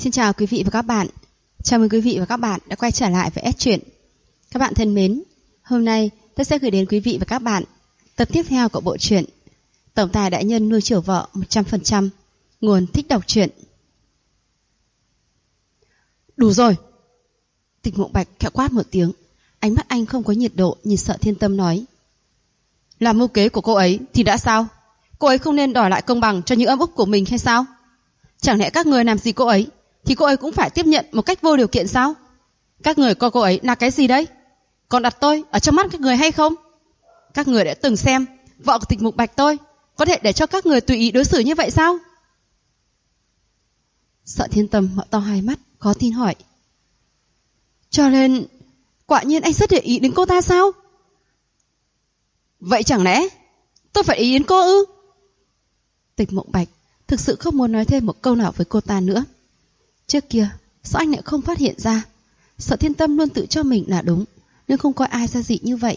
Xin chào quý vị và các bạn. Chào mừng quý vị và các bạn đã quay trở lại với S Truyện. Các bạn thân mến, hôm nay tôi sẽ gửi đến quý vị và các bạn tập tiếp theo của bộ truyện Tổng tài đại nhân nuôi chiều vợ 100%, nguồn thích đọc truyện. Đủ rồi! Tịch Mộng Bạch khẽ quát một tiếng, ánh mắt anh không có nhiệt độ, nhìn Sợ Thiên Tâm nói: Làm mưu kế của cô ấy thì đã sao? Cô ấy không nên đòi lại công bằng cho những âm ức của mình hay sao? Chẳng lẽ các người làm gì cô ấy thì cô ấy cũng phải tiếp nhận một cách vô điều kiện sao? Các người coi cô ấy là cái gì đấy? Còn đặt tôi ở trong mắt các người hay không? Các người đã từng xem vợ của Tịch Mục Bạch tôi có thể để cho các người tùy ý đối xử như vậy sao? Sợ Thiên Tâm mở to hai mắt, khó tin hỏi: Cho nên quả nhiên anh rất để ý đến cô ta sao? Vậy chẳng lẽ tôi phải ý đến cô ư? Tịch Mộng Bạch thực sự không muốn nói thêm một câu nào với cô ta nữa. Trước kia sao anh lại không phát hiện ra? Sợ Thiên Tâm luôn tự cho mình là đúng, nhưng không coi ai ra dị như vậy.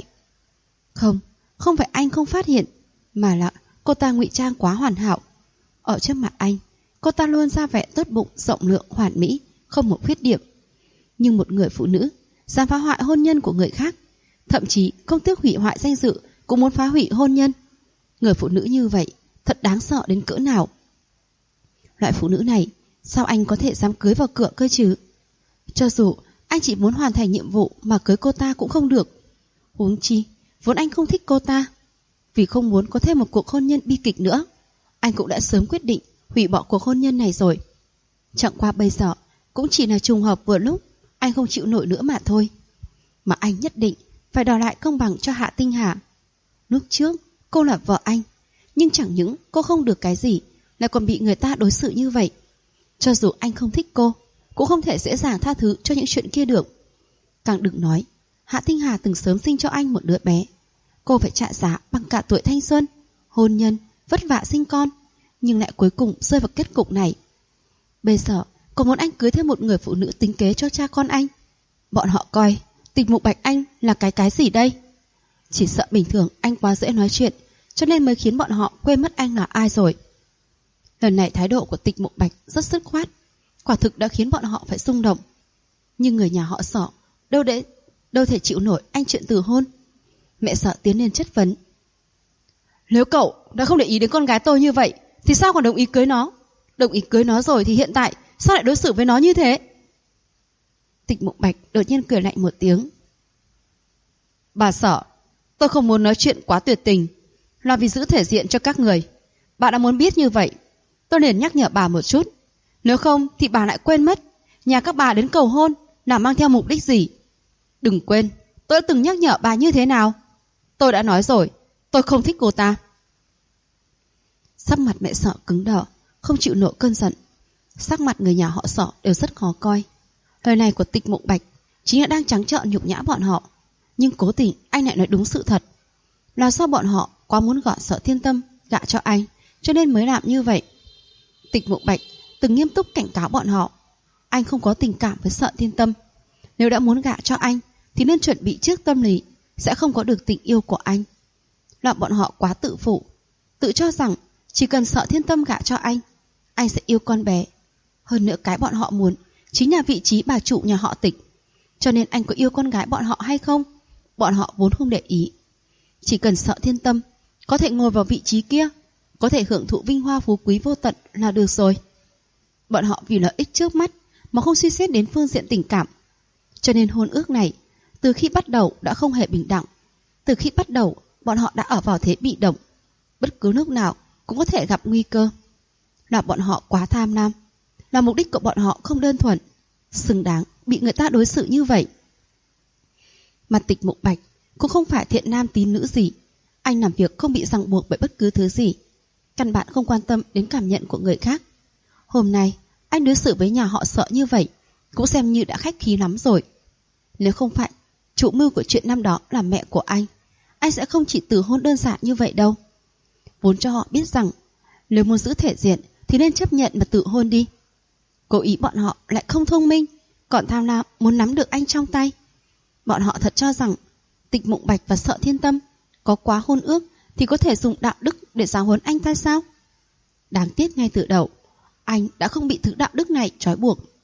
Không phải anh không phát hiện, mà là cô ta ngụy trang quá hoàn hảo. Ở trước mặt anh, cô ta luôn ra vẻ tốt bụng, rộng lượng, hoàn mỹ, không một khuyết điểm. Nhưng một người phụ nữ dám phá hoại hôn nhân của người khác, thậm chí không tiếc hủy hoại danh dự cũng muốn phá hủy hôn nhân. Người phụ nữ như vậy thật đáng sợ đến cỡ nào. Loại phụ nữ này sao anh có thể dám cưới vào cửa cơ chứ? Cho dù anh chỉ muốn hoàn thành nhiệm vụ mà cưới cô ta cũng không được. Huống chi vốn anh không thích cô ta. Vì không muốn có thêm một cuộc hôn nhân bi kịch nữa, anh cũng đã sớm quyết định hủy bỏ cuộc hôn nhân này rồi. Chẳng qua bây giờ cũng chỉ là trùng hợp vừa lúc anh không chịu nổi nữa mà thôi. Mà anh nhất định phải đòi lại công bằng cho Hạ Tinh Hà. Lúc trước cô là vợ anh, nhưng chẳng những cô không được cái gì, lại còn bị người ta đối xử như vậy. Cho dù anh không thích cô, cũng không thể dễ dàng tha thứ cho những chuyện kia được. Càng đừng nói Hạ Tinh Hà từng sớm sinh cho anh một đứa bé. Cô phải trả giá bằng cả tuổi thanh xuân, hôn nhân, vất vả sinh con, nhưng lại cuối cùng rơi vào kết cục này. Bây giờ cô muốn anh cưới thêm một người phụ nữ tính kế cho cha con anh. Bọn họ coi Tịch Mục Bạch anh là cái gì đây? Chỉ sợ bình thường anh quá dễ nói chuyện, cho nên mới khiến bọn họ quên mất anh là ai rồi. Lần này thái độ của Tịch Mục Bạch rất dứt khoát, quả thực đã khiến bọn họ phải xung động. Nhưng người nhà họ Sở đâu thể chịu nổi anh chuyện từ hôn. Mẹ Sở tiến lên chất vấn: Nếu cậu đã không để ý đến con gái tôi như vậy thì sao còn đồng ý cưới nó? Đồng ý cưới nó rồi thì hiện tại sao lại đối xử với nó như thế? Tịch Mục Bạch đột nhiên cười lạnh một tiếng: Bà Sở, tôi không muốn nói chuyện quá tuyệt tình, là vì giữ thể diện cho các người. Bà đã muốn biết như vậy, tôi liền nhắc nhở bà một chút. Nếu không thì bà lại quên mất nhà các bà đến cầu hôn là mang theo mục đích gì. Đừng quên tôi đã từng nhắc nhở bà như thế nào. Tôi đã nói rồi, tôi không thích cô ta. Sắc mặt mẹ Sở cứng đờ, không chịu nổi cơn giận. Sắc mặt người nhà họ Sở đều rất khó coi. Lời này của Tịch Mộng Bạch chính là đang trắng trợn nhục nhã bọn họ. Nhưng cố tình anh lại nói đúng sự thật. Là do bọn họ quá muốn gọi Sợ Thiên Tâm gả cho anh, cho nên mới làm như vậy. Tịch Mộng Bạch từng nghiêm túc cảnh cáo bọn họ, anh không có tình cảm với Sợ Thiên Tâm. Nếu đã muốn gả cho anh thì nên chuẩn bị trước tâm lý sẽ không có được tình yêu của anh. Là bọn họ quá tự phụ, tự cho rằng chỉ cần Sợ Thiên Tâm gả cho anh sẽ yêu con bé. Hơn nữa cái bọn họ muốn chính là vị trí bà chủ nhà họ Tịch. Cho nên anh có yêu con gái bọn họ hay không, bọn họ vốn không để ý. Chỉ cần Sợ Thiên Tâm có thể ngồi vào vị trí kia, có thể hưởng thụ vinh hoa phú quý vô tận là được rồi. Bọn họ vì lợi ích trước mắt mà không suy xét đến phương diện tình cảm. Cho nên hôn ước này từ khi bắt đầu đã không hề bình đẳng. Từ khi bắt đầu bọn họ đã ở vào thế bị động, bất cứ lúc nào cũng có thể gặp nguy cơ. Là bọn họ quá tham lam, là mục đích của bọn họ không đơn thuần, xứng đáng bị người ta đối xử như vậy. Mà Tịch Mục Bạch cũng không phải thiện nam tín nữ gì. Anh làm việc không bị ràng buộc bởi bất cứ thứ gì, căn bản không quan tâm đến cảm nhận của người khác. Hôm nay anh đối xử với nhà họ Sợ như vậy cũng xem như đã khách khí lắm rồi. Nếu không phải chủ mưu của chuyện năm đó là mẹ của anh sẽ không chỉ từ hôn đơn giản như vậy đâu. Vốn cho họ biết rằng nếu muốn giữ thể diện thì nên chấp nhận mà tự hôn đi. Cố ý bọn họ lại không thông minh, còn tham lam muốn nắm được anh trong tay. Bọn họ thật cho rằng Tịch Mộng Bạch và Sợ Thiên Tâm có quá hôn ước thì có thể dùng đạo đức để giáo huấn anh ta sao? Đáng tiếc ngay từ đầu anh đã không bị thứ đạo đức này trói buộc.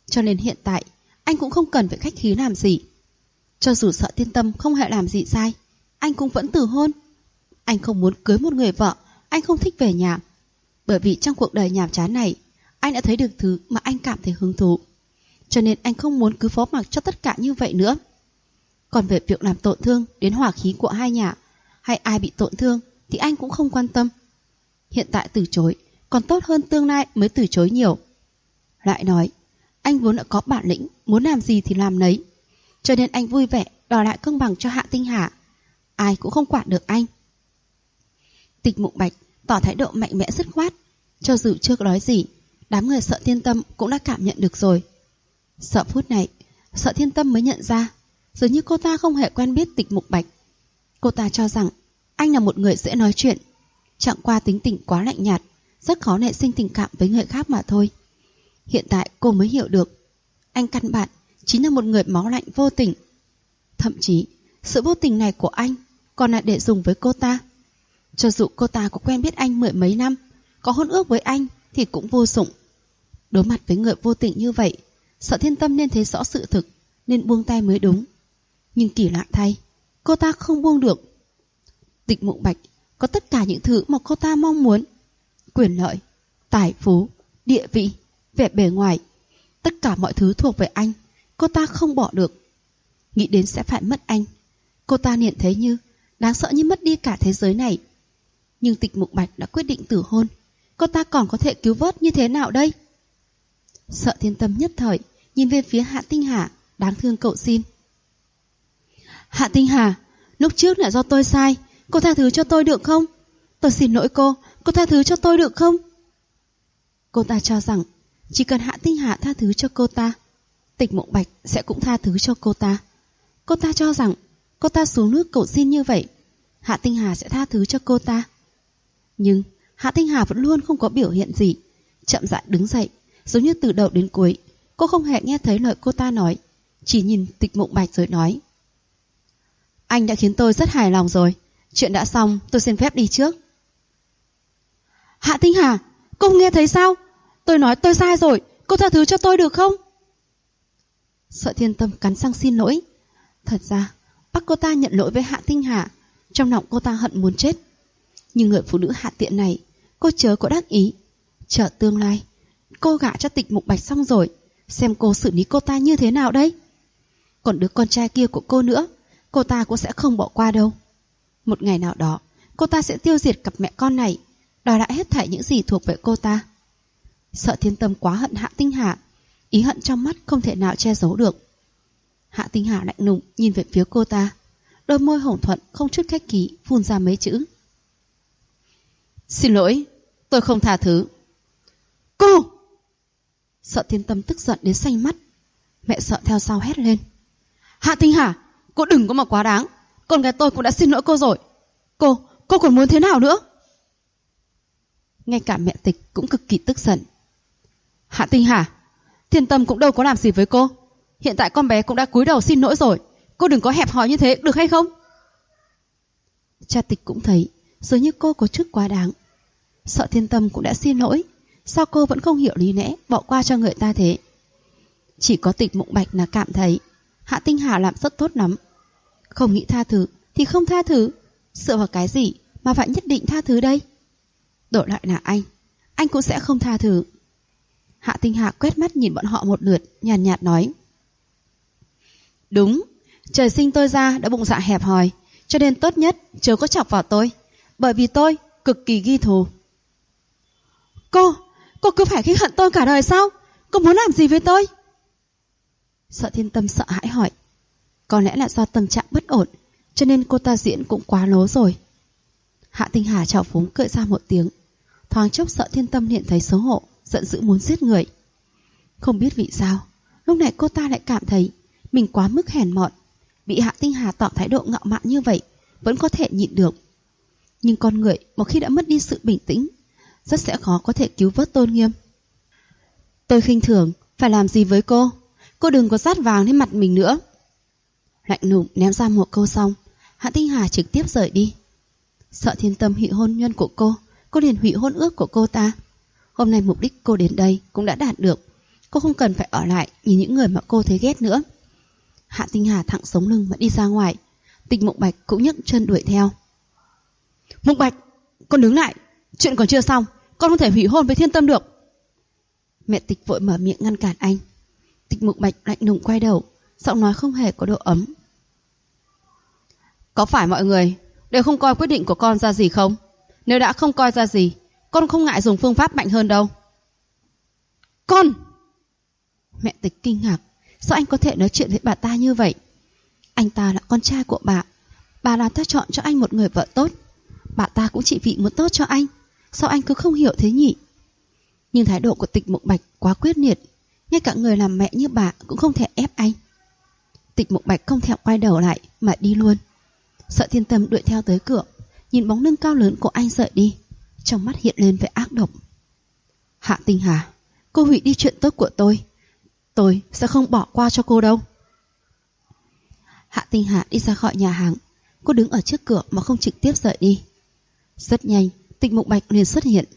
Cho nên hiện tại anh cũng không cần phải khách khí làm gì. Cho dù Sợ Thiên Tâm không hề làm gì sai, anh cũng vẫn từ hôn. Anh không muốn cưới một người vợ anh không thích về nhà, bởi vì trong cuộc đời nhàm chán này anh đã thấy được thứ mà anh cảm thấy hứng thú. Cho nên anh không muốn cứ phó mặc cho tất cả như vậy nữa. Còn về việc làm tổn thương đến hòa khí của hai nhà, hay ai bị tổn thương thì anh cũng không quan tâm. Hiện tại từ chối còn tốt hơn tương lai mới từ chối nhiều. Lại nói, anh vốn đã có bản lĩnh, muốn làm gì thì làm nấy. Cho nên anh vui vẻ đòi lại công bằng cho Hạ Tinh Hà. Ai cũng không quản được anh. Tịch Mục Bạch tỏ thái độ mạnh mẽ dứt khoát. Cho dù chưa có nói gì, đám người Sợ Thiên Tâm cũng đã cảm nhận được rồi. Sợ phút này, Sợ Thiên Tâm mới nhận ra, dường như cô ta không hề quen biết Tịch Mục Bạch. Cô ta cho rằng anh là một người dễ nói chuyện, chẳng qua tính tình quá lạnh nhạt, rất khó nảy sinh tình cảm với người khác mà thôi. Hiện tại cô mới hiểu được, anh căn bản chính là một người máu lạnh vô tình. Thậm chí, sự vô tình này của anh còn là để dùng với cô ta. Cho dù cô ta có quen biết anh mười mấy năm, có hôn ước với anh thì cũng vô dụng. Đối mặt với người vô tình như vậy, Sợ Thiên Tâm nên thấy rõ sự thực, nên buông tay mới đúng. Nhưng kỳ lạ thay, cô ta không buông được. Tịch Mục Bạch có tất cả những thứ mà cô ta mong muốn: quyền lợi, tài phú, địa vị, vẻ bề ngoài. Tất cả mọi thứ thuộc về anh, cô ta không bỏ được. Nghĩ đến sẽ phải mất anh, cô ta liền thấy như đáng sợ như mất đi cả thế giới này. Nhưng Tịch Mục Bạch đã quyết định tử hôn, cô ta còn có thể cứu vớt như thế nào đây? Sợ Thiên Tâm nhất thời nhìn về phía Hạ Tinh Hà, đáng thương cậu xin: Hạ Tinh Hà, lúc trước là do tôi sai, cô tha thứ cho tôi được không? Tôi xin lỗi cô tha thứ cho tôi được không? Cô ta cho rằng chỉ cần Hạ Tinh Hà tha thứ cho cô ta, Tịch Mục Bạch sẽ cũng tha thứ cho cô ta. Cô ta cho rằng cô ta xuống nước cầu xin như vậy, Hạ Tinh Hà sẽ tha thứ cho cô ta. Nhưng Hạ Tinh Hà vẫn luôn không có biểu hiện gì, chậm rãi đứng dậy, giống như từ đầu đến cuối cô không hề nghe thấy lời cô ta nói, chỉ nhìn Tịch Mục Bạch rồi nói: Anh đã khiến tôi rất hài lòng rồi, chuyện đã xong, tôi xin phép đi trước. Hạ Tinh Hà, cô không nghe thấy sao? Tôi nói tôi sai rồi, cô tha thứ cho tôi được không? Sợ Thiên Tâm cắn răng xin lỗi. Thật ra bắt cô ta nhận lỗi với Hạ Tinh Hà, trong lòng cô ta hận muốn chết. Nhưng người phụ nữ hạ tiện này, cô chớ có đắc ý. Chờ tương lai cô gả cho Tịch Mục Bạch xong rồi, xem cô xử lý cô ta như thế nào đấy. Còn đứa con trai kia của cô nữa, cô ta cũng sẽ không bỏ qua đâu. Một ngày nào đó cô ta sẽ tiêu diệt cặp mẹ con này, đòi lại hết thảy những gì thuộc về cô ta. Sợ Thiên Tâm quá hận Hạ Tinh Hà, ý hận trong mắt không thể nào che giấu được. Hạ Tinh Hà lạnh lùng nhìn về phía cô ta, đôi môi hồng thuận không chút khách khí phun ra mấy chữ: Xin lỗi, tôi không tha thứ. Cô! Sợ Thiên Tâm tức giận đến xanh mắt. Mẹ Sợ theo sau hét lên: Hạ Tinh Hà, cô đừng có mà quá đáng. Con gái tôi cũng đã xin lỗi cô rồi. Cô còn muốn thế nào nữa? Ngay cả mẹ Tịch cũng cực kỳ tức giận. Hạ Tinh Hà, Thiên Tâm cũng đâu có làm gì với cô. Hiện tại con bé cũng đã cúi đầu xin lỗi rồi, cô đừng có hẹp hòi như thế được hay không? Cha Tịch cũng thấy dường như cô có chút quá đáng. Sợ Thiên Tâm cũng đã xin lỗi, sao cô vẫn không hiểu lý lẽ bỏ qua cho người ta thế? Chỉ có Tịch Mục Bạch là cảm thấy Hạ Tinh Hà làm rất tốt lắm. Không nghĩ tha thứ thì không tha thứ, dựa vào cái gì mà phải nhất định tha thứ đây? Đổi lại là anh cũng sẽ không tha thứ. Hạ Tinh Hà quét mắt nhìn bọn họ một lượt, nhàn nhạt nói: Đúng, trời sinh tôi ra đã bụng dạ hẹp hòi, cho nên tốt nhất chớ có chọc vào tôi, bởi vì tôi cực kỳ ghi thù. Cô cứ phải ghi hận tôi cả đời sao? Cô muốn làm gì với tôi? Sợ Thiên Tâm sợ hãi hỏi. Có lẽ là do tâm trạng bất ổn, cho nên cô ta diễn cũng quá lố rồi. Hạ Tinh Hà trào phúng cười ra một tiếng. Thoáng chốc Sợ Thiên Tâm liền thấy xấu hổ, giận dữ muốn giết người. Không biết vì sao, lúc này cô ta lại cảm thấy mình quá mức hèn mọn, bị Hạ Tinh Hà tỏ thái độ ngạo mạn như vậy vẫn có thể nhịn được. Nhưng con người một khi đã mất đi sự bình tĩnh, rất sẽ khó có thể cứu vớt tôn nghiêm. Tôi khinh thường phải làm gì với cô đừng có dát vàng lên mặt mình nữa. Lạnh lùng ném ra một câu xong, Hạ Tinh Hà trực tiếp rời đi. Sợ Thiên Tâm hủy hôn nhân của cô liền hủy hôn ước của cô ta. Hôm nay mục đích cô đến đây cũng đã đạt được, Cô không cần phải ở lại nhìn những người mà cô thấy ghét nữa. Hạ Tinh Hà thẳng sống lưng mà đi ra ngoài. Tịch Mộng Bạch cũng nhấc chân đuổi theo. Mộng Bạch, con đứng lại, chuyện còn chưa xong, con không thể hủy hôn với Thiên Tâm được. Mẹ Tịch vội mở miệng ngăn cản anh. Tịch Mộng Bạch lạnh lùng quay đầu, giọng nói không hề có độ ấm. Có phải mọi người đều không coi quyết định của con ra gì không? Nếu đã không coi ra gì, con không ngại dùng phương pháp mạnh hơn đâu. Con! Mẹ Tịch kinh ngạc, sao anh có thể nói chuyện với bà ta như vậy? Anh ta là con trai của bà là ta chọn cho anh một người vợ tốt. Bà ta cũng chỉ vì muốn tốt cho anh. Sao anh cứ không hiểu thế nhỉ? Nhưng thái độ của Tịch Mộng Bạch quá quyết liệt, ngay cả người làm mẹ như bà cũng không thể ép anh. Tịch Mộng Bạch không thèm quay đầu lại mà đi luôn. Sợ Thiên Tâm đuổi theo tới cửa, nhìn bóng lưng cao lớn của anh rời đi, trong mắt hiện lên vẻ ác độc. Hạ Tinh Hà, cô hủy đi chuyện tốt của tôi sẽ không bỏ qua cho cô đâu. Hạ Tinh Hà đi ra khỏi nhà hàng. Cô đứng ở trước cửa mà không trực tiếp rời đi. Rất nhanh, Tịch Mộng Bạch liền xuất hiện.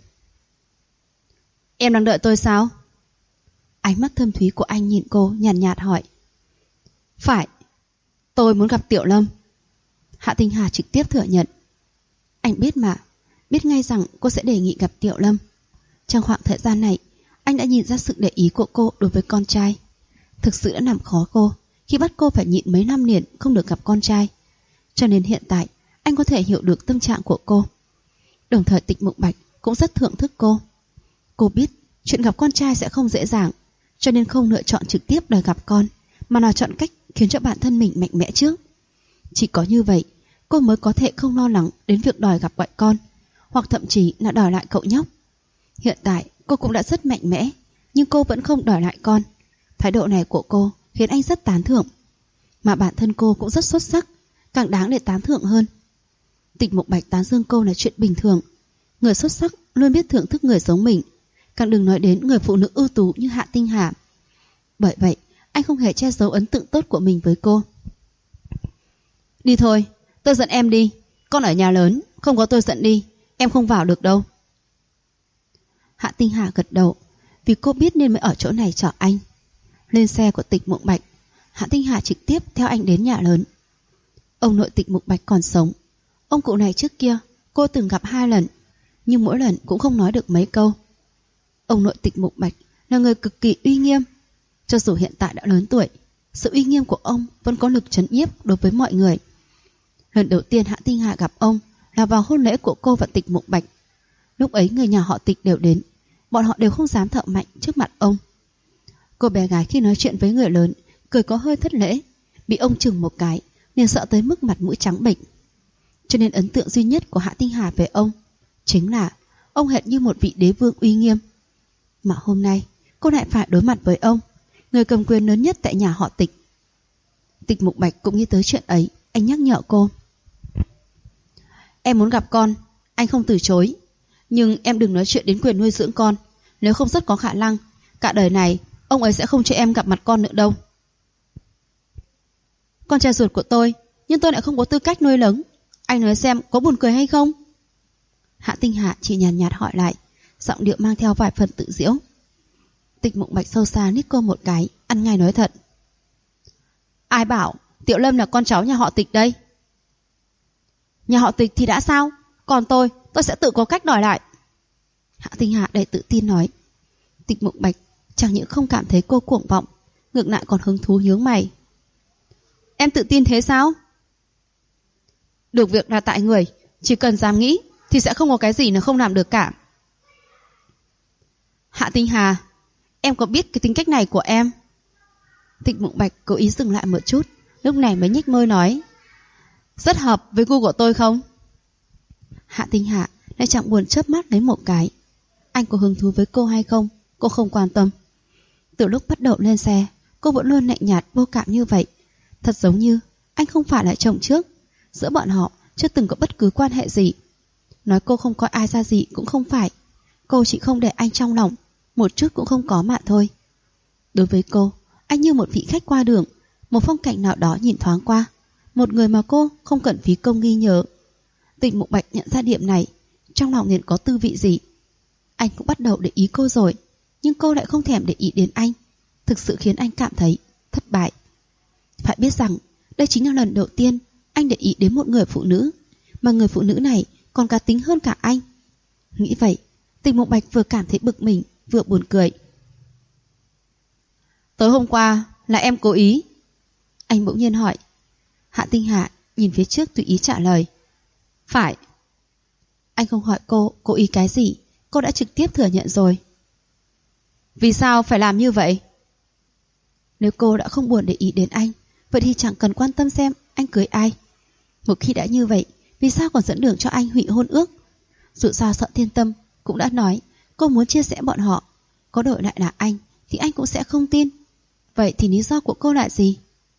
Em đang đợi tôi sao? Ánh mắt thâm thúy của anh nhìn cô nhàn nhạt hỏi. Phải, tôi muốn gặp Tiểu Lâm. Hạ Tinh Hà trực tiếp thừa nhận. Anh biết mà, biết ngay rằng cô sẽ đề nghị gặp Tiểu Lâm. Trong khoảng thời gian này, anh đã nhìn ra sự để ý của cô đối với con trai. Thực sự đã làm khó cô khi bắt cô phải nhịn mấy năm liền không được gặp con trai. Cho nên hiện tại anh có thể hiểu được tâm trạng của cô. Đồng thời Tịch Mộng Bạch cũng rất thưởng thức cô. Cô biết chuyện gặp con trai sẽ không dễ dàng, cho nên không lựa chọn trực tiếp đòi gặp con, mà là chọn cách khiến cho bản thân mình mạnh mẽ trước. Chỉ có như vậy cô mới có thể không lo lắng đến việc đòi gặp gọi con, hoặc thậm chí là đòi lại cậu nhóc. Hiện tại cô cũng đã rất mạnh mẽ, nhưng cô vẫn không đòi lại con. Thái độ này của cô khiến anh rất tán thưởng. Mà bản thân cô cũng rất xuất sắc, càng đáng để tán thưởng hơn. Tịch Mộng Bạch tán dương cô là chuyện bình thường. Người xuất sắc luôn biết thưởng thức người giống mình, càng đừng nói đến người phụ nữ ưu tú như Hạ Tinh Hà. Bởi vậy anh không hề che giấu ấn tượng tốt của mình với cô. Đi thôi, tôi dẫn em đi. Con ở nhà lớn, không có tôi dẫn đi em không vào được đâu. Hạ Tinh Hà gật đầu, vì cô biết nên mới ở chỗ này chở anh. Lên xe của Tịch Mộng Bạch, Hạ Tinh Hà trực tiếp theo anh đến nhà lớn. Ông nội Tịch Mộng Bạch còn sống. Ông cụ này trước kia cô từng gặp 2 lần, nhưng mỗi lần cũng không nói được mấy câu. Ông nội Tịch Mộng Bạch là người cực kỳ uy nghiêm. Cho dù hiện tại đã lớn tuổi, sự uy nghiêm của ông vẫn có lực trấn nhiếp đối với mọi người. Lần đầu tiên Hạ Tinh Hà gặp ông là vào hôn lễ của cô và Tịch Mộng Bạch. Lúc ấy người nhà họ Tịch đều đến, bọn họ đều không dám thở mạnh trước mặt ông. Cô bé gái khi nói chuyện với người lớn cười có hơi thất lễ, bị ông chừng một cái nên sợ tới mức mặt mũi trắng bệch. Cho nên ấn tượng duy nhất của Hạ Tinh Hà về ông chính là ông hệt như một vị đế vương uy nghiêm. Mà hôm nay cô lại phải đối mặt với ông, người cầm quyền lớn nhất tại nhà họ Tịch. Tịch Mộng Bạch cũng nghĩ tới chuyện ấy, anh nhắc nhở cô. Em muốn gặp con, anh không từ chối. Nhưng em đừng nói chuyện đến quyền nuôi dưỡng con. Nếu không rất có khả năng cả đời này ông ấy sẽ không cho em gặp mặt con nữa đâu. Con trai ruột của tôi, nhưng tôi lại không có tư cách nuôi lớn. Anh nói xem có buồn cười hay không? Hạ Tinh Hà chỉ nhàn nhạt hỏi lại, giọng điệu mang theo vài phần tự giễu. Tịch Mộng Bạch sâu xa liếc cô một cái, ăn ngay nói thật. Ai bảo Tiểu Lâm là con cháu nhà họ Tịch đây? Nhà họ Tịch thì đã sao? Còn tôi sẽ tự có cách đòi lại. Hạ Tinh Hà đầy tự tin nói. Tịch Mộng Bạch chẳng những không cảm thấy cô cuồng vọng, ngược lại còn hứng thú nhướng mày. Em tự tin thế sao? Được việc là tại người, chỉ cần dám nghĩ thì sẽ không có cái gì là không làm được cả. Hạ Tinh Hà, em có biết cái tính cách này của em? Tịch Mộng Bạch cố ý dừng lại một chút, lúc này mới nhếch môi nói. Rất hợp với gu của tôi không? Hạ Tinh Hà lại chẳng buồn chớp mắt lấy một cái. Anh có hứng thú với cô hay không, cô không quan tâm. Từ lúc bắt đầu lên xe, cô vẫn luôn lạnh nhạt vô cảm như vậy. Thật giống như anh không phải là chồng trước. Giữa bọn họ chưa từng có bất cứ quan hệ gì. Nói cô không coi ai ra gì cũng không phải. Cô chỉ không để anh trong lòng, một chút cũng không có mà thôi. Đối với cô, anh như một vị khách qua đường, một phong cảnh nào đó nhìn thoáng qua, một người mà cô không cần phí công ghi nhớ. Tịch Mộng Bạch nhận ra điểm này, trong lòng liền có tư vị gì. Anh cũng bắt đầu để ý cô rồi, nhưng cô lại không thèm để ý đến anh, thực sự khiến anh cảm thấy thất bại. Phải biết rằng đây chính là lần đầu tiên anh để ý đến một người phụ nữ, mà người phụ nữ này còn cá tính hơn cả anh. Nghĩ vậy, Tịch Mộng Bạch vừa cảm thấy bực mình, vừa buồn cười. Tối hôm qua là em cố ý? Anh bỗng nhiên hỏi. Hạ Tinh Hà nhìn phía trước tùy ý trả lời. Phải. Anh không hỏi cô cố ý cái gì, cô đã trực tiếp thừa nhận rồi. Vì sao phải làm như vậy? Nếu cô đã không buồn để ý đến anh, vậy thì chẳng cần quan tâm xem anh cưới ai. Một khi đã như vậy, vì sao còn dẫn đường cho anh hủy hôn ước? Dù sao Sợ Thiên Tâm cũng đã nói cô muốn chia sẻ bọn họ, có đổi lại là anh thì anh cũng sẽ không tin. Vậy thì lý do của cô là gì?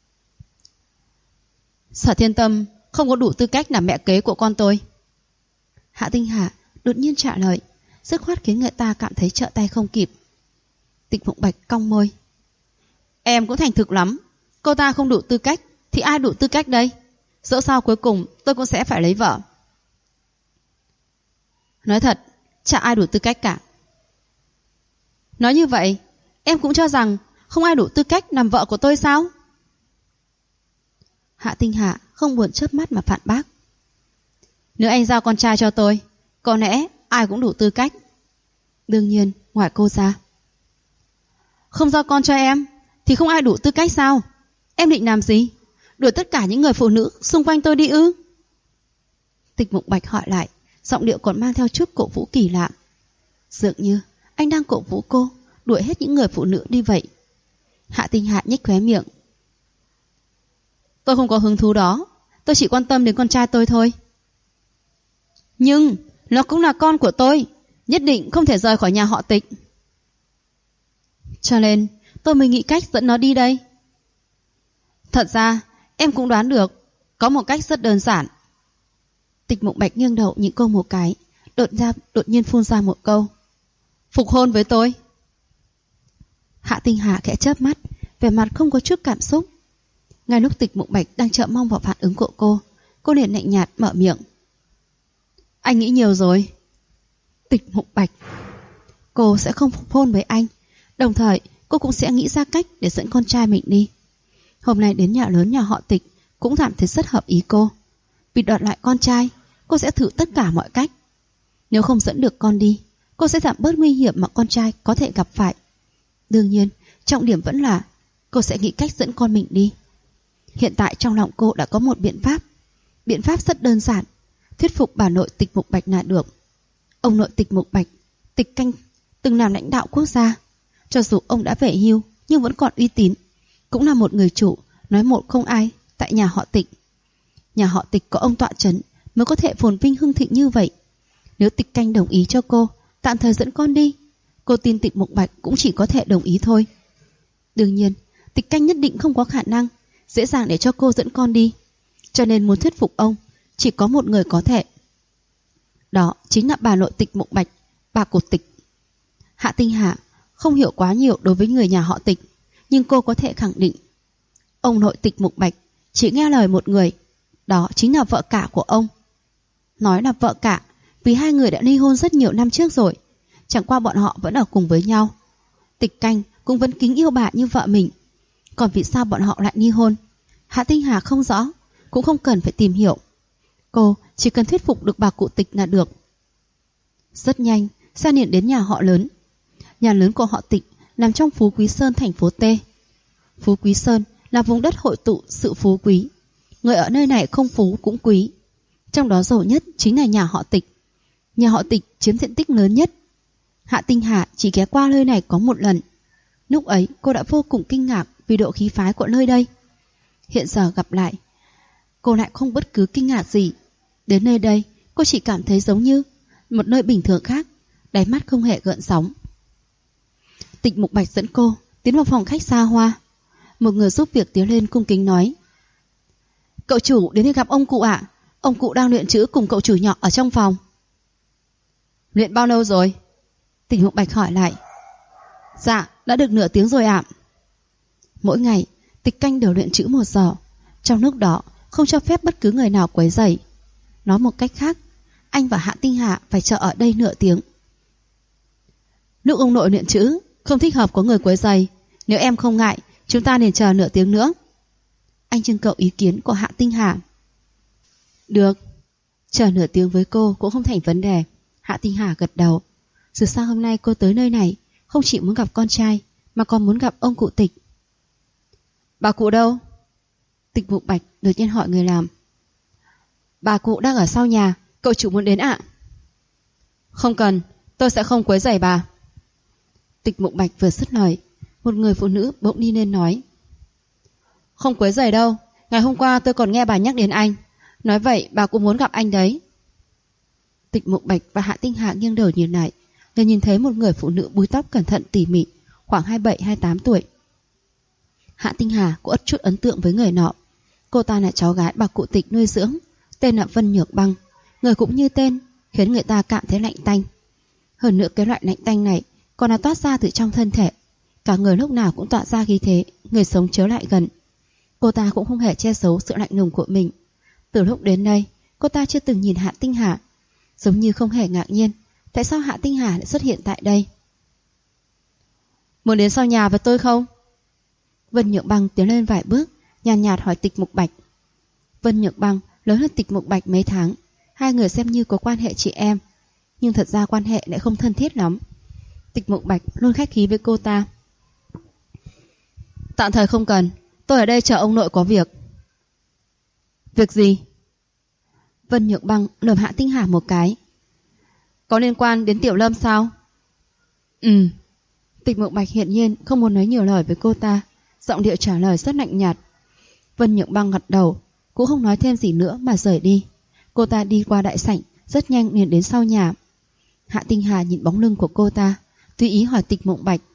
Sở Thiên Tâm không có đủ tư cách làm mẹ kế của con tôi. Hạ Tinh Hà đột nhiên trả lời, dứt khoát khiến người ta cảm thấy trợ tay không kịp. Tịch Mộng Bạch cong môi. Em cũng thành thực lắm. Cô ta không đủ tư cách thì ai đủ tư cách đây? Dẫu sao cuối cùng tôi cũng sẽ phải lấy vợ. Nói thật, chả ai đủ tư cách cả. Nói như vậy, em cũng cho rằng không ai đủ tư cách làm vợ của tôi sao? Hạ Tinh Hà không buồn chớp mắt mà phản bác. Nếu anh giao con trai cho tôi, có lẽ ai cũng đủ tư cách. Đương nhiên, ngoài cô ra. Không giao con cho em thì không ai đủ tư cách sao? Em định làm gì? Đuổi tất cả những người phụ nữ xung quanh tôi đi ư? Tịch Mộng Bạch hỏi lại, giọng điệu còn mang theo chút cổ vũ kỳ lạ. Dường như anh đang cổ vũ cô đuổi hết những người phụ nữ đi vậy. Hạ Tinh Hà nhếch khóe miệng. Tôi không có hứng thú đó, tôi chỉ quan tâm đến con trai tôi thôi. Nhưng nó cũng là con của tôi, nhất định không thể rời khỏi nhà họ Tịch. Cho nên tôi mới nghĩ cách dẫn nó đi đây. Thật ra em cũng đoán được, có một cách rất đơn giản. Tịch Mộng Bạch nghiêng đầu nhìn cô một cái, đột nhiên phun ra một câu. Phục hôn với tôi. Hạ Tinh Hà khẽ chớp mắt, vẻ mặt không có chút cảm xúc. Ngay lúc Tịch Mộng Bạch đang chờ mong vào phản ứng của cô liền lạnh nhạt mở miệng. Anh nghĩ nhiều rồi. Tịch Mộng Bạch, cô sẽ không phục hôn với anh, đồng thời cô cũng sẽ nghĩ ra cách để dẫn con trai mình đi. Hôm nay đến nhà lớn nhà họ Tịch cũng cảm thấy rất hợp ý cô. Vì đoạt lại con trai, cô sẽ thử tất cả mọi cách. Nếu không dẫn được con đi, cô sẽ giảm bớt nguy hiểm mà con trai có thể gặp phải. Đương nhiên, trọng điểm vẫn là cô sẽ nghĩ cách dẫn con mình đi. Hiện tại trong lòng cô đã có một biện pháp. Biện pháp rất đơn giản, thuyết phục bà nội Tịch Mộng Bạch là được. Ông nội Tịch Mộng Bạch, Tịch Canh, từng làm lãnh đạo quốc gia. Cho dù ông đã về hưu nhưng vẫn còn uy tín, cũng là một người chủ nói một không ai tại nhà họ Tịch. Nhà họ Tịch có ông tọa trấn mới có thể phồn vinh hưng thịnh như vậy. Nếu Tịch Canh đồng ý cho cô tạm thời dẫn con đi, cô tin Tịch Mộng Bạch cũng chỉ có thể đồng ý thôi. Đương nhiên, Tịch Canh nhất định không có khả năng dễ dàng để cho cô dẫn con đi. Cho nên muốn thuyết phục ông, chỉ có một người có thể. Đó chính là bà nội Tịch Mộng Bạch, bà của Tịch. Hạ Tinh Hà không hiểu quá nhiều đối với người nhà họ Tịch, nhưng cô có thể khẳng định ông nội Tịch Mộng Bạch chỉ nghe lời một người, đó chính là vợ cả của ông. Nói là vợ cả vì hai người đã ly hôn rất nhiều năm trước rồi, chẳng qua bọn họ vẫn ở cùng với nhau. Tịch Canh cũng vẫn kính yêu bà như vợ mình. Còn vì sao bọn họ lại ly hôn, Hạ Tinh Hà không rõ, cũng không cần phải tìm hiểu. Cô chỉ cần thuyết phục được bà cụ Tịch là được. Rất nhanh, xe điện đến nhà họ lớn. Nhà lớn của họ Tịch nằm trong Phú Quý Sơn, thành phố T. Phú Quý Sơn là vùng đất hội tụ sự phú quý. Người ở nơi này không phú cũng quý. Trong đó giàu nhất chính là nhà họ Tịch. Nhà họ Tịch chiếm diện tích lớn nhất. Hạ Tinh Hà chỉ ghé qua nơi này có một lần. Lúc ấy cô đã vô cùng kinh ngạc vì độ khí phái của nơi đây. Hiện giờ gặp lại, cô lại không bất cứ kinh ngạc gì. Đến nơi đây, cô chỉ cảm thấy giống như một nơi bình thường khác, đáy mắt không hề gợn sóng. Tịch Mộng Bạch dẫn cô tiến vào phòng khách xa hoa. Một người giúp việc tiến lên cung kính nói: Cậu chủ đến đây gặp ông cụ ạ. Ông cụ đang luyện chữ cùng cậu chủ nhỏ ở trong phòng. Luyện bao lâu rồi? Tịch Mộng Bạch hỏi lại. Dạ, đã được nửa tiếng rồi ạ. Mỗi ngày Tịch Canh đều luyện chữ 1 giờ. Trong lúc đó không cho phép bất cứ người nào quấy rầy. Nói một cách khác, anh và Hạ Tinh Hà phải chờ ở đây nửa tiếng. Lúc ông nội luyện chữ không thích hợp có người quấy rầy, Nếu em không ngại, chúng ta nên chờ nửa tiếng nữa. Anh trưng cầu ý kiến của Hạ Tinh Hà. Được, chờ nửa tiếng với cô cũng không thành vấn đề. Hạ Tinh Hà gật đầu. Dù sao hôm nay cô tới nơi này không chỉ muốn gặp con trai mà còn muốn gặp ông cụ Tịch. Bà cụ đâu? Tịch Mục Bạch đột nhiên hỏi người làm. Bà cụ đang ở sau nhà, cậu chủ muốn đến ạ? Không cần, tôi sẽ không quấy rầy bà. Tịch Mục Bạch vừa dứt lời, một người phụ nữ bỗng đi lên nói. Không quấy rầy đâu, ngày hôm qua tôi còn nghe bà nhắc đến anh. Nói vậy bà cũng muốn gặp anh đấy. Tịch Mục Bạch và Hạ Tinh Hà nghiêng đầu nhìn lại, liền nhìn thấy một người phụ nữ búi tóc cẩn thận tỉ mỉ, khoảng 27-28 tuổi. Hạ Tinh Hà cũng ất chút ấn tượng với người nọ. Cô ta là cháu gái bà cụ Tịch nuôi dưỡng, tên là Vân Nhược Băng. Người cũng như tên, khiến người ta cảm thấy lạnh tanh. Hơn nữa cái loại lạnh tanh này còn là toát ra từ trong thân thể. Cả người lúc nào cũng tỏa ra khí thế người sống chớ lại gần. Cô ta cũng không hề che giấu sự lạnh lùng của mình. Từ lúc đến đây, cô ta chưa từng nhìn Hạ Tinh Hà, giống như không hề ngạc nhiên tại sao Hạ Tinh Hà lại xuất hiện tại đây. Muốn đến sau nhà với tôi không? Vân Nhược Băng tiến lên vài bước, nhàn nhạt hỏi Tịch Mục Bạch. Vân Nhược Băng lớn hơn Tịch Mục Bạch mấy tháng, hai người xem như có quan hệ chị em, nhưng thật ra quan hệ lại không thân thiết lắm. Tịch Mục Bạch luôn khách khí với cô ta. Tạm thời không cần, tôi ở đây chờ ông nội có việc. Việc gì? Vân Nhược Băng lườm Hạ Tinh Hà một cái. Có liên quan đến Tiểu Lâm sao? Tịch Mục Bạch hiển nhiên không muốn nói nhiều lời với cô ta, giọng điệu trả lời rất lạnh nhạt. Vân Nhược Băng gật đầu, cũng không nói thêm gì nữa mà rời đi. Cô ta đi qua đại sảnh, rất nhanh liền đến sau nhà. Hạ Tinh Hà nhìn bóng lưng của cô ta, tùy ý hỏi Tịch Mục Bạch.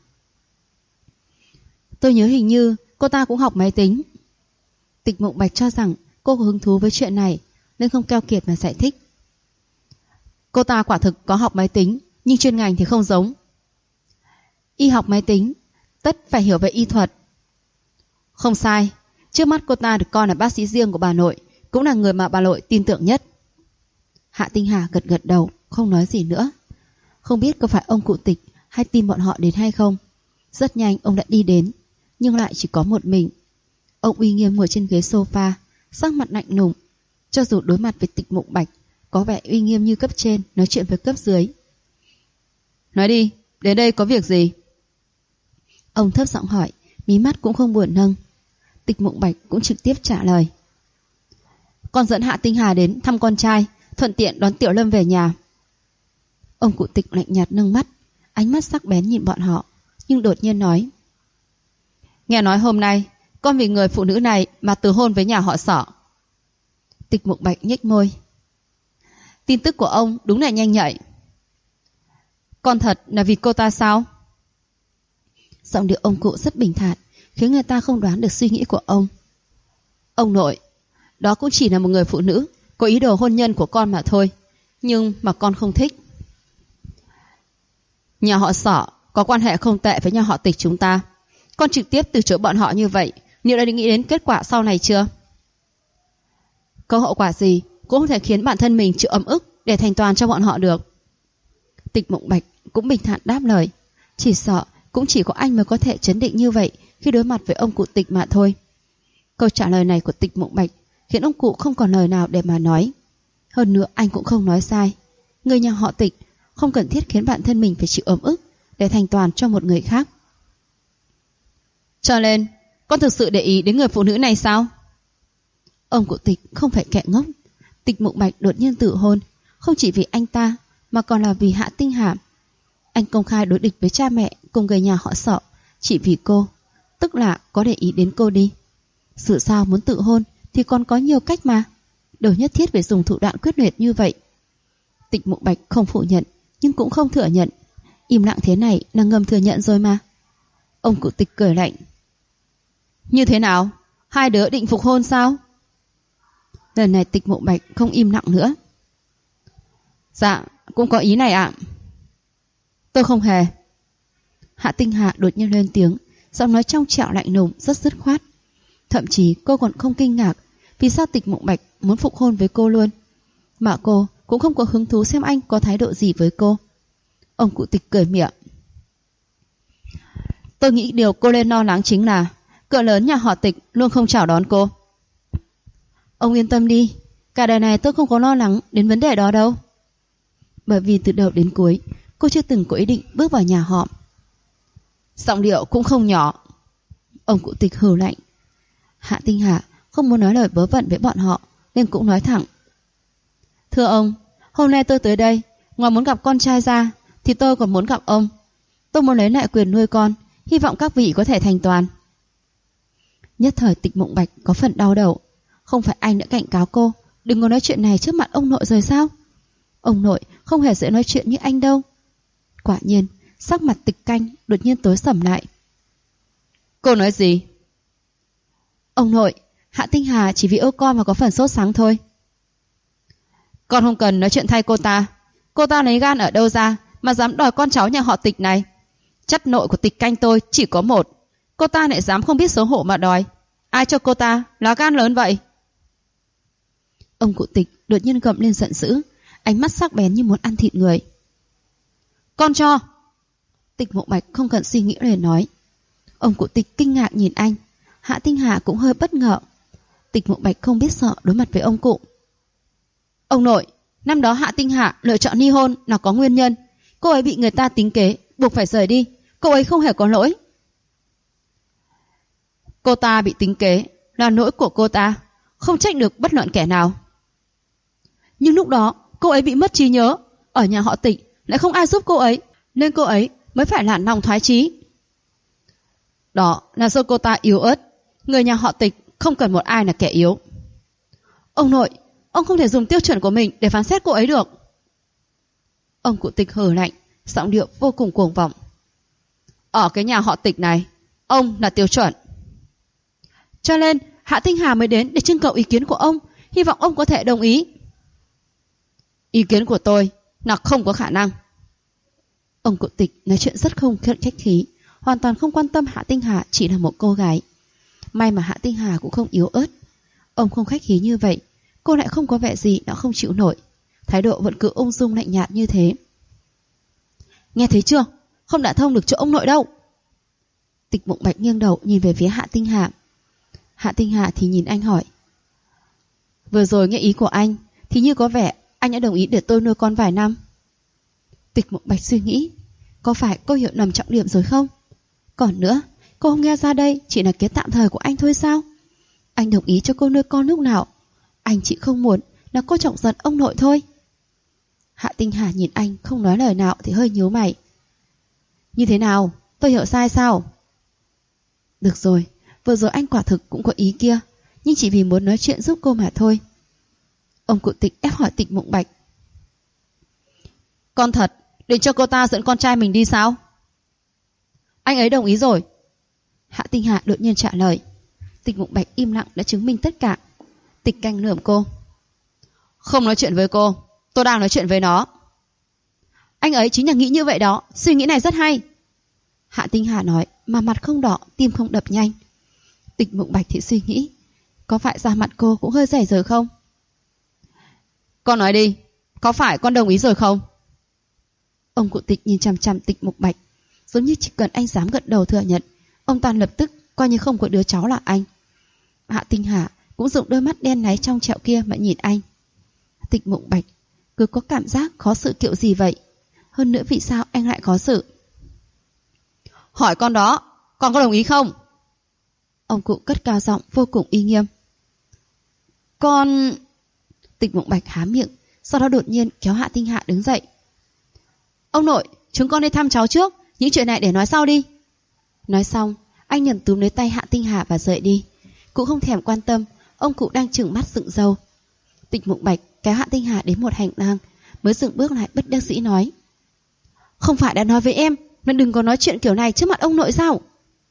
Tôi nhớ hình như cô ta cũng học máy tính. Tịch Mục Bạch cho rằng cô có hứng thú với chuyện này nên không keo kiệt mà giải thích. Cô ta quả thực có học máy tính, nhưng chuyên ngành thì không giống. Y học máy tính, tất phải hiểu về y thuật. Không sai, trước mắt cô ta được coi là bác sĩ riêng của bà nội, cũng là người mà bà nội tin tưởng nhất. Hạ Tinh Hà gật gật đầu, không nói gì nữa. Không biết có phải ông cụ Tịch hay tin bọn họ đến hay không. Rất nhanh ông đã đi đến, nhưng lại chỉ có một mình. Ông uy nghiêm ngồi trên ghế sofa, sắc mặt lạnh lùng. Cho dù đối mặt với Tịch Mục Bạch, có vẻ uy nghiêm như cấp trên nói chuyện với cấp dưới. Nói đi, đến đây có việc gì? Ông thấp giọng hỏi, mí mắt cũng không buồn nâng. Tịch Mục Bạch cũng trực tiếp trả lời. Con dẫn Hạ Tinh Hà đến thăm con trai, thuận tiện đón Tiểu Lâm về nhà. Ông cụ Tịch lạnh nhạt nâng mắt, ánh mắt sắc bén nhìn bọn họ, nhưng đột nhiên nói. Nghe nói hôm nay con vì người phụ nữ này mà từ hôn với nhà họ Sở. Tịch Mục Bạch nhếch môi. Tin tức của ông đúng là nhanh nhạy. Con thật là vì cô ta sao? Giọng điệu ông cụ rất bình thản, khiến người ta không đoán được suy nghĩ của ông. Ông nội, đó cũng chỉ là một người phụ nữ có ý đồ hôn nhân của con mà thôi, nhưng mà con không thích. Nhà họ Sở có quan hệ không tệ với nhà họ Tịch chúng ta. Con trực tiếp từ chối bọn họ như vậy, liệu đã nghĩ đến kết quả sau này chưa? Có hậu quả gì cũng không thể khiến bản thân mình chịu ấm ức để thành toàn cho bọn họ được. Tịch Mục Bạch cũng bình thản đáp lời. Chỉ sợ cũng chỉ có anh mới có thể trấn định như vậy khi đối mặt với ông cụ Tịch mà thôi. Câu trả lời này của Tịch Mục Bạch khiến ông cụ không còn lời nào để mà nói. Hơn nữa anh cũng không nói sai. Người nhà họ Tịch không cần thiết khiến bản thân mình phải chịu ấm ức để thành toàn cho một người khác. Cho nên con thực sự để ý đến người phụ nữ này sao? Ông cụ Tịch không phải kẻ ngốc. Tịch Mục Bạch đột nhiên tự hôn không chỉ vì anh ta mà còn là vì Hạ Tinh Hà. Anh công khai đối địch với cha mẹ cùng người nhà họ Sở chỉ vì cô, tức là có để ý đến cô đi. Sự sao muốn tự hôn thì còn có nhiều cách mà, đâu nhất thiết phải dùng thủ đoạn quyết liệt như vậy. Tịch Mục Bạch không phủ nhận nhưng cũng không thừa nhận. Im lặng thế này là ngầm thừa nhận rồi mà. Ông cụ Tịch cười lạnh. Như thế nào? Hai đứa định phục hôn sao? Lần này Tịch Mục Bạch không im lặng nữa. Dạ, cũng có ý này ạ. Tôi không hề. Hạ Tinh Hà đột nhiên lên tiếng, giọng nói trong trẻo lạnh lùng rất dứt khoát. Thậm chí cô còn không kinh ngạc vì sao Tịch Mục Bạch muốn phục hôn với cô luôn, mà cô cũng không có hứng thú xem anh có thái độ gì với cô. Ông cụ Tịch cười miệng. Tôi nghĩ điều cô nên lo lắng chính là cỡ lớn nhà họ Tịch luôn không chào đón cô. Ông yên tâm đi, cả đời này tôi không có lo lắng đến vấn đề đó đâu. Bởi vì từ đầu đến cuối, cô chưa từng có ý định bước vào nhà họ. Giọng điệu cũng không nhỏ. Ông cụ Tịch hừ lạnh. Hạ Tinh Hà không muốn nói lời vớ vẩn với bọn họ nên cũng nói thẳng. Thưa ông, hôm nay tôi tới đây, ngoài muốn gặp con trai ra thì tôi còn muốn gặp ông. Tôi muốn lấy lại quyền nuôi con, hy vọng các vị có thể thành toàn. Nhất thời Tịch Mộng Bạch có phần đau đầu. Không phải anh đã cảnh cáo cô đừng có nói chuyện này trước mặt ông nội rồi sao? Ông nội không hề dễ nói chuyện như anh đâu. Quả nhiên, sắc mặt Tịch Canh đột nhiên tối sầm lại. Cô nói gì? Ông nội, Hạ Tinh Hà chỉ vì âu con mà có phần sốt sắng thôi. Con không cần nói chuyện thay cô ta. Cô ta lấy gan ở đâu ra mà dám đòi con cháu nhà họ Tịch này? Chất nội của Tịch Canh tôi chỉ có một. Cô ta lại dám không biết xấu hổ mà đòi. Ai cho cô ta lá gan lớn vậy? Ông cụ Tịch đột nhiên gầm lên giận dữ, ánh mắt sắc bén như muốn ăn thịt người. Con cho! Tịch Mộng Bạch không cần suy nghĩ liền nói. Ông cụ Tịch kinh ngạc nhìn anh. Hạ Tinh Hà cũng hơi bất ngờ. Tịch Mộng Bạch không biết sợ đối mặt với ông cụ. Ông nội, năm đó Hạ Tinh Hà lựa chọn ly hôn là có nguyên nhân. Cô ấy bị người ta tính kế, buộc phải rời đi. Cô ấy không hề có lỗi. Cô ta bị tính kế là lỗi của cô ta, không trách được bất luận kẻ nào. Nhưng lúc đó cô ấy bị mất trí nhớ, ở nhà họ Tịch lại không ai giúp cô ấy, nên cô ấy mới phải nản lòng thoái chí. Đó là do cô ta yếu ớt. Người nhà họ Tịch không cần một ai là kẻ yếu. Ông nội, ông không thể dùng tiêu chuẩn của mình để phán xét cô ấy được. Ông cụ Tịch hừ lạnh, giọng điệu vô cùng cuồng vọng. Ở cái nhà họ Tịch này, ông là tiêu chuẩn. Cho nên Hạ Tinh Hà mới đến để trưng cầu ý kiến của ông, hy vọng ông có thể đồng ý. Ý kiến của tôi là không có khả năng. Ông cụ Tịch nói chuyện rất không khách khí, hoàn toàn không quan tâm Hạ Tinh Hà chỉ là một cô gái. May mà Hạ Tinh Hà cũng không yếu ớt. Ông không khách khí như vậy, cô lại không có vẻ gì đã không chịu nổi. Thái độ vẫn cứ ung dung lạnh nhạt như thế. Nghe thấy chưa? Không đã thông được chỗ ông nội đâu. Tịch Mộng Bạch nghiêng đầu nhìn về phía Hạ Tinh Hà. Hạ Tinh Hà thì nhìn anh hỏi. Vừa rồi nghe ý của anh thì như có vẻ anh đã đồng ý để tôi nuôi con vài năm. Tịch Mộng Bạch suy nghĩ, có phải cô hiểu lầm trọng điểm rồi không? Còn nữa, cô không nghe ra đây chỉ là kế tạm thời của anh thôi sao? Anh đồng ý cho cô nuôi con lúc nào? Anh chỉ không muốn là cô chọc giận ông nội thôi. Hạ Tinh Hà nhìn anh không nói lời nào thì hơi nhíu mày. Như thế nào? Tôi hiểu sai sao? Được rồi, vừa rồi anh quả thực cũng có ý kia, nhưng chỉ vì muốn nói chuyện giúp cô mà thôi. Ông cụ Tịch ép hỏi Tịch Mộng Bạch. Con thật định cho cô ta dẫn con trai mình đi sao? Anh ấy đồng ý rồi. Hạ Tinh Hà đột nhiên trả lời. Tịch Mộng Bạch im lặng đã chứng minh tất cả. Tịch Canh lườm cô. Không nói chuyện với cô, tôi đang nói chuyện với nó. Anh ấy chính là nghĩ như vậy đó, suy nghĩ này rất hay. Hạ Tinh Hà nói mà mặt không đỏ, tim không đập nhanh. Tịch Mộng Bạch thì suy nghĩ, có phải da mặt cô cũng hơi dày rồi không? Con nói đi, có phải con đồng ý rồi không? Ông cụ Tịch nhìn chằm chằm Tịch Mộng Bạch, giống như chỉ cần anh dám gật đầu thừa nhận, ông toàn lập tức coi như không có đứa cháu là anh. Hạ Tinh Hà cũng dùng đôi mắt đen láy trong trẻo kia mà nhìn anh. Tịch Mộng Bạch cứ có cảm giác khó xử kiểu gì vậy? Hơn nữa vì sao anh lại khó xử? Hỏi con đó, con có đồng ý không? Ông cụ cất cao giọng vô cùng uy nghiêm. Con... Tịch Mộng Bạch há miệng, sau đó đột nhiên kéo Hạ Tinh Hà đứng dậy. Ông nội, chúng con đi thăm cháu trước, những chuyện này để nói sau đi. Nói xong, anh nhận túm lấy tay Hạ Tinh Hà và rời đi. Cũng không thèm quan tâm, ông cụ đang trừng mắt dựng râu. Tịch Mộng Bạch kéo Hạ Tinh Hà đến một hành lang, mới dừng bước lại bất đắc dĩ nói. Không phải đã nói với em nên đừng có nói chuyện kiểu này trước mặt ông nội sao?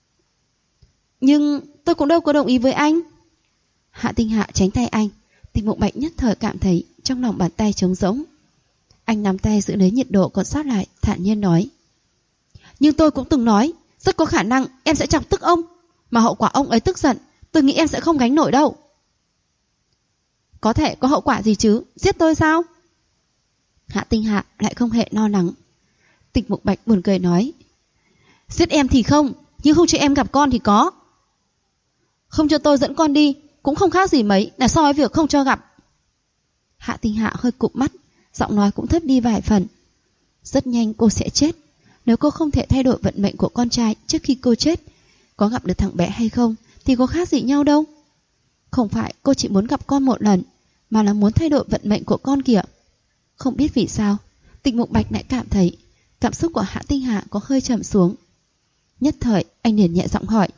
Nhưng tôi cũng đâu có đồng ý với anh. Hạ Tinh Hà tránh tay anh. Tịch Mộng Bạch nhất thời cảm thấy trong lòng bàn tay trống rỗng. Anh nắm tay giữ lấy nhiệt độ còn sót lại, thản nhiên nói. Nhưng tôi cũng từng nói, rất có khả năng em sẽ chọc tức ông, mà hậu quả ông ấy tức giận, tôi nghĩ em sẽ không gánh nổi đâu. Có thể có hậu quả gì chứ, giết tôi sao? Hạ Tinh Hà lại không hề lo lắng. Tịch Mộng Bạch buồn cười nói. Giết em thì không, nhưng không cho em gặp con thì có. Không cho tôi dẫn con đi cũng không khác gì mấy là so với việc không cho gặp. Hạ Tinh Hạ hơi cụp mắt, giọng nói cũng thấp đi vài phần. Rất nhanh cô sẽ chết. Nếu cô không thể thay đổi vận mệnh của con trai trước khi cô chết, có gặp được thằng bé hay không thì có khác gì nhau đâu. Không phải cô chỉ muốn gặp con một lần, mà là muốn thay đổi vận mệnh của con kìa. Không biết vì sao, Tịch Mục Bạch lại cảm thấy cảm xúc của Hạ Tinh Hạ có hơi trầm xuống. Nhất thời anh liền nhẹ giọng hỏi: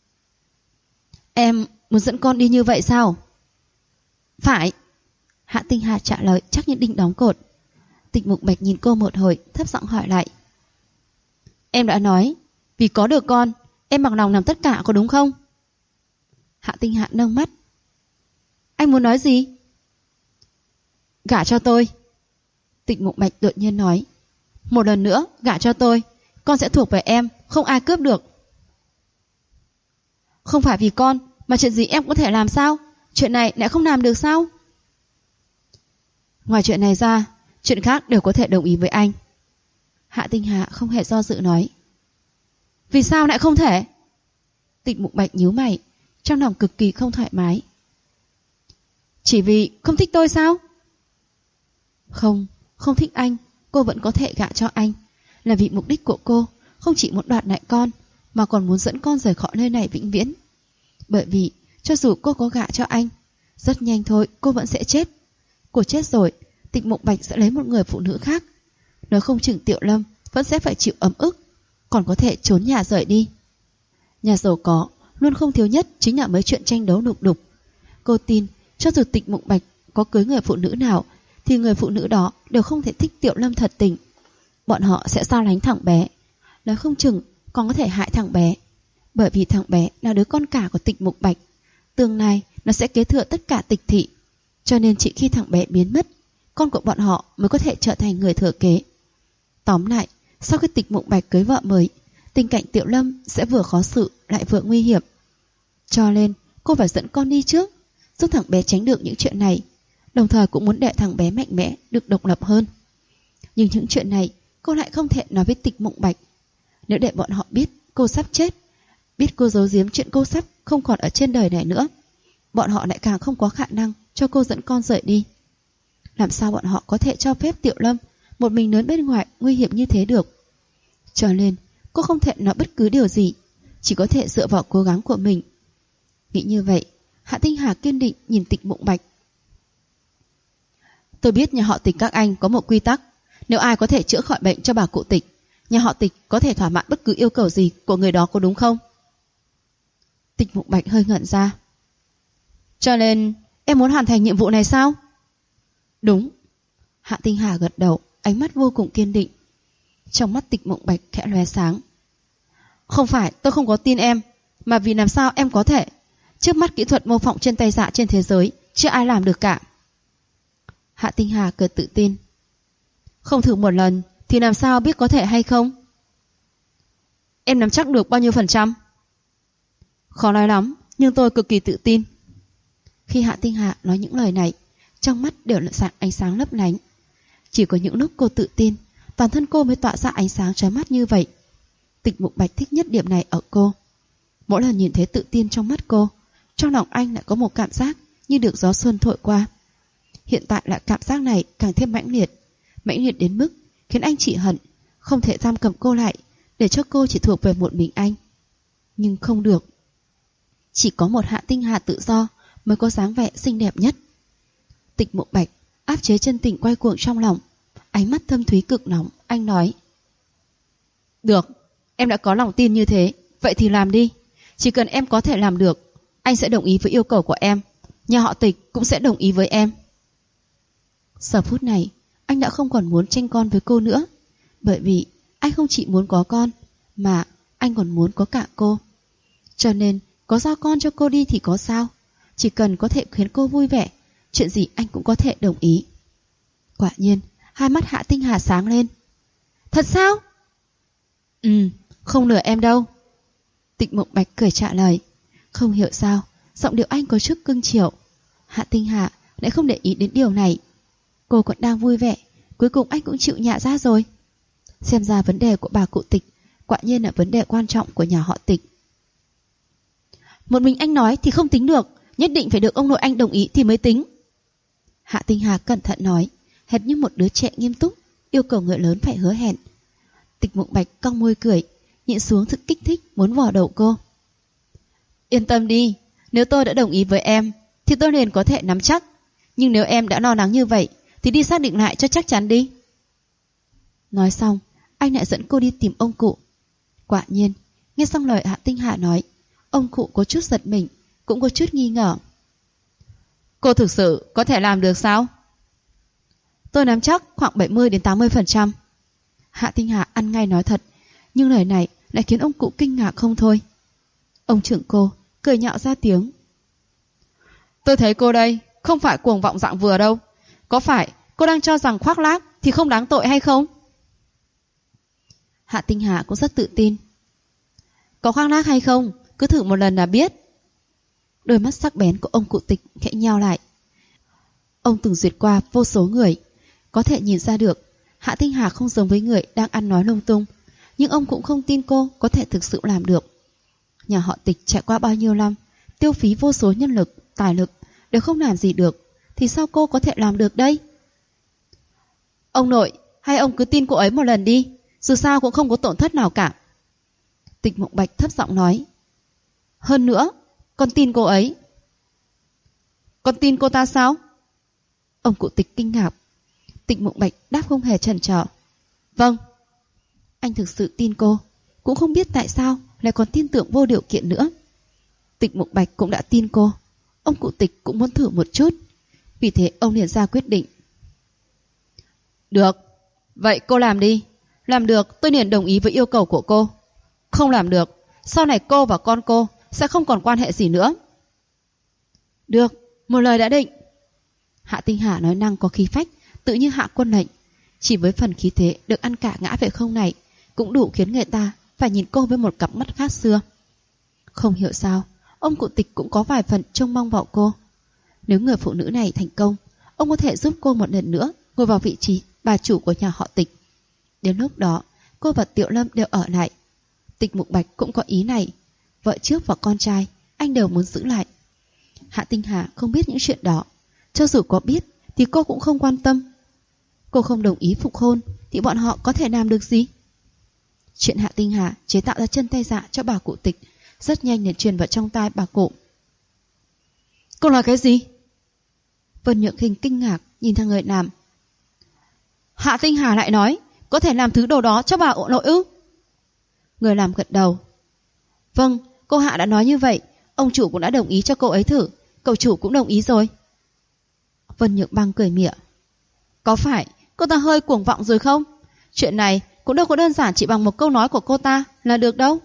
Em muốn dẫn con đi như vậy sao? Phải. Hạ Tinh Hà trả lời chắc như đinh đóng cột. Tịch Mục Bạch nhìn cô một hồi, thấp giọng hỏi lại: Em đã nói vì có được con em bằng lòng làm tất cả có đúng không? Hạ Tinh Hà nâng mắt: Anh muốn nói gì? Gả cho tôi. Tịch Mục Bạch đột nhiên nói: Một lần nữa gả cho tôi, con sẽ thuộc về em, không ai cướp được. Không phải vì con mà chuyện gì em cũng có thể làm sao? Chuyện này lại không làm được sao? Ngoài chuyện này ra, chuyện khác đều có thể đồng ý với anh. Hạ Tinh Hà không hề do dự nói. Vì sao lại không thể? Tịch Mục Bạch nhíu mày, trong lòng cực kỳ không thoải mái. Chỉ vì không thích tôi sao? Không thích anh, cô vẫn có thể gả cho anh. Là vì mục đích của cô không chỉ muốn đoạt lại con, mà còn muốn dẫn con rời khỏi nơi này vĩnh viễn. Bởi vì cho dù cô có gả cho anh, rất nhanh thôi cô vẫn sẽ chết. Cô chết rồi, Tịch Mục Bạch sẽ lấy một người phụ nữ khác. Nói không chừng Tiểu Lâm vẫn sẽ phải chịu ấm ức, còn có thể trốn nhà rời đi. Nhà giàu có luôn không thiếu nhất chính là mấy chuyện tranh đấu lục đục. Cô tin cho dù Tịch Mục Bạch có cưới người phụ nữ nào, thì người phụ nữ đó đều không thể thích Tiểu Lâm thật tình. Bọn họ sẽ xa lánh thằng bé, nói không chừng còn có thể hại thằng bé. Bởi vì thằng bé là đứa con cả của Tịch Mục Bạch, tương lai nó sẽ kế thừa tất cả Tịch thị. Cho nên chỉ khi thằng bé biến mất, con của bọn họ mới có thể trở thành người thừa kế. Tóm lại, sau khi Tịch Mục Bạch cưới vợ mới, tình cảnh Tiểu Lâm sẽ vừa khó xử lại vừa nguy hiểm. Cho nên cô phải dẫn con đi trước, giúp thằng bé tránh được những chuyện này, đồng thời cũng muốn để thằng bé mạnh mẽ được độc lập hơn. Nhưng những chuyện này cô lại không thể nói với Tịch Mục Bạch. Nếu để bọn họ biết cô sắp chết, biết cô giấu giếm chuyện cô sắp không còn ở trên đời này nữa, bọn họ lại càng không có khả năng cho cô dẫn con rời đi. Làm sao bọn họ có thể cho phép Tiểu Lâm một mình lớn bên ngoài nguy hiểm như thế được? Cho nên cô không thể nói bất cứ điều gì, chỉ có thể dựa vào cố gắng của mình. Nghĩ như vậy, Hạ Tinh Hà kiên định nhìn Tịch Mục Bạch. Tôi biết nhà họ Tịch các anh có một quy tắc, nếu ai có thể chữa khỏi bệnh cho bà cụ Tịch, nhà họ Tịch có thể thỏa mãn bất cứ yêu cầu gì của người đó, có đúng không? Tịch Mục Bạch hơi ngẩn ra. Cho nên em muốn hoàn thành nhiệm vụ này sao? Đúng. Hạ Tinh Hà gật đầu, ánh mắt vô cùng kiên định. Trong mắt Tịch Mục Bạch khẽ lóe sáng. Không phải tôi không có tin em, mà vì làm sao em có thể. Trước mắt kỹ thuật mô phỏng chân tay dạ trên thế giới chưa ai làm được cả. Hạ Tinh Hà cười tự tin. Không thử một lần thì làm sao biết có thể hay không? Em nắm chắc được bao nhiêu %? Khó nói lắm, nhưng tôi cực kỳ tự tin. Khi Hạ Tinh Hà nói những lời này, trong mắt đều là ánh sáng lấp lánh. Chỉ có những lúc cô tự tin, toàn thân cô mới tỏa ra ánh sáng chói mắt như vậy. Tịch Mục Bạch thích nhất điểm này ở cô. Mỗi lần nhìn thấy tự tin trong mắt cô, trong lòng anh lại có một cảm giác như được gió xuân thổi qua. Hiện tại lại cảm giác này càng thêm mãnh liệt đến mức khiến anh chỉ hận không thể giam cầm cô lại, để cho cô chỉ thuộc về một mình anh. Nhưng không được. Chỉ có một Hạ Tinh Hà tự do mới có dáng vẻ xinh đẹp nhất. Tịch Mục Bạch áp chế chân tình quay cuồng trong lòng, ánh mắt thâm thúy cực nóng. Anh nói: Được, em đã có lòng tin như thế, vậy thì làm đi. Chỉ cần em có thể làm được, anh sẽ đồng ý với yêu cầu của em, nhà họ Tịch cũng sẽ đồng ý với em. Giờ phút này anh đã không còn muốn tranh con với cô nữa, bởi vì anh không chỉ muốn có con, mà anh còn muốn có cả cô. Cho nên có giao con cho cô đi thì có sao, chỉ cần có thể khiến cô vui vẻ, chuyện gì anh cũng có thể đồng ý. Quả nhiên hai mắt Hạ Tinh Hà sáng lên. Thật sao? Không lừa em đâu. Tịch Mục Bạch cười trả lời. Không hiểu sao giọng điệu anh có chút cưng chiều. Hạ Tinh Hà lại không để ý đến điều này. Cô còn đang vui vẻ, cuối cùng anh cũng chịu nhả ra rồi. Xem ra vấn đề của bà cụ Tịch quả nhiên là vấn đề quan trọng của nhà họ Tịch. Một mình anh nói thì không tính được, nhất định phải được ông nội anh đồng ý thì mới tính. Hạ Tinh Hà cẩn thận nói, hệt như một đứa trẻ nghiêm túc, yêu cầu người lớn phải hứa hẹn. Tịch Mộng Bạch cong môi cười, nhịn xuống sự kích thích muốn vò đầu cô. Yên tâm đi, nếu tôi đã đồng ý với em thì tôi liền có thể nắm chắc. Nhưng nếu em đã lo lắng như vậy thì đi xác định lại cho chắc chắn đi. Nói xong, anh lại dẫn cô đi tìm ông cụ. Quả nhiên, nghe xong lời Hạ Tinh Hà nói, ông cụ có chút giật mình, cũng có chút nghi ngờ. Cô thực sự có thể làm được sao? Tôi nắm chắc khoảng 70-80%. Hạ Tinh Hà ăn ngay nói thật, nhưng lời này lại khiến ông cụ kinh ngạc không thôi. Ông trưởng cô cười nhạo ra tiếng. Tôi thấy cô đây không phải cuồng vọng dạng vừa đâu. Có phải cô đang cho rằng khoác lác thì không đáng tội hay không? Hạ Tinh Hà cũng rất tự tin. Có khoác lác hay không, cứ thử một lần là biết. Đôi mắt sắc bén của ông cụ Tịch khẽ nheo lại. Ông từng duyệt qua vô số người, có thể nhìn ra được Hạ Tinh Hà không giống với người đang ăn nói lung tung, nhưng ông cũng không tin cô có thể thực sự làm được. Nhà họ Tịch trải qua bao nhiêu năm, tiêu phí vô số nhân lực, tài lực đều không làm gì được, thì sao cô có thể làm được đây? Ông nội, hay ông cứ tin cô ấy một lần đi, dù sao cũng không có tổn thất nào cả. Tịch Mộng Bạch thấp giọng nói. Hơn nữa, con tin cô ấy. Con tin cô ta sao? Ông cụ Tịch kinh ngạc. Tịch Mộng Bạch đáp không hề chần chờ. Vâng. Anh thực sự tin cô, cũng không biết tại sao lại còn tin tưởng vô điều kiện nữa. Tịch Mộng Bạch cũng đã tin cô, ông cụ Tịch cũng muốn thử một chút, vì thế ông liền ra quyết định. Được, vậy cô làm đi. Làm được tôi liền đồng ý với yêu cầu của cô. Không làm được, sau này cô và con cô sẽ không còn quan hệ gì nữa. Được, một lời đã định. Hạ Tinh Hà nói năng có khí phách, tự như hạ quân lệnh. Chỉ với phần khí thế được ăn cả ngã về không này cũng đủ khiến người ta phải nhìn cô với một cặp mắt khác xưa. Không hiểu sao, ông cụ Tịch cũng có vài phần trông mong vào cô. Nếu người phụ nữ này thành công, ông có thể giúp cô một lần nữa ngồi vào vị trí bà chủ của nhà họ Tịch. Đến lúc đó, cô và Tiểu Lâm đều ở lại. Tịch Mục Bạch cũng có ý này. Vợ trước và con trai, anh đều muốn giữ lại. Hạ Tinh Hà không biết những chuyện đó. Cho dù có biết, thì cô cũng không quan tâm. Cô không đồng ý phục hôn, thì bọn họ có thể làm được gì? Chuyện Hạ Tinh Hà chế tạo ra chân tay dạ cho bà cụ Tịch rất nhanh liền truyền vào trong tai bà cụ. Cô nói cái gì? Vân Nhược Hình kinh ngạc nhìn thằng người làm. Hạ Tinh Hà lại nói có thể làm thứ đồ đó cho bà nội ư? Người làm gật đầu. Vâng, cô Hạ đã nói như vậy. Ông chủ cũng đã đồng ý cho cô ấy thử. Cậu chủ cũng đồng ý rồi. Vân Nhược Băng cười mỉa. Có phải cô ta hơi cuồng vọng rồi không? Chuyện này cũng đâu có đơn giản chỉ bằng một câu nói của cô ta là được đâu.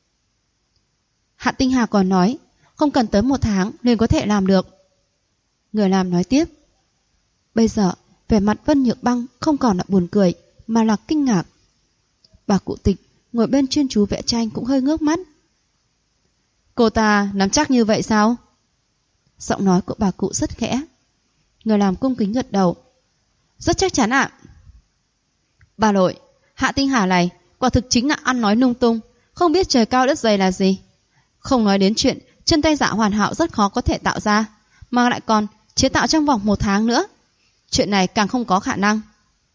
Hạ Tinh Hà còn nói không cần tới 1 tháng liền có thể làm được. Người làm nói tiếp. Bây giờ vẻ mặt Vân Nhược Băng không còn là buồn cười mà là kinh ngạc. Bà cụ Tịch ngồi bên chuyên chú vẽ tranh cũng hơi ngước mắt. Cô ta nắm chắc như vậy sao? Giọng nói của bà cụ rất khẽ. Người làm cung kính gật đầu. Rất chắc chắn ạ. Bà nội, Hạ Tinh Hà này quả thực chính là ăn nói lung tung, không biết trời cao đất dày là gì. Không nói đến chuyện chân tay dạ hoàn hảo rất khó có thể tạo ra, mà lại còn chế tạo trong vòng 1 tháng nữa. Chuyện này càng không có khả năng.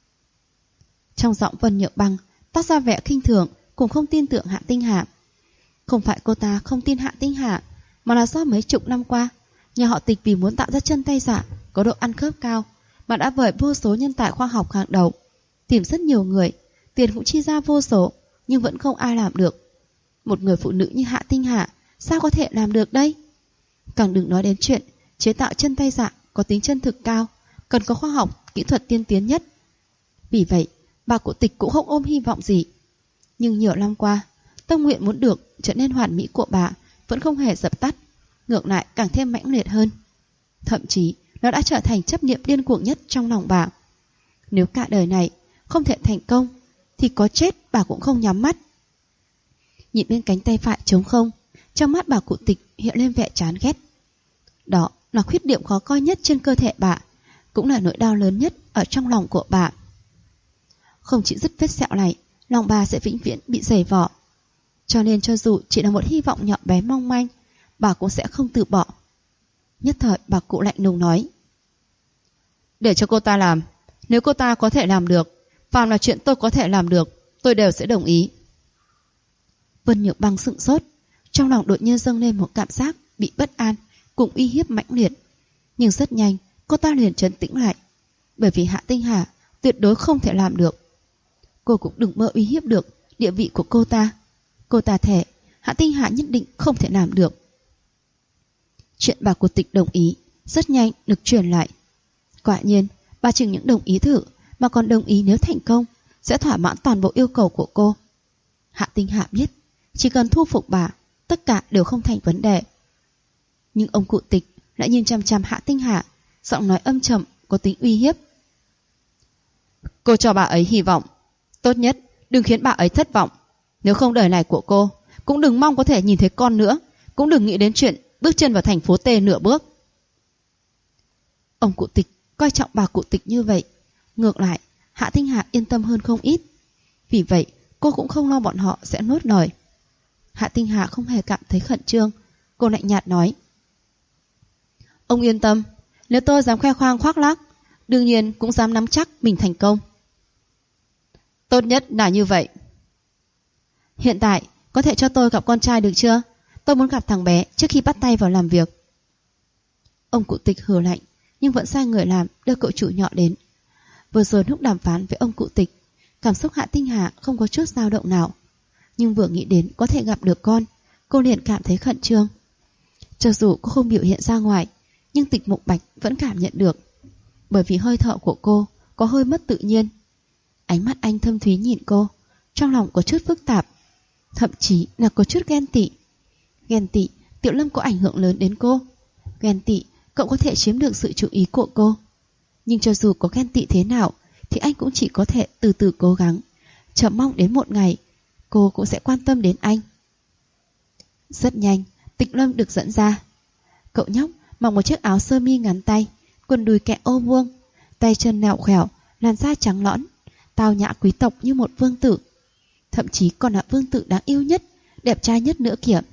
Trong giọng Vân Nhược Băng toát ra vẻ khinh thường cùng không tin tưởng Hạ Tinh Hà. Không phải cô ta không tin Hạ Tinh Hà, mà là do mấy chục năm qua nhà họ Tịch vì muốn tạo ra chân tay dạ có độ ăn khớp cao mà đã vời vô số nhân tài khoa học hàng đầu, tìm rất nhiều người, tiền cũng chi ra vô số, nhưng vẫn không ai làm được. Một người phụ nữ như Hạ Tinh Hà sao có thể làm được đây? Càng đừng nói đến chuyện chế tạo chân tay dạ có tính chân thực cao, cần có khoa học kỹ thuật tiên tiến nhất. Vì vậy bà cụ Tịch cũng không ôm hy vọng gì. Nhưng nhiều năm qua, tâm nguyện muốn được trở nên hoàn mỹ của bà vẫn không hề dập tắt, ngược lại càng thêm mãnh liệt hơn. Thậm chí nó đã trở thành chấp niệm điên cuồng nhất trong lòng bà. Nếu cả đời này không thể thành công thì có chết bà cũng không nhắm mắt. Nhìn bên cánh tay phải trống không, trong mắt bà cụ Tịch hiện lên vẻ chán ghét. Đó là khuyết điểm khó coi nhất trên cơ thể bà, cũng là nỗi đau lớn nhất ở trong lòng của bà. Không chỉ dứt vết sẹo này, lòng bà sẽ vĩnh viễn bị dày vò, Cho nên cho dù chỉ là một hy vọng nhỏ bé mong manh, bà cũng sẽ không từ bỏ. Nhất thời bà cụ lạnh lùng nói: Để cho cô ta làm. Nếu cô ta có thể làm được, phàm là chuyện tôi có thể làm được, tôi đều sẽ đồng ý. Vân Nhược Băng sững sốt, trong lòng đột nhiên dâng lên một cảm giác bị bất an cùng uy hiếp mãnh liệt. Nhưng rất nhanh cô ta liền trấn tĩnh lại, bởi vì Hạ Tinh Hà tuyệt đối không thể làm được. Cô cũng đừng mơ uy hiếp được địa vị của cô ta. Cô ta thề Hạ Tinh Hà nhất định không thể làm được. Chuyện bà của Tịch đồng ý rất nhanh được truyền lại. Quả nhiên bà chẳng những đồng ý thử mà còn đồng ý nếu thành công sẽ thỏa mãn toàn bộ yêu cầu của cô. Hạ Tinh Hà biết chỉ cần thu phục bà, tất cả đều không thành vấn đề. Nhưng ông cụ Tịch lại nhìn chằm chằm Hạ Tinh Hà, giọng nói âm trầm có tính uy hiếp. Cô cho bà ấy hy vọng, tốt nhất đừng khiến bà ấy thất vọng. Nếu không đời này của cô cũng đừng mong có thể nhìn thấy con nữa, cũng đừng nghĩ đến chuyện bước chân vào thành phố T nửa bước. Ông cụ Tịch coi trọng bà cụ Tịch như vậy, ngược lại Hạ Tinh Hà yên tâm hơn không ít. Vì vậy cô cũng không lo bọn họ sẽ nuốt lời. Hạ Tinh Hà không hề cảm thấy khẩn trương, cô lạnh nhạt nói: Ông yên tâm, nếu tôi dám khoe khoang khoác lác, đương nhiên cũng dám nắm chắc mình thành công. Tốt nhất là như vậy. Hiện tại có thể cho tôi gặp con trai được chưa? Tôi muốn gặp thằng bé trước khi bắt tay vào làm việc. Ông cụ Tịch hừ lạnh, nhưng vẫn sai người làm đưa cậu chủ nhỏ đến. Vừa rồi lúc đàm phán với ông cụ Tịch, cảm xúc Hạ Tinh Hà không có chút dao động nào, nhưng vừa nghĩ đến có thể gặp được con, cô liền cảm thấy khẩn trương. Cho dù cô không biểu hiện ra ngoài, nhưng Tịch Mục Bạch vẫn cảm nhận được, bởi vì hơi thở của cô có hơi mất tự nhiên. Ánh mắt anh thâm thúy nhìn cô, trong lòng có chút phức tạp, thậm chí là có chút ghen tị. Ghen tị Tiểu Lâm có ảnh hưởng lớn đến cô, ghen tị cậu có thể chiếm được sự chú ý của cô. Nhưng cho dù có ghen tị thế nào thì anh cũng chỉ có thể từ từ cố gắng, chờ mong đến một ngày cô cũng sẽ quan tâm đến anh. Rất nhanh Tịch Lâm được dẫn ra. Cậu nhóc mặc một chiếc áo sơ mi ngắn tay, quần đùi kẹ ô vuông, tay chân lẹo khẻo, làn da trắng nõn, tao nhã quý tộc như một vương tử. Thậm chí còn là vương tử đáng yêu nhất, đẹp trai nhất nữa kìa.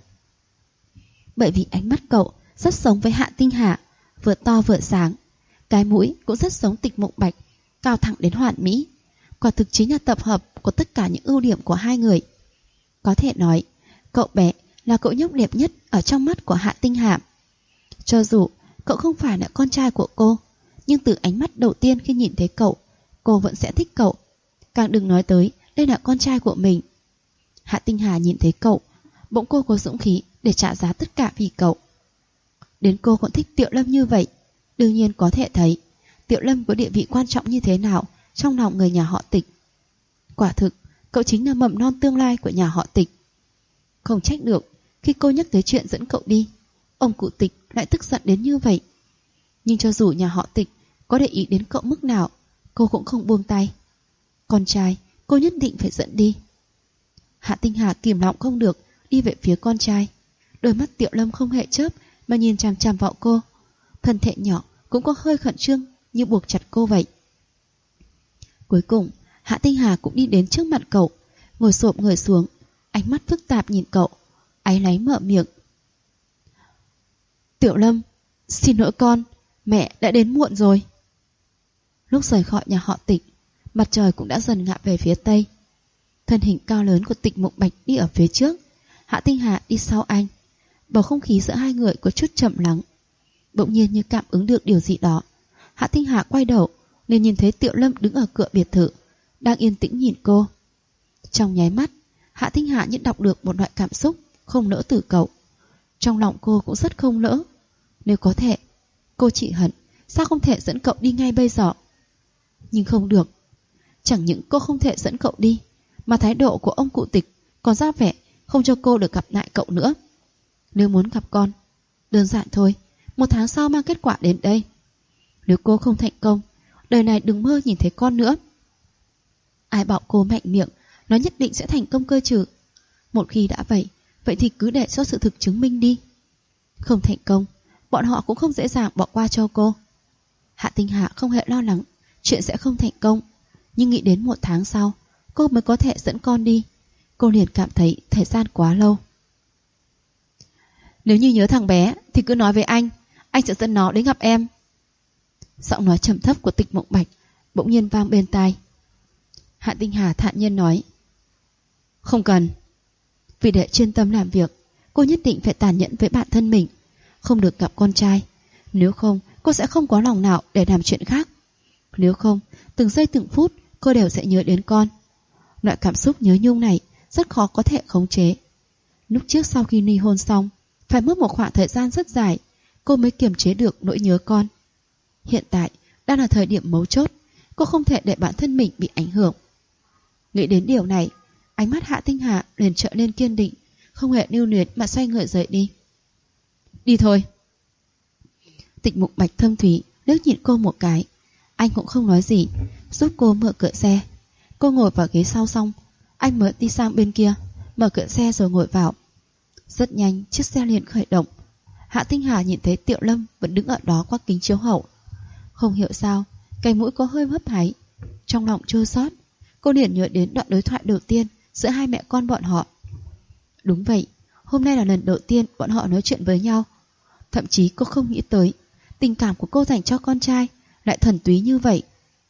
Bởi vì ánh mắt cậu rất giống với Hạ Tinh Hà, vừa to vừa sáng. Cái mũi cũng rất giống Tịch Mộng Bạch, cao thẳng đến hoàn mỹ. Quả thực chính là tập hợp của tất cả những ưu điểm của hai người. Có thể nói cậu bé là cậu nhóc đẹp nhất ở trong mắt của Hạ Tinh Hà. Cho dù cậu không phải là con trai của cô, nhưng từ ánh mắt đầu tiên khi nhìn thấy cậu, cô vẫn sẽ thích cậu. Càng đừng nói tới đây là con trai của mình. Hạ Tinh Hà nhìn thấy cậu, bỗng cô có dũng khí để trả giá tất cả vì cậu. Đến cô còn thích Tiểu Lâm như vậy, đương nhiên có thể thấy Tiểu Lâm có địa vị quan trọng như thế nào trong lòng người nhà họ Tịch. Quả thực cậu chính là mầm non tương lai của nhà họ Tịch. Không trách được khi cô nhắc tới chuyện dẫn cậu đi, ông cụ Tịch lại tức giận đến như vậy. Nhưng cho dù nhà họ Tịch có để ý đến cậu mức nào, cô cũng không buông tay. Con trai cô nhất định phải dẫn đi. Hạ Tinh Hà kìm lòng không được đi về phía con trai. Đôi mắt Tiểu Lâm không hề chớp mà nhìn chằm chằm vào cô, thân thể nhỏ cũng có hơi khẩn trương như buộc chặt cô vậy. Cuối cùng Hạ Tinh Hà cũng đi đến trước mặt cậu, ngồi xổm người xuống, ánh mắt phức tạp nhìn cậu, áy náy mở miệng: Tiểu Lâm, xin lỗi con, mẹ đã đến muộn rồi. Lúc rời khỏi nhà họ Tịch, mặt trời cũng đã dần ngả về phía tây. Thân hình cao lớn của Tịch Mộng Bạch đi ở phía trước, Hạ Tinh Hà đi sau anh. Bầu không khí giữa hai người có chút trầm lắng. Bỗng nhiên như cảm ứng được điều gì đó, Hạ Tinh Hà quay đầu nên nhìn thấy Tiểu Lâm đứng ở cửa biệt thự, đang yên tĩnh nhìn cô. Trong nháy mắt, Hạ Tinh Hà như đọc được một loại cảm xúc không nỡ từ cậu. Trong lòng cô cũng rất không nỡ. Nếu có thể, cô chỉ hận sao không thể dẫn cậu đi ngay bây giờ. Nhưng không được. Chẳng những cô không thể dẫn cậu đi, mà thái độ của ông cụ Tịch còn ra vẻ không cho cô được gặp lại cậu nữa. Nếu muốn gặp con, đơn giản thôi, 1 tháng sau mang kết quả đến đây. Nếu cô không thành công, đời này đừng mơ nhìn thấy con nữa. Ai bảo cô mạnh miệng nó nhất định sẽ thành công cơ chứ. Một khi đã vậy thì cứ để cho sự thực chứng minh đi. Không thành công, bọn họ cũng không dễ dàng bỏ qua cho cô. Hạ Tinh Hà không hề lo lắng chuyện sẽ không thành công, nhưng nghĩ đến 1 tháng sau cô mới có thể dẫn con đi, cô liền cảm thấy thời gian quá lâu. Nếu như nhớ thằng bé thì cứ nói với anh sẽ dẫn nó đến gặp em. Giọng nói trầm thấp của Tịch Mộng Bạch bỗng nhiên vang bên tai. Hạ Tinh Hà thản nhiên nói: Không cần. Vì để chuyên tâm làm việc, cô nhất định phải tàn nhẫn với bản thân mình, không được gặp con trai. Nếu không, cô sẽ không có lòng nào để làm chuyện khác. Nếu không, từng giây từng phút cô đều sẽ nhớ đến con. Loại cảm xúc nhớ nhung này rất khó có thể khống chế. Lúc trước sau khi ly hôn xong, phải mất một khoảng thời gian rất dài cô mới kiềm chế được nỗi nhớ con. Hiện tại đang là thời điểm mấu chốt, cô không thể để bản thân mình bị ảnh hưởng. Nghĩ đến điều này, ánh mắt Hạ Tinh Hà liền trở nên kiên định, không hề nưu nuyết mà xoay người rời đi. Đi thôi. Tịch Mục Bạch thâm thúy liếc nhìn cô một cái, anh cũng không nói gì, giúp cô mở cửa xe. Cô ngồi vào ghế sau xong, anh mới đi sang bên kia, mở cửa xe rồi ngồi vào. Rất nhanh chiếc xe liền khởi động. Hạ Tinh Hà nhìn thấy Tiểu Lâm vẫn đứng ở đó qua kính chiếu hậu. Không hiểu sao, cái mũi có hơi hấp háy. Trong lòng chua xót, cô liền nhớ đến đoạn đối thoại đầu tiên giữa hai mẹ con bọn họ. Đúng vậy, hôm nay là lần đầu tiên bọn họ nói chuyện với nhau. Thậm chí cô không nghĩ tới tình cảm của cô dành cho con trai lại thuần túy như vậy.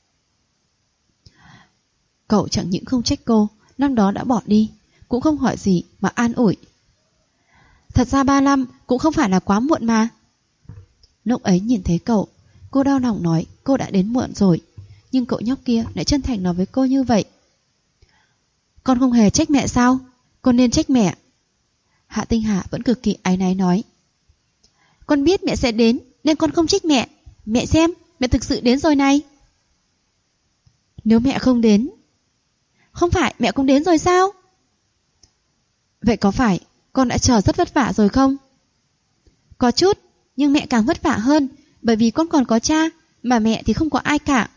Cậu chẳng những không trách cô năm đó đã bỏ đi, cũng không hỏi gì mà an ủi. Thật ra 3 năm cũng không phải là quá muộn mà. Lúc ấy nhìn thấy cậu, cô đau lòng nói cô đã đến muộn rồi, nhưng cậu nhóc kia lại chân thành nói với cô như vậy. Con không hề trách mẹ sao? Con nên trách mẹ. Hạ Tinh Hà vẫn cực kỳ áy náy nói. Con biết mẹ sẽ đến nên con không trách mẹ. Mẹ xem, mẹ thực sự đến rồi này. Nếu mẹ không đến... Không phải mẹ cũng đến rồi sao? Vậy có phải con đã chờ rất vất vả rồi không? Có chút, nhưng mẹ càng vất vả hơn, bởi vì con còn có cha, mà mẹ thì không có ai cả.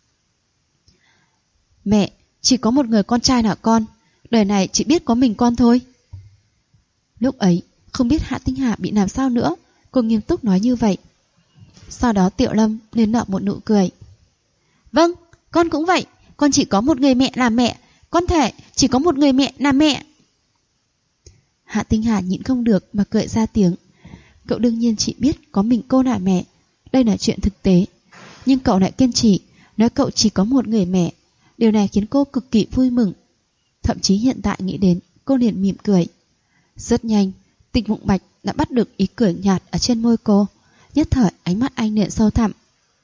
Mẹ chỉ có một người con trai là con, đời này chỉ biết có mình con thôi. Lúc ấy không biết Hạ Tinh Hà bị làm sao nữa, cô nghiêm túc nói như vậy. Sau đó Tiểu Lâm liền nở một nụ cười. Vâng, con cũng vậy, con chỉ có một người mẹ làm mẹ, con thể chỉ có một người mẹ làm mẹ. Hạ Tinh Hà nhịn không được mà cười ra tiếng. Cậu đương nhiên chỉ biết có mình cô là mẹ, đây là chuyện thực tế. Nhưng cậu lại kiên trì nói cậu chỉ có một người mẹ. Điều này khiến cô cực kỳ vui mừng. Thậm chí hiện tại nghĩ đến, cô liền mỉm cười. Rất nhanh, Tịch Mộng Bạch đã bắt được ý cười nhạt ở trên môi cô. Nhất thời ánh mắt anh liền sâu thẳm.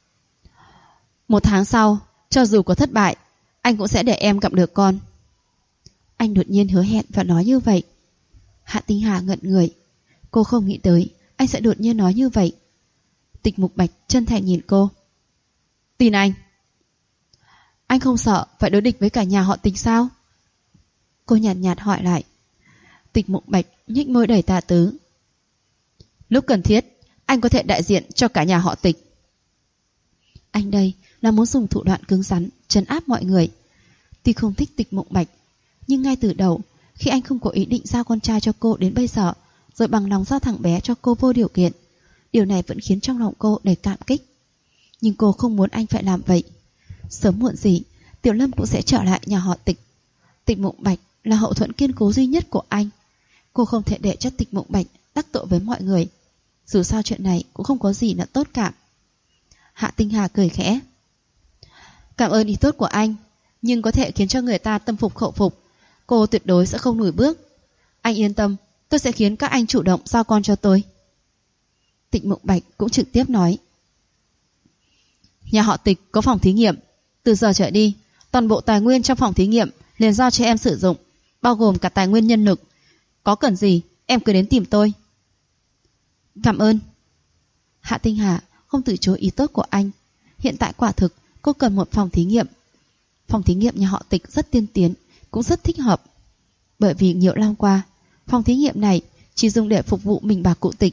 1 tháng sau, cho dù có thất bại, anh cũng sẽ để em gặp được con. Anh đột nhiên hứa hẹn và nói như vậy. Hạ Tinh Hà ngẩn người. Cô không nghĩ tới anh sẽ đột nhiên nói như vậy. Tịch Mục Bạch chân thành nhìn cô. Tin anh. Anh không sợ phải đối địch với cả nhà họ Tịch sao? Cô nhàn nhạt hỏi lại. Tịch Mục Bạch nhếch môi đầy tà tứ. Lúc cần thiết, anh có thể đại diện cho cả nhà họ Tịch. Anh đây là muốn dùng thủ đoạn cứng rắn trấn áp mọi người. Tuy không thích Tịch Mộng Bạch, nhưng ngay từ đầu, khi anh không có ý định giao con trai cho cô đến bây giờ, rồi bằng lòng giao thằng bé cho cô vô điều kiện, điều này vẫn khiến trong lòng cô đầy cảm kích. Nhưng cô không muốn anh phải làm vậy. Sớm muộn gì, Tiểu Lâm cũng sẽ trở lại nhà họ Tịch. Tịch Mộng Bạch là hậu thuẫn kiên cố duy nhất của anh. Cô không thể để cho Tịch Mộng Bạch đắc tội với mọi người. Dù sao chuyện này cũng không có gì là tốt cả. Hạ Tinh Hà cười khẽ. Cảm ơn ý tốt của anh, nhưng có thể khiến cho người ta tâm phục khẩu phục. Cô tuyệt đối sẽ không lùi bước. Anh yên tâm, tôi sẽ khiến các anh chủ động giao con cho tôi. Tịch Mộng Bạch cũng trực tiếp nói. Nhà họ Tịch có phòng thí nghiệm. Từ giờ trở đi, toàn bộ tài nguyên trong phòng thí nghiệm liền giao cho em sử dụng, bao gồm cả tài nguyên nhân lực. Có cần gì, em cứ đến tìm tôi. Cảm ơn. Hạ Tinh Hà không từ chối ý tốt của anh. Hiện tại quả thực cô cần một phòng thí nghiệm. Phòng thí nghiệm nhà họ Tịch rất tiên tiến, cũng rất thích hợp. Bởi vì nhiều năm qua, phòng thí nghiệm này chỉ dùng để phục vụ mình bà cụ Tịch.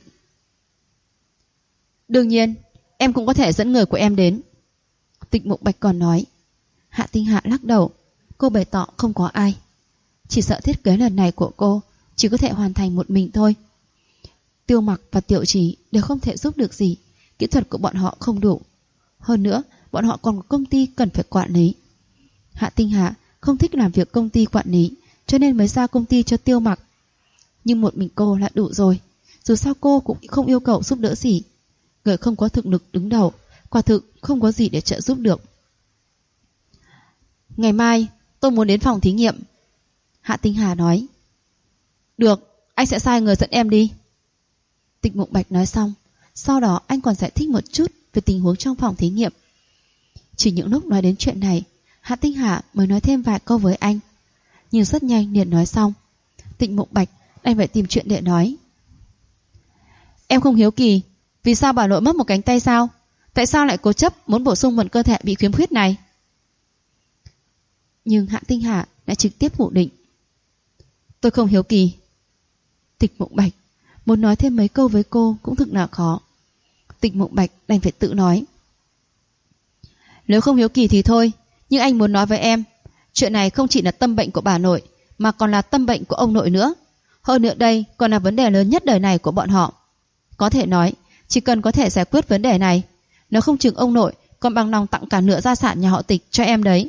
Đương nhiên, em cũng có thể dẫn người của em đến. Tịch Mộng Bạch còn nói. Hạ Tinh Hạ lắc đầu. Cô bày tỏ không có ai. Chỉ sợ thiết kế lần này của cô chỉ có thể hoàn thành một mình thôi. Tiêu Mặc và Tiểu Trí đều không thể giúp được gì. Kỹ thuật của bọn họ không đủ. Hơn nữa, bọn họ còn có công ty cần phải quản lý. Hạ Tinh Hạ không thích làm việc công ty quản lý, cho nên mới giao công ty cho Tiêu Mặc. Nhưng một mình cô là đủ rồi. Dù sao cô cũng không yêu cầu giúp đỡ gì. Người không có thực lực đứng đầu, quả thực không có gì để trợ giúp được. Ngày mai tôi muốn đến phòng thí nghiệm, Hạ Tinh Hà nói. Được, anh sẽ sai người dẫn em đi. Tịch Mộng Bạch nói xong, sau đó anh còn giải thích một chút về tình huống trong phòng thí nghiệm. Chỉ những lúc nói đến chuyện này, Hạ Tinh Hà mới nói thêm vài câu với anh. Nhưng rất nhanh liền nói xong, Tịch Mộng Bạch đành phải tìm chuyện để nói. Em không hiếu kỳ, vì sao bà nội mất một cánh tay sao? Tại sao lại cố chấp muốn bổ sung một cơ thể bị khiếm khuyết này? Nhưng Hạ Tinh Hà đã trực tiếp phủ định. Tôi không hiếu kỳ. Tịch Mộng Bạch muốn nói thêm mấy câu với cô cũng thực là khó. Tịch Mộng Bạch đành phải tự nói. Nếu không hiếu kỳ thì thôi, nhưng anh muốn nói với em, chuyện này không chỉ là tâm bệnh của bà nội, mà còn là tâm bệnh của ông nội nữa. Hơn nữa đây còn là vấn đề lớn nhất đời này của bọn họ. Có thể nói, chỉ cần có thể giải quyết vấn đề này, nếu không chừng ông nội còn bằng lòng tặng cả nửa gia sản nhà họ Tịch cho em đấy.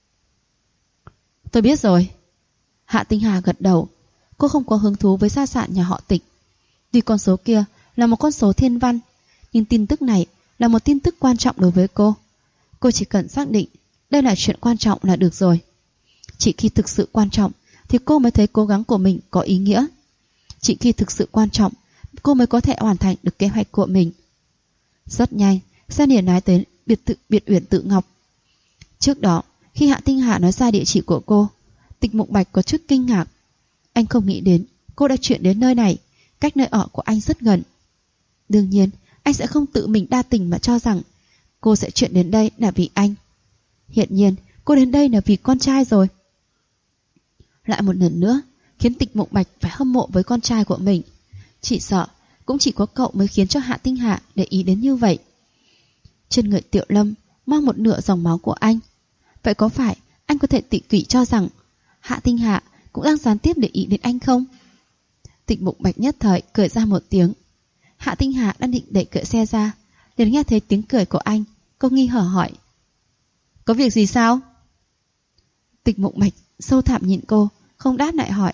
Tôi biết rồi. Hạ Tinh Hà gật đầu. Cô không có hứng thú với gia sản nhà họ Tịch. Vì con số kia là một con số thiên văn, nhưng tin tức này là một tin tức quan trọng đối với cô. Cô chỉ cần xác định đây là chuyện quan trọng là được rồi. Chỉ khi thực sự quan trọng thì cô mới thấy cố gắng của mình có ý nghĩa. Chỉ khi thực sự quan trọng, cô mới có thể hoàn thành được kế hoạch của mình. Rất nhanh, xe liền lái tới biệt uyển Tự Ngọc. Trước đó, khi Hạ Tinh Hà nói ra địa chỉ của cô, Tịch Mộng Bạch có chút kinh ngạc. Anh không nghĩ đến cô đã chuyển đến nơi này, cách nơi ở của anh rất gần. Đương nhiên, anh sẽ không tự mình đa tình mà cho rằng cô sẽ chuyển đến đây là vì anh. Hiện nhiên, cô đến đây là vì con trai rồi. Lại một lần nữa, khiến Tịch Mộng Bạch phải hâm mộ với con trai của mình. Chỉ sợ, cũng chỉ có cậu mới khiến cho Hạ Tinh Hà để ý đến như vậy. Trên người Tiểu Lâm mang một nửa dòng máu của anh. Vậy có phải anh có thể tị kỷ cho rằng Hạ Tinh Hà cũng đang gián tiếp để ý đến anh không? Tịch Mộng Bạch nhất thời cười ra một tiếng. Hạ Tinh Hà đang định đẩy cửa xe ra, liền nghe thấy tiếng cười của anh. Cô nghi ngờ hỏi. Có việc gì sao? Tịch Mộng Bạch sâu thẳm nhìn cô, không đáp lại hỏi.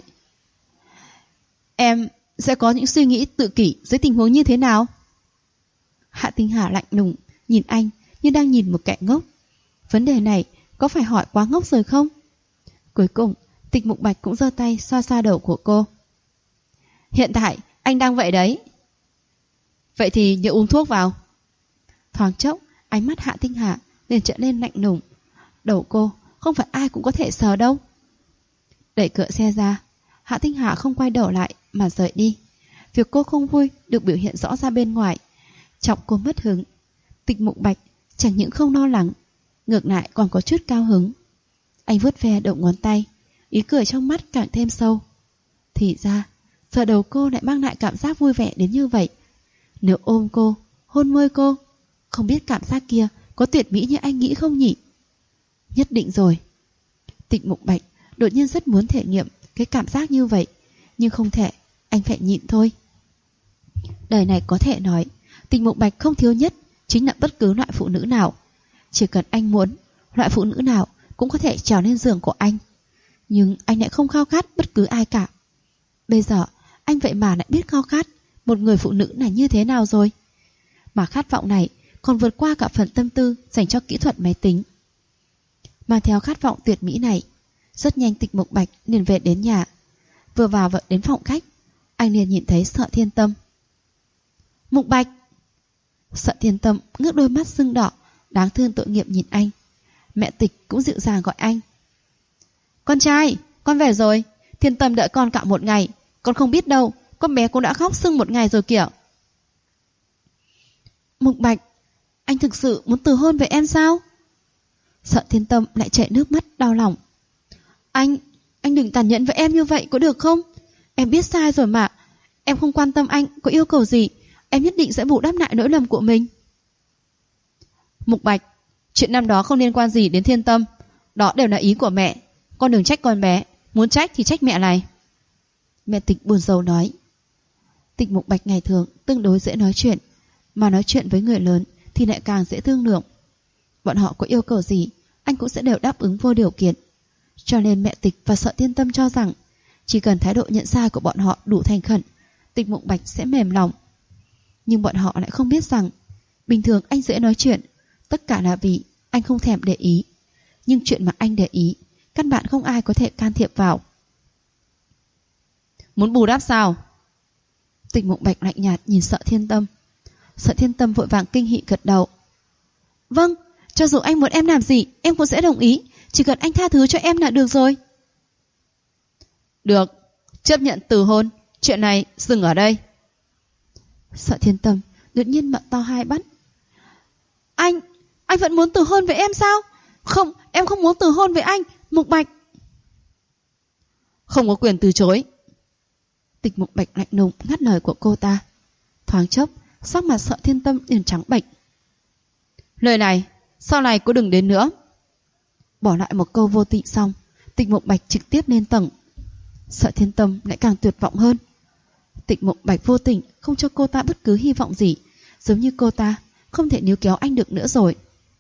Em sẽ có những suy nghĩ tự kỷ dưới tình huống như thế nào? Hạ Tinh Hà lạnh lùng nhìn anh như đang nhìn một kẻ ngốc. Vấn đề này có phải hỏi quá ngốc rồi không? Cuối cùng, Tịch Mộng Bạch cũng giơ tay xoa xoa đầu của cô. Hiện tại anh đang vậy đấy. Vậy thì nhớ uống thuốc vào. Thoáng chốc, ánh mắt Hạ Tinh Hà liền trở nên lạnh lùng. Đầu cô không phải ai cũng có thể sờ đâu. Đẩy cửa xe ra, Hạ Tinh Hà không quay đầu lại mà rời đi. Việc cô không vui được biểu hiện rõ ra bên ngoài, chọc cô mất hứng. Tịch Mộng Bạch chẳng những không lo lắng, ngược lại còn có chút cao hứng. Anh vuốt ve đầu ngón tay, ý cười trong mắt càng thêm sâu. Thì ra, sờ đầu cô lại mang lại cảm giác vui vẻ đến như vậy. Nếu ôm cô, hôn môi cô, không biết cảm giác kia có tuyệt mỹ như anh nghĩ không nhỉ? Nhất định rồi. Tịch Mộng Bạch đột nhiên rất muốn thể nghiệm cái cảm giác như vậy, nhưng không thể, anh phải nhịn thôi. Đời này có thể nói, Tịch Mộng Bạch không thiếu nhất chính là bất cứ loại phụ nữ nào. Chỉ cần anh muốn, loại phụ nữ nào cũng có thể trèo lên giường của anh. Nhưng anh lại không khao khát bất cứ ai cả. Bây giờ, anh vậy mà lại biết khao khát một người phụ nữ này như thế nào rồi. Mà khát vọng này còn vượt qua cả phần tâm tư dành cho kỹ thuật máy tính. Mang theo khát vọng tuyệt mỹ này, rất nhanh Tịch Mộng Bạch liền về đến nhà. Vừa vào đến phòng khách, anh liền nhìn thấy Sợ Thiên Tâm. Mộng Bạch! Sợ Thiên Tâm ngước đôi mắt sưng đỏ, đáng thương tội nghiệp nhìn anh. Mẹ Tịch cũng dịu dàng gọi anh. Con trai, con về rồi. Thiên Tâm đợi con cả một ngày. Con không biết đâu, con bé cũng đã khóc sưng một ngày rồi kìa. Mộng Bạch, anh thực sự muốn từ hôn với em sao? Sợ Thiên Tâm lại chảy nước mắt đau lòng. Anh đừng tàn nhẫn với em như vậy có được không? Em biết sai rồi mà. Em không quan tâm anh có yêu cầu gì, em nhất định sẽ bù đắp lại lỗi lầm của mình. Mộng Bạch, chuyện năm đó không liên quan gì đến Thiên Tâm. Đó đều là ý của mẹ. Con đừng trách con bé, muốn trách thì trách mẹ này. Mẹ Tịch buồn rầu nói. Tịch Mộng Bạch ngày thường tương đối dễ nói chuyện, mà nói chuyện với người lớn thì lại càng dễ thương lượng. Bọn họ có yêu cầu gì anh cũng sẽ đều đáp ứng vô điều kiện. Cho nên mẹ Tịch và Sợ Thiên Tâm cho rằng chỉ cần thái độ nhận sai của bọn họ đủ thành khẩn, Tịch Mộng Bạch sẽ mềm lòng. Nhưng bọn họ lại không biết rằng bình thường anh dễ nói chuyện, tất cả là vì anh không thèm để ý. Nhưng chuyện mà anh để ý, căn bản không ai có thể can thiệp vào. Muốn bù đắp sao? Tịch Mộng Bạch lạnh nhạt nhìn Sợ Thiên Tâm. Sợ Thiên Tâm vội vàng kinh hỉ gật đầu. Vâng, cho dù anh muốn em làm gì, em cũng sẽ đồng ý. Chỉ cần anh tha thứ cho em là được rồi. Được, chấp nhận từ hôn. Chuyện này dừng ở đây. Sợ Thiên Tâm đột nhiên mở to hai mắt. Anh vẫn muốn từ hôn với em sao? Không, em không muốn từ hôn với anh, Mộng Bạch. Không có quyền từ chối. Tịch Mộng Bạch lạnh lùng ngắt lời của cô ta. Thoáng chốc, sắc mặt Sợ Thiên Tâm liền trắng bệch. Lời này, sau này cô đừng đến nữa. Bỏ lại một câu vô tị xong, Tịch Mộng Bạch trực tiếp lên tầng. Sợ Thiên Tâm lại càng tuyệt vọng hơn. Tịch Mộng Bạch vô tình không cho cô ta bất cứ hy vọng gì, giống như cô ta không thể níu kéo anh được nữa rồi.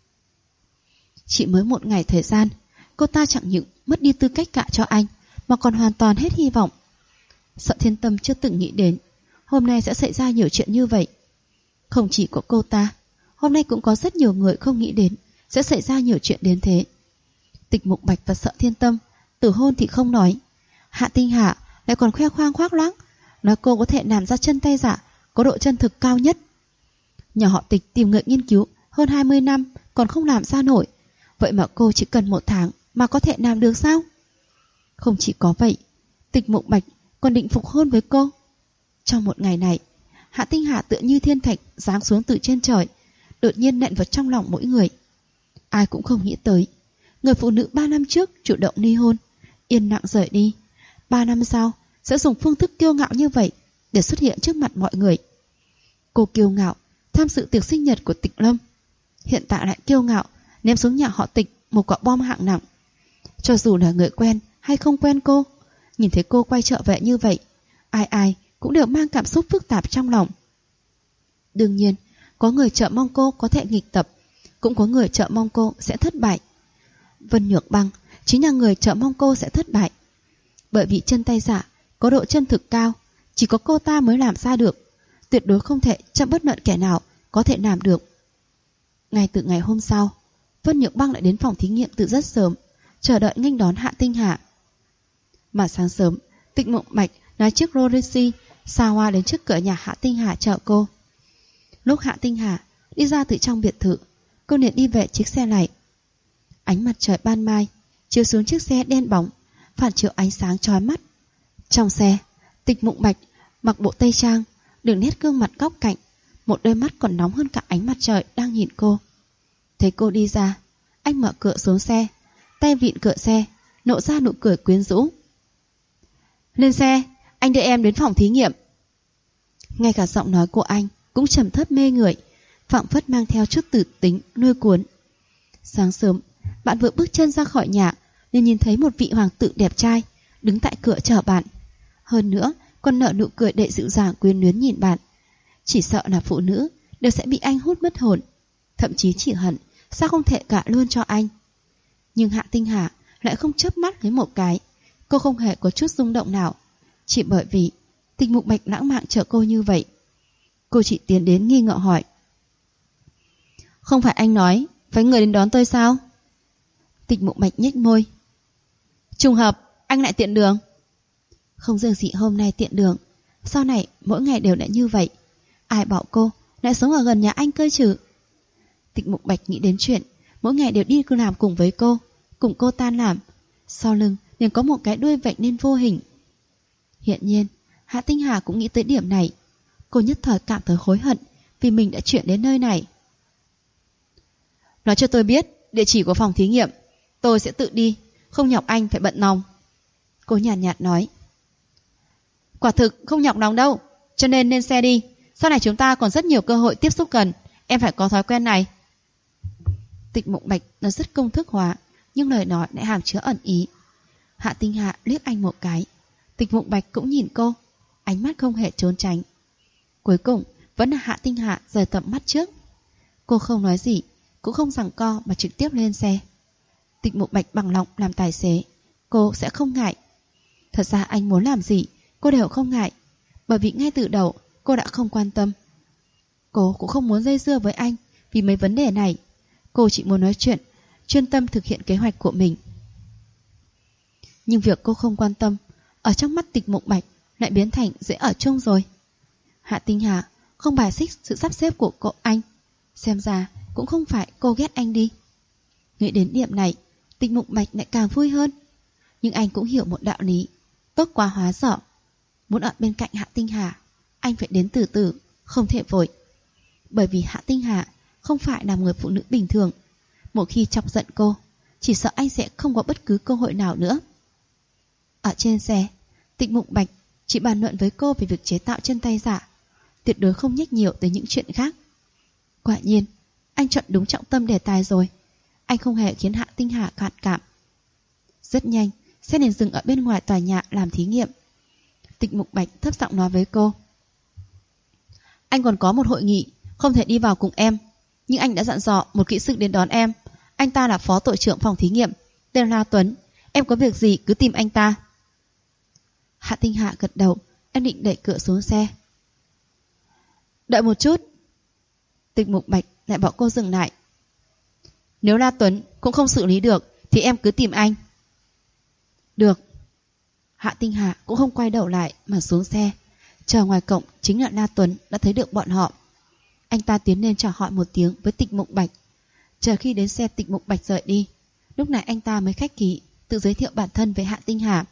Chỉ mới một ngày thời gian, cô ta chẳng những mất đi tư cách gả cho anh, mà còn hoàn toàn hết hy vọng. Sợ Thiên Tâm chưa từng nghĩ đến hôm nay sẽ xảy ra nhiều chuyện như vậy. Không chỉ có cô ta, hôm nay cũng có rất nhiều người không nghĩ đến sẽ xảy ra nhiều chuyện đến thế. Tịch Mộng Bạch và Sợ Thiên Tâm từ hôn thì không nói, Hạ Tinh Hà lại còn khoe khoang khoác loáng, nói cô có thể làm ra chân tay giả có độ chân thực cao nhất. Nhà họ Tịch tìm người nghiên cứu hơn 20 năm còn không làm ra nổi, vậy mà cô chỉ cần 1 tháng mà có thể làm được sao? Không chỉ có vậy, Tịch Mộng Bạch còn định phục hôn với cô. Trong một ngày này, Hạ Tinh Hà tựa như thiên thạch giáng xuống từ trên trời, đột nhiên nện vào trong lòng mỗi người. Ai cũng không nghĩ tới, người phụ nữ 3 năm trước chủ động ly hôn, yên lặng rời đi, 3 năm sau sẽ dùng phương thức kiêu ngạo như vậy để xuất hiện trước mặt mọi người. Cô kiêu ngạo tham dự tiệc sinh nhật của Tịch Lâm, hiện tại lại kiêu ngạo ném xuống nhà họ Tịch một quả bom hạng nặng. Cho dù là người quen hay không quen cô, nhìn thấy cô quay trở về như vậy, ai cũng đều mang cảm xúc phức tạp trong lòng. Đương nhiên, có người chờ mong cô có thể nghịch tập, cũng có người chờ mong cô sẽ thất bại. Vân Nhược Băng chính là người chờ mong cô sẽ thất bại. Bởi vì chân tay giả có độ chân thực cao, chỉ có cô ta mới làm ra được, tuyệt đối không thể cho bất luận kẻ nào có thể làm được. Ngay từ ngày hôm sau, Vân Nhược Băng lại đến phòng thí nghiệm từ rất sớm, chờ đợi nghênh đón Hạ Tinh Hà. Mà sáng sớm, Tịch Mộng Bạch lái chiếc Rolls-Royce xa hoa đến trước cửa nhà Hạ Tinh Hà chờ cô. Lúc Hạ Tinh Hà đi ra từ trong biệt thự, cô liền đi về chiếc xe này. Ánh mặt trời ban mai chiếu xuống chiếc xe đen bóng, phản chiếu ánh sáng chói mắt. Trong xe, Tịch Mộng Bạch mặc bộ tây trang, đường nét gương mặt góc cạnh, một đôi mắt còn nóng hơn cả ánh mặt trời đang nhìn cô. Thấy cô đi ra, anh mở cửa xuống xe, tay vịn cửa xe, nộ ra nụ cười quyến rũ. Lên xe, anh đưa em đến phòng thí nghiệm. Ngay cả giọng nói của anh cũng trầm thấp mê người, phảng phất mang theo chút tử tính nuôi cuốn. Sáng sớm, bạn vừa bước chân ra khỏi nhà nên nhìn thấy một vị hoàng tử đẹp trai đứng tại cửa chờ bạn. Hơn nữa còn nở nụ cười đầy dịu dàng quyến luyến nhìn bạn. Chỉ sợ là phụ nữ đều sẽ bị anh hút mất hồn, thậm chí chỉ hận sao không thể gả luôn cho anh. Nhưng Hạ Tinh Hà lại không chớp mắt lấy một cái. Cô không hề có chút rung động nào, chỉ bởi vì Tịch Mộng Bạch lãng mạn chờ cô như vậy. Cô chỉ tiến đến nghi ngờ hỏi. Không phải anh nói phải người đến đón tôi sao? Tịch Mộng Bạch nhếch môi. Trùng hợp, anh lại tiện đường. Không riêng gì hôm nay tiện đường, sau này mỗi ngày đều lại như vậy. Ai bảo cô lại sống ở gần nhà anh cơ chứ? Tịch Mộng Bạch nghĩ đến chuyện mỗi ngày đều đi làm cùng với cô, cùng cô tan làm, sau lưng liền có một cái đuôi vạch nên vô hình. Hiện nhiên, Hạ Tinh Hà cũng nghĩ tới điểm này. Cô nhất thời cảm thấy hối hận vì mình đã chuyển đến nơi này. Nói cho tôi biết địa chỉ của phòng thí nghiệm, tôi sẽ tự đi, không nhọc anh phải bận lòng. Cô nhàn nhạt nói. Quả thực không nhọc lòng đâu, cho nên lên xe đi. Sau này chúng ta còn rất nhiều cơ hội tiếp xúc gần, em phải có thói quen này. Tịch Mộng Bạch nó rất công thức hóa, nhưng lời nói lại hàm chứa ẩn ý. Hạ Tinh Hà liếc anh một cái, Tịch Mộng Bạch cũng nhìn cô, ánh mắt không hề trốn tránh. Cuối cùng vẫn là Hạ Tinh Hà rời tầm mắt trước. Cô không nói gì, cũng không giằng co mà trực tiếp lên xe. Tịch Mộng Bạch bằng lòng làm tài xế, cô sẽ không ngại. Thật ra anh muốn làm gì cô đều không ngại, bởi vì ngay từ đầu cô đã không quan tâm. Cô cũng không muốn dây dưa với anh vì mấy vấn đề này. Cô chỉ muốn nói chuyện, chuyên tâm thực hiện kế hoạch của mình. Nhưng việc cô không quan tâm ở trong mắt Tịch Mộng Bạch lại biến thành dễ ở chung rồi. Hạ Tinh Hà không bài xích sự sắp xếp của anh, xem ra cũng không phải cô ghét anh đi. Nghĩ đến điểm này, Tịch Mộng Bạch lại càng vui hơn. Nhưng anh cũng hiểu một đạo lý, tốt quá hóa dở. Muốn ở bên cạnh Hạ Tinh Hà, anh phải đến từ từ, không thể vội. Bởi vì Hạ Tinh Hà không phải là người phụ nữ bình thường. Một khi chọc giận cô, chỉ sợ anh sẽ không có bất cứ cơ hội nào nữa. Ở trên xe, Tịch Mộng Bạch chỉ bàn luận với cô về việc chế tạo chân tay giả, tuyệt đối không nhắc nhiều tới những chuyện khác. Quả nhiên, anh chọn đúng trọng tâm đề tài rồi. Anh không hề khiến Hạ Tinh Hà phản cảm. Rất nhanh, xe liền dừng ở bên ngoài tòa nhà làm thí nghiệm. Tịch Mộng Bạch thấp giọng nói với cô: Anh còn có một hội nghị, không thể đi vào cùng em. Nhưng anh đã dặn dò một kỹ sư đến đón em. Anh ta là phó tổ trưởng phòng thí nghiệm, tên La Tuấn. Em có việc gì cứ tìm anh ta. Hạ Tinh Hà gật đầu, em định đẩy cửa xuống xe. Đợi một chút. Tịch Mộng Bạch lại bảo cô dừng lại. Nếu La Tuấn cũng không xử lý được thì em cứ tìm anh. Được. Hạ Tinh Hà cũng không quay đầu lại mà xuống xe. Chờ ngoài cổng chính là La Tuấn đã thấy được bọn họ. Anh ta tiến lên chào hỏi một tiếng với Tịch Mộng Bạch. Chờ khi đến xe Tịch Mộng Bạch rời đi, lúc này anh ta mới khách khí tự giới thiệu bản thân với Hạ Tinh Hà.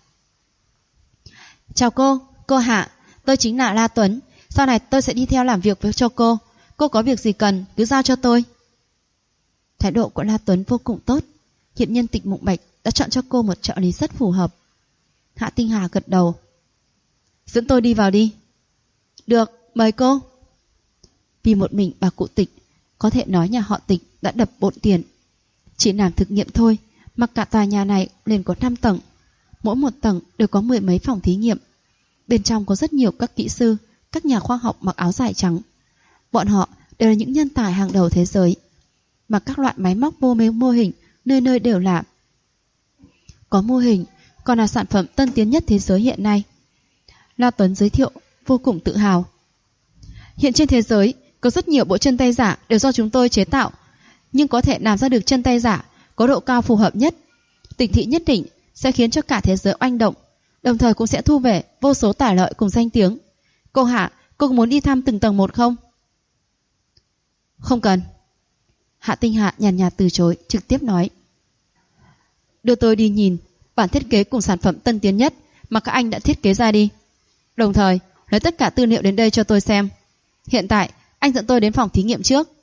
Chào cô Hạ, tôi chính là La Tuấn. Sau này tôi sẽ đi theo làm việc với cho cô. Cô có việc gì cần cứ giao cho tôi. Thái độ của La Tuấn vô cùng tốt. Hiện nhân Tịch Mộng Bạch đã chọn cho cô một trợ lý rất phù hợp. Hạ Tinh Hà gật đầu. Dẫn tôi đi vào đi. Được, mời cô. Vì một mình bà cụ Tịch, có thể nói nhà họ Tịch đã đập bộn tiền. Chỉ làm thực nghiệm thôi mà cả tòa nhà này liền có 5 tầng. Mỗi một tầng đều có 10 mấy phòng thí nghiệm. Bên trong có rất nhiều các kỹ sư, các nhà khoa học mặc áo dài trắng. Bọn họ đều là những nhân tài hàng đầu thế giới. Mà các loại máy móc mô hình nơi nơi đều là. Có mô hình còn là sản phẩm tân tiến nhất thế giới hiện nay. La Tuấn giới thiệu vô cùng tự hào. Hiện trên thế giới có rất nhiều bộ chân tay giả đều do chúng tôi chế tạo, nhưng có thể làm ra được chân tay giả có độ cao phù hợp nhất, Tịch thị nhất định sẽ khiến cho cả thế giới oanh động, đồng thời cũng sẽ thu về vô số tài lợi cùng danh tiếng. Cô Hạ, cô muốn đi thăm từng tầng một không? Không cần. Hạ Tinh Hạ nhàn nhạt từ chối, trực tiếp nói. Đưa tôi đi nhìn bản thiết kế cùng sản phẩm tân tiến nhất mà các anh đã thiết kế ra đi. Đồng thời lấy tất cả tư liệu đến đây cho tôi xem. Hiện tại anh dẫn tôi đến phòng thí nghiệm trước.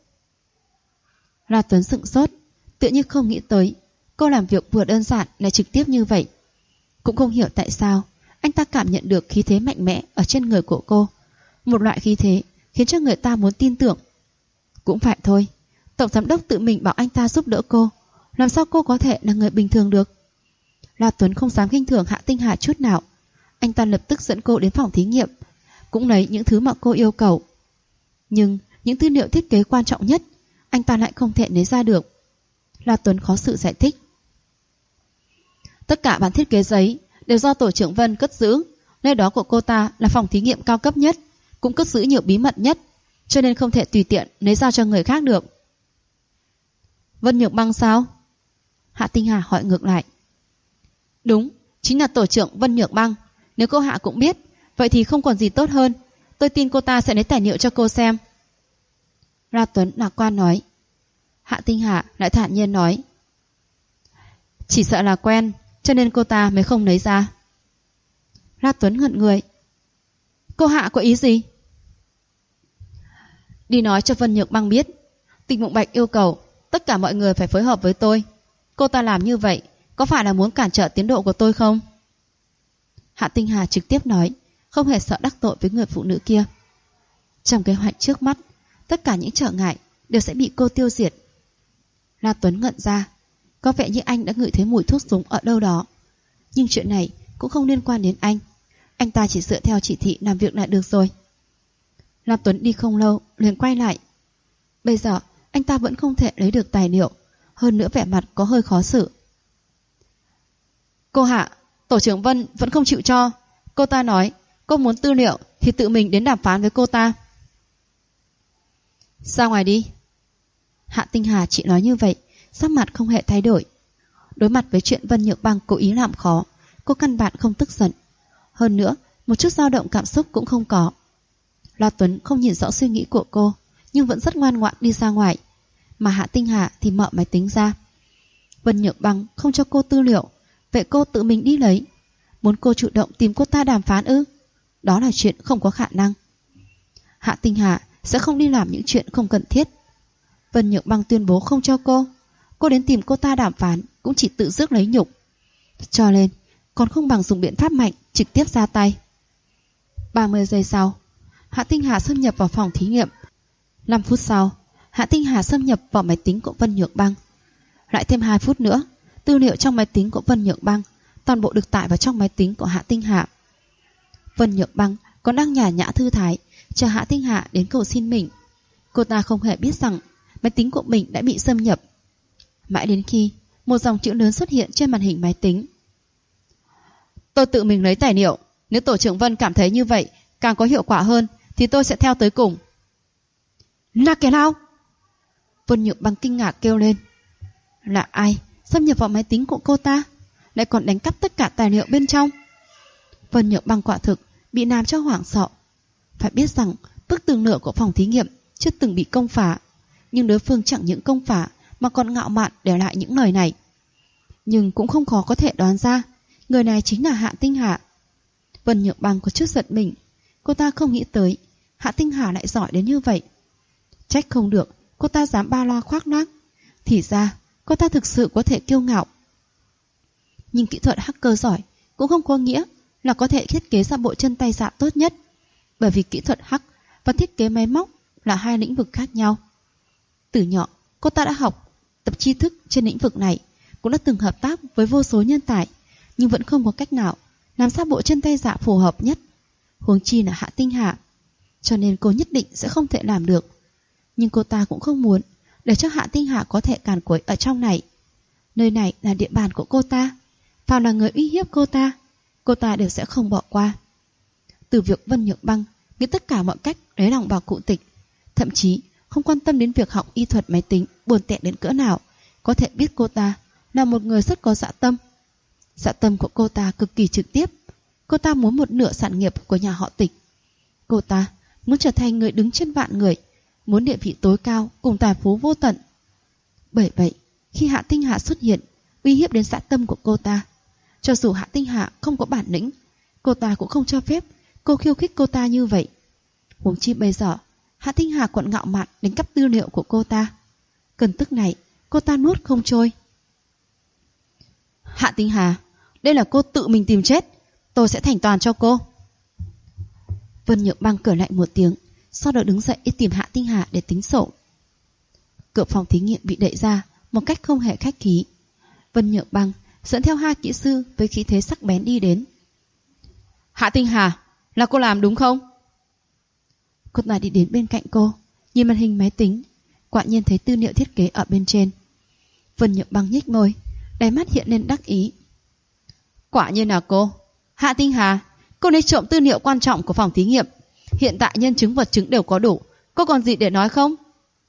La Tuấn sững sốt, tự như không nghĩ tới cô làm việc vừa đơn giản lại trực tiếp như vậy. Cũng không hiểu tại sao anh ta cảm nhận được khí thế mạnh mẽ ở trên người của cô. Một loại khí thế khiến cho người ta muốn tin tưởng. Cũng phải thôi, tổng giám đốc tự mình bảo anh ta giúp đỡ cô, làm sao cô có thể là người bình thường được. La Tuấn không dám khinh thường Hạ Tinh Hà chút nào. Anh ta lập tức dẫn cô đến phòng thí nghiệm, cũng lấy những thứ mà cô yêu cầu. Nhưng những tư liệu thiết kế quan trọng nhất anh ta lại không thể lấy ra được. La Tuấn khó xử giải thích. Tất cả bản thiết kế giấy đều do tổ trưởng Vân cất giữ. Nơi đó của cô ta là phòng thí nghiệm cao cấp nhất, cũng cất giữ nhiều bí mật nhất, cho nên không thể tùy tiện lấy ra cho người khác được. Vân Nhược Băng sao? Hạ Tinh Hà hỏi ngược lại. Đúng, chính là tổ trưởng Vân Nhược Băng. Nếu cô Hạ cũng biết, vậy thì không còn gì tốt hơn. Tôi tin cô ta sẽ lấy tài liệu cho cô xem. La Tuấn lạc quan nói. Hạ Tinh Hà lại thản nhiên nói. Chỉ sợ là quen, cho nên cô ta mới không lấy ra. La Tuấn ngẩn người. Cô Hạ có ý gì? Đi nói cho Vân Nhược Băng biết, Tịch Mộng Bạch yêu cầu tất cả mọi người phải phối hợp với tôi. Cô ta làm như vậy có phải là muốn cản trở tiến độ của tôi không? Hạ Tinh Hà trực tiếp nói, không hề sợ đắc tội với người phụ nữ kia. Trong kế hoạch trước mắt, tất cả những trở ngại đều sẽ bị cô tiêu diệt. La Tuấn ngẩn ra, có vẻ như anh đã ngửi thấy mùi thuốc súng ở đâu đó. Nhưng chuyện này cũng không liên quan đến anh. Anh ta chỉ dựa theo chỉ thị làm việc là được rồi. La Tuấn đi không lâu liền quay lại. Bây giờ anh ta vẫn không thể lấy được tài liệu, hơn nữa vẻ mặt có hơi khó xử. Cô Hạ, tổ trưởng Vân vẫn không chịu cho. Cô ta nói cô muốn tư liệu thì tự mình đến đàm phán với cô ta. Ra ngoài đi. Hạ Tinh Hà chỉ nói như vậy, sắc mặt không hề thay đổi. Đối mặt với chuyện Vân Nhược Băng cố ý làm khó, cô căn bản không tức giận. Hơn nữa, một chút dao động cảm xúc cũng không có. La Tuấn không nhìn rõ suy nghĩ của cô, nhưng vẫn rất ngoan ngoãn đi ra ngoài. Mà Hạ Tinh Hà thì mở máy tính ra. Vân Nhược Băng không cho cô tư liệu, vậy cô tự mình đi lấy. Muốn cô chủ động tìm cô ta đàm phán ư? Đó là chuyện không có khả năng. Hạ Tinh Hà sẽ không đi làm những chuyện không cần thiết. Vân Nhược Băng tuyên bố không cho cô đến tìm cô ta đàm phán cũng chỉ tự rước lấy nhục. Cho nên còn không bằng dùng biện pháp mạnh, trực tiếp ra tay. 30 giây sau, Hạ Tinh Hà xâm nhập vào phòng thí nghiệm. 5 phút sau, Hạ Tinh Hà xâm nhập vào máy tính của Vân Nhược Băng. Lại thêm 2 phút nữa, tư liệu trong máy tính của Vân Nhược Băng toàn bộ được tải vào trong máy tính của Hạ Tinh Hà. Vân Nhược Băng còn đang nhả nhã thư thái, chờ Hạ Tinh Hà đến cầu xin mình. Cô ta không hề biết rằng máy tính của mình đã bị xâm nhập. Mãi đến khi một dòng chữ lớn xuất hiện trên màn hình máy tính. Tôi tự mình lấy tài liệu. Nếu tổ trưởng Vân cảm thấy như vậy càng có hiệu quả hơn thì tôi sẽ theo tới cùng. Là kẻ nào? Vân Nhược Băng kinh ngạc kêu lên. Là ai xâm nhập vào máy tính của cô ta, lại còn đánh cắp tất cả tài liệu bên trong? Vân Nhược Băng quả thực bị làm cho hoảng sợ. Phải biết rằng bức tường lửa của phòng thí nghiệm chưa từng bị công phá, nhưng đối phương chẳng những công phá mà còn ngạo mạn để lại những lời này. Nhưng cũng không khó có thể đoán ra người này chính là Hạ Tinh Hà. Vân Nhược Băng có chút giận mình. Cô ta không nghĩ tới Hạ Tinh Hà lại giỏi đến như vậy. Trách không được cô ta dám ba loa khoác lác. Thì ra cô ta thực sự có thể kiêu ngạo. Nhưng kỹ thuật hacker giỏi cũng không có nghĩa là có thể thiết kế ra bộ chân tay giả tốt nhất. Bởi vì kỹ thuật hack và thiết kế máy móc là hai lĩnh vực khác nhau. Từ nhỏ cô ta đã học tập tri thức trên lĩnh vực này, cũng đã từng hợp tác với vô số nhân tài, nhưng vẫn không có cách nào làm sao bộ chân tay giả phù hợp nhất. Huống chi là Hạ Tinh Hà. Cho nên cô nhất định sẽ không thể làm được. Nhưng cô ta cũng không muốn để cho Hạ Tinh Hà có thể càn quấy ở trong này. Nơi này là địa bàn của cô ta, phàm là người uy hiếp cô ta đều sẽ không bỏ qua. Từ việc Vân Nhược Băng nghĩ tất cả mọi cách lấy lòng vào cụ Tịch, thậm chí không quan tâm đến việc học y thuật máy tính buồn tẻ đến cỡ nào, có thể biết cô ta là một người rất có dạ tâm. Dạ tâm của cô ta cực kỳ trực tiếp. Cô ta muốn một nửa sản nghiệp của nhà họ Tịch. Cô ta muốn trở thành người đứng trên vạn người, muốn địa vị tối cao cùng tài phú vô tận. Bởi vậy, khi Hạ Tinh Hà xuất hiện, uy hiếp đến dạ tâm của cô ta, cho dù Hạ Tinh Hà không có bản lĩnh, cô ta cũng không cho phép cô khiêu khích cô ta như vậy. Huống chi bây giờ Hạ Tinh Hà còn ngạo mạn đánh cắp tư liệu của cô ta. Cơn tức này cô ta nuốt không trôi. Hạ Tinh Hà, đây là cô tự mình tìm chết, tôi sẽ thành toàn cho cô. Vân Nhược Băng cười lạnh một tiếng, sau đó đứng dậy đi tìm Hạ Tinh Hà để tính sổ. Cửa phòng thí nghiệm bị đẩy ra một cách không hề khách khí. Vân Nhược Băng dẫn theo hai kỹ sư với khí thế sắc bén đi đến. Hạ Tinh Hà, là cô làm đúng không? Cô ta đi đến bên cạnh cô, nhìn màn hình máy tính, quả nhiên thấy tư liệu thiết kế ở bên trên. Vân Nhược Băng nhếch môi, đáy mắt hiện lên đắc ý. Quả nhiên là cô. Hạ Tinh Hà, cô lấy trộm tư liệu quan trọng của phòng thí nghiệm. Hiện tại nhân chứng vật chứng đều có đủ, cô còn gì để nói không?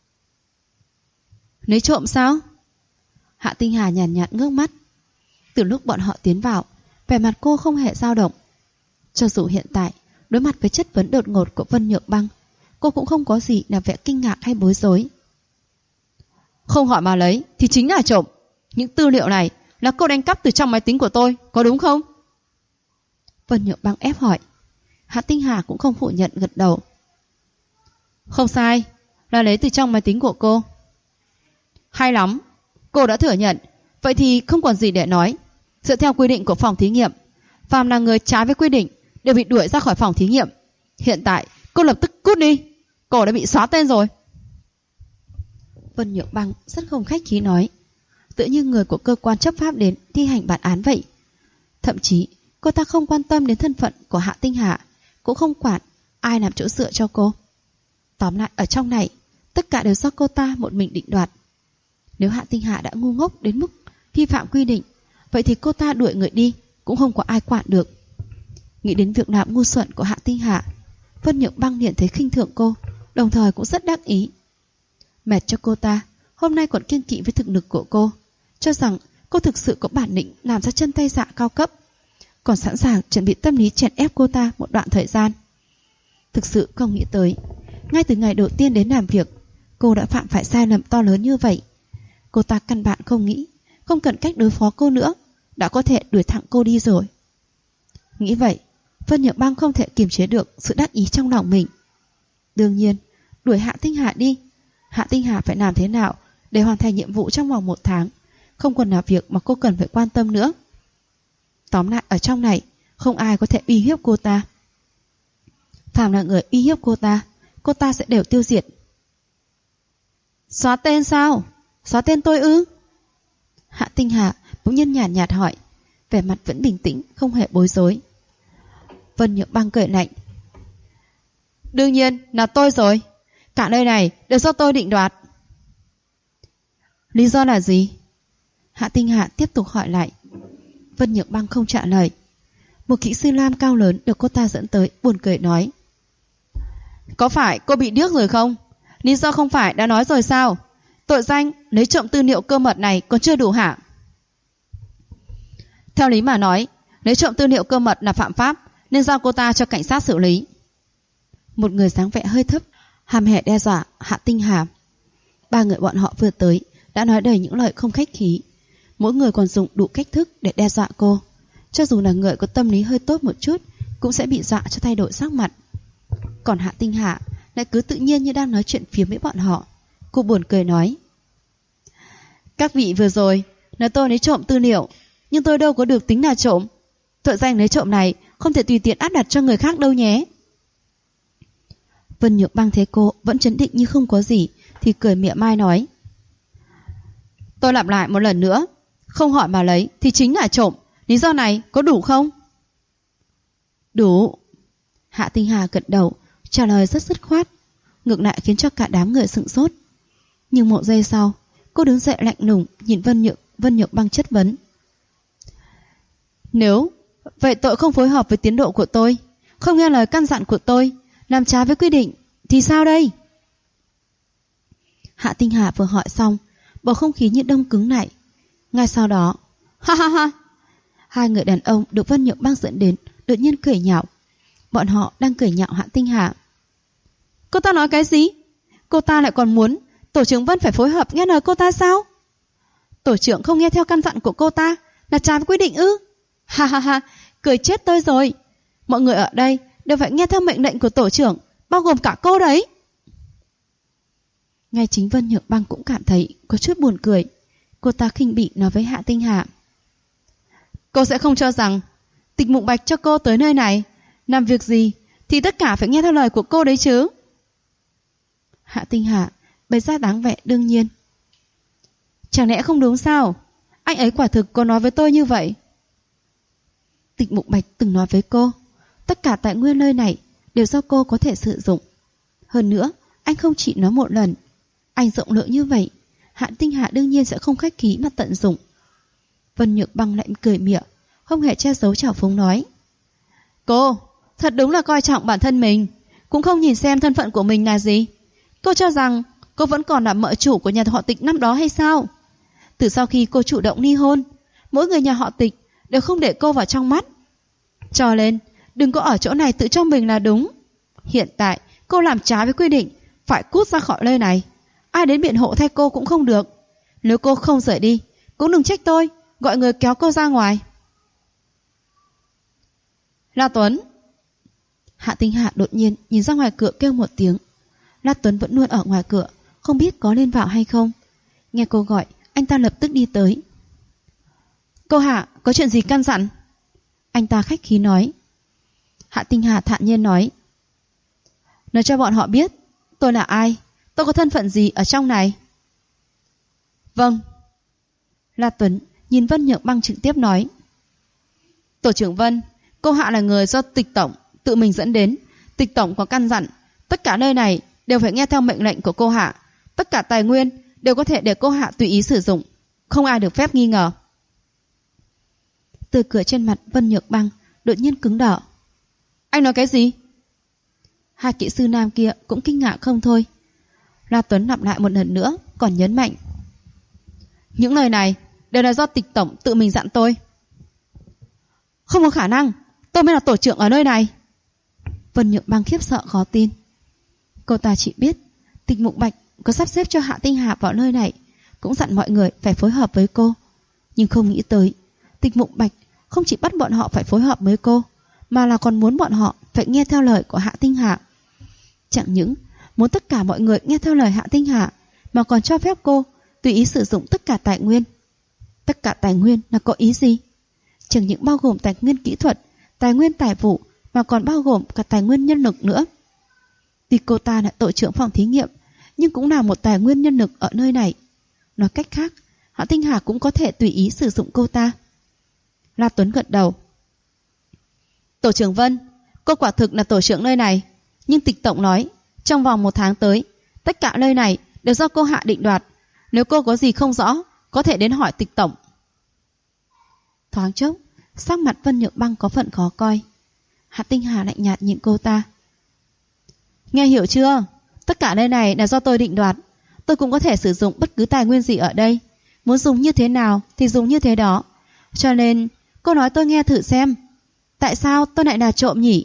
Lấy trộm sao? Hạ Tinh Hà nhàn nhạt ngước mắt. Từ lúc bọn họ tiến vào, vẻ mặt cô không hề dao động. Cho dù hiện tại đối mặt với chất vấn đột ngột của Vân Nhược Băng, cô cũng không có gì là vẻ kinh ngạc hay bối rối. Không hỏi mà lấy thì chính là trộm. Những tư liệu này là cô đánh cắp từ trong máy tính của tôi, có đúng không? Vân Nhược Băng ép hỏi. Hạ Tinh Hà cũng không phủ nhận, gật đầu. Không sai, là lấy từ trong máy tính của cô. Hay lắm, cô đã thừa nhận. Vậy thì không còn gì để nói. Dựa theo quy định của phòng thí nghiệm, phàm là người trái với quy định đều bị đuổi ra khỏi phòng thí nghiệm. Hiện tại cô lập tức cút đi, cô đã bị xóa tên rồi. Vân Nhược Băng rất không khách khí nói, tự như người của cơ quan chấp pháp đến thi hành bản án vậy. Thậm chí cô ta không quan tâm đến thân phận của Hạ Tinh Hà, cũng không quản ai làm chỗ dựa cho cô. Tóm lại ở trong này tất cả đều do cô ta một mình định đoạt. Nếu Hạ Tinh Hà đã ngu ngốc đến mức vi phạm quy định, vậy thì cô ta đuổi người đi cũng không có ai quản được. Nghĩ đến việc làm ngu xuẩn của Hạ Tinh Hà, Vân Nhược Băng liền thấy khinh thường cô, đồng thời cũng rất đắc ý. Mệt cho cô ta, hôm nay còn kiêng kỵ với thực lực của cô, cho rằng cô thực sự có bản lĩnh làm ra chân tay dạ cao cấp, còn sẵn sàng chuẩn bị tâm lý chèn ép cô ta một đoạn thời gian. Thực sự không nghĩ tới, ngay từ ngày đầu tiên đến làm việc, cô đã phạm phải sai lầm to lớn như vậy. Cô ta căn bản không nghĩ, không cần cách đối phó cô nữa, đã có thể đuổi thẳng cô đi rồi. Nghĩ vậy, Vân Nhược Băng không thể kiềm chế được sự đắc ý trong lòng mình. Đương nhiên, đuổi Hạ Tinh Hà đi, Hạ Tinh Hà phải làm thế nào để hoàn thành nhiệm vụ trong vòng 1 tháng, không còn là việc mà cô cần phải quan tâm nữa. Tóm lại ở trong này, không ai có thể uy hiếp cô ta. Phàm là người uy hiếp cô ta sẽ đều tiêu diệt. Xóa tên sao? Xóa tên tôi ư? Hạ Tinh Hà bỗng nhiên nhàn nhạt hỏi, vẻ mặt vẫn bình tĩnh, không hề bối rối. Vân Nhược Băng cười lạnh. Đương nhiên là tôi rồi. Cả nơi này đều do tôi định đoạt. Lý do là gì? Hạ Tinh Hà tiếp tục hỏi lại. Vân Nhược Băng không trả lời. Một kỹ sư lam cao lớn được cô ta dẫn tới, buồn cười nói. Có phải cô bị điếc rồi không? Lý do không phải đã nói rồi sao? Tội danh lấy trộm tư liệu cơ mật này còn chưa đủ hả? Theo lý mà nói, lấy trộm tư liệu cơ mật là phạm pháp, nên giao cô ta cho cảnh sát xử lý. Một người dáng vẻ hơi thấp hàm hẻ đe dọa Hạ Tinh Hà. 3 người bọn họ vừa tới đã nói đầy những lời không khách khí, mỗi người còn dùng đủ cách thức để đe dọa cô. Cho dù là người có tâm lý hơi tốt một chút cũng sẽ bị dọa cho thay đổi sắc mặt. Còn Hạ Tinh Hà lại cứ tự nhiên như đang nói chuyện phía với bọn họ. Cô buồn cười nói. Các vị vừa rồi nói tôi lấy trộm tư liệu, nhưng tôi đâu có được tính là trộm. Tội danh lấy trộm này không thể tùy tiện áp đặt cho người khác đâu nhé. Vân Nhược Băng thấy cô vẫn trấn định như không có gì thì cười mỉa mai nói. Tôi lặp lại một lần nữa, không hỏi mà lấy thì chính là trộm. Lý do này có đủ không? Đủ. Hạ Tinh Hà gật đầu, trả lời rất dứt khoát, ngược lại khiến cho cả đám người sững sốt. Nhưng một giây sau, cô đứng dậy lạnh lùng nhìn Vân Nhược Băng chất vấn. Nếu vậy tội không phối hợp với tiến độ của tôi, không nghe lời căn dặn của tôi, làm trái với quy định thì sao đây? Hạ Tinh Hà vừa hỏi xong, bầu không khí như đông cứng lại. Ngay sau đó, ha ha ha, 2 người đàn ông được Vân Nhược Băng dẫn đến đột nhiên cười nhạo. Bọn họ đang cười nhạo Hạ Tinh Hà. Cô ta nói cái gì? Cô ta lại còn muốn tổ trưởng Vân phải phối hợp nghe lời cô ta sao? Tổ trưởng không nghe theo căn dặn của cô ta là trái với quy định ư? Ha ha ha, cười chết tôi rồi. Mọi người ở đây đều phải nghe theo mệnh lệnh của tổ trưởng, bao gồm cả cô đấy. Ngay chính Vân Nhược Băng cũng cảm thấy có chút buồn cười. Cô ta khinh bỉ nói với Hạ Tinh Hà. Cô sẽ không cho rằng Tịch Mục Bạch cho cô tới nơi này làm việc gì thì tất cả phải nghe theo lời của cô đấy chứ? Hạ Tinh Hà bày ra đáng vẻ đương nhiên. Chẳng lẽ không đúng sao? Anh ấy quả thực có nói với tôi như vậy. Tịch Mục Bạch từng nói với cô, tất cả tài nguyên nơi này đều do cô có thể sử dụng. Hơn nữa, anh không chỉ nói một lần. Anh rộng lượng như vậy, Hạ Tinh Hà đương nhiên sẽ không khách khí mà tận dụng. Vân Nhược Băng lại cười mỉa, không hề che giấu trào phúng nói. Cô, thật đúng là coi trọng bản thân mình, cũng không nhìn xem thân phận của mình là gì. Cô cho rằng cô vẫn còn là mợ chủ của nhà họ Tịch năm đó hay sao? Từ sau khi cô chủ động ly hôn, mỗi người nhà họ Tịch đều không để cô vào trong mắt. Cho nên, đừng có ở chỗ này tự cho mình là đúng. Hiện tại, cô làm trái với quy định, phải cút ra khỏi nơi này. Ai đến biện hộ thay cô cũng không được. Nếu cô không rời đi, cũng đừng trách tôi, gọi người kéo cô ra ngoài. La Tuấn. Hạ Tinh Hà đột nhiên nhìn ra ngoài cửa kêu một tiếng. La Tuấn vẫn luôn ở ngoài cửa, không biết có lên vào hay không. Nghe cô gọi, anh ta lập tức đi tới. Cô Hạ, có chuyện gì căn dặn? Anh ta khách khí nói. Hạ Tinh Hà thản nhiên nói. Nói cho bọn họ biết tôi là ai, tôi có thân phận gì ở trong này. Vâng. La Tuấn nhìn Vân Nhược Băng trực tiếp nói. Tổ trưởng Vân, cô Hạ là người do Tịch Tổng tự mình dẫn đến. Tịch Tổng có căn dặn tất cả nơi này đều phải nghe theo mệnh lệnh của cô Hạ. Tất cả tài nguyên đều có thể để cô Hạ tùy ý sử dụng, không ai được phép nghi ngờ. Tươi cười trên mặt Vân Nhược Băng đột nhiên cứng đỏ. Anh nói cái gì? Hai kỹ sư nam kia cũng kinh ngạc không thôi. La Tuấn lặp lại một lần nữa, còn nhấn mạnh. Những lời này đều là do Tịch tổng tự mình dặn tôi. Không có khả năng, tôi mới là tổ trưởng ở nơi này. Vân Nhược Băng khiếp sợ khó tin. Cô ta chỉ biết Tịch Mục Bạch có sắp xếp cho Hạ Tinh Hà vào nơi này, cũng dặn mọi người phải phối hợp với cô. Nhưng không nghĩ tới Tịch Mục Bạch không chỉ bắt bọn họ phải phối hợp với cô, mà là còn muốn bọn họ phải nghe theo lời của Hạ Tinh Hà. Chẳng những muốn tất cả mọi người nghe theo lời Hạ Tinh Hà, mà còn cho phép cô tùy ý sử dụng tất cả tài nguyên. Tất cả tài nguyên là có ý gì? Chẳng những bao gồm tài nguyên kỹ thuật, tài nguyên tài vụ, mà còn bao gồm cả tài nguyên nhân lực nữa. Tuy cô ta là tổ trưởng phòng thí nghiệm, nhưng cũng là một tài nguyên nhân lực ở nơi này. Nói cách khác, Hạ Tinh Hà cũng có thể tùy ý sử dụng cô ta. La Tuấn gật đầu. Tổ trưởng Vân, cô quả thực là tổ trưởng nơi này, nhưng Tịch tổng nói trong vòng 1 tháng tới, tất cả nơi này đều do cô Hạ định đoạt. Nếu cô có gì không rõ, có thể đến hỏi Tịch tổng. Thoáng chốc, sắc mặt Vân Nhược Băng có phần khó coi. Hạ Tinh Hà lạnh nhạt nhìn cô ta. Nghe hiểu chưa? Tất cả nơi này là do tôi định đoạt. Tôi cũng có thể sử dụng bất cứ tài nguyên gì ở đây. Muốn dùng như thế nào thì dùng như thế đó. Cho nên cô nói tôi nghe thử xem. Tại sao tôi lại là trộm nhỉ?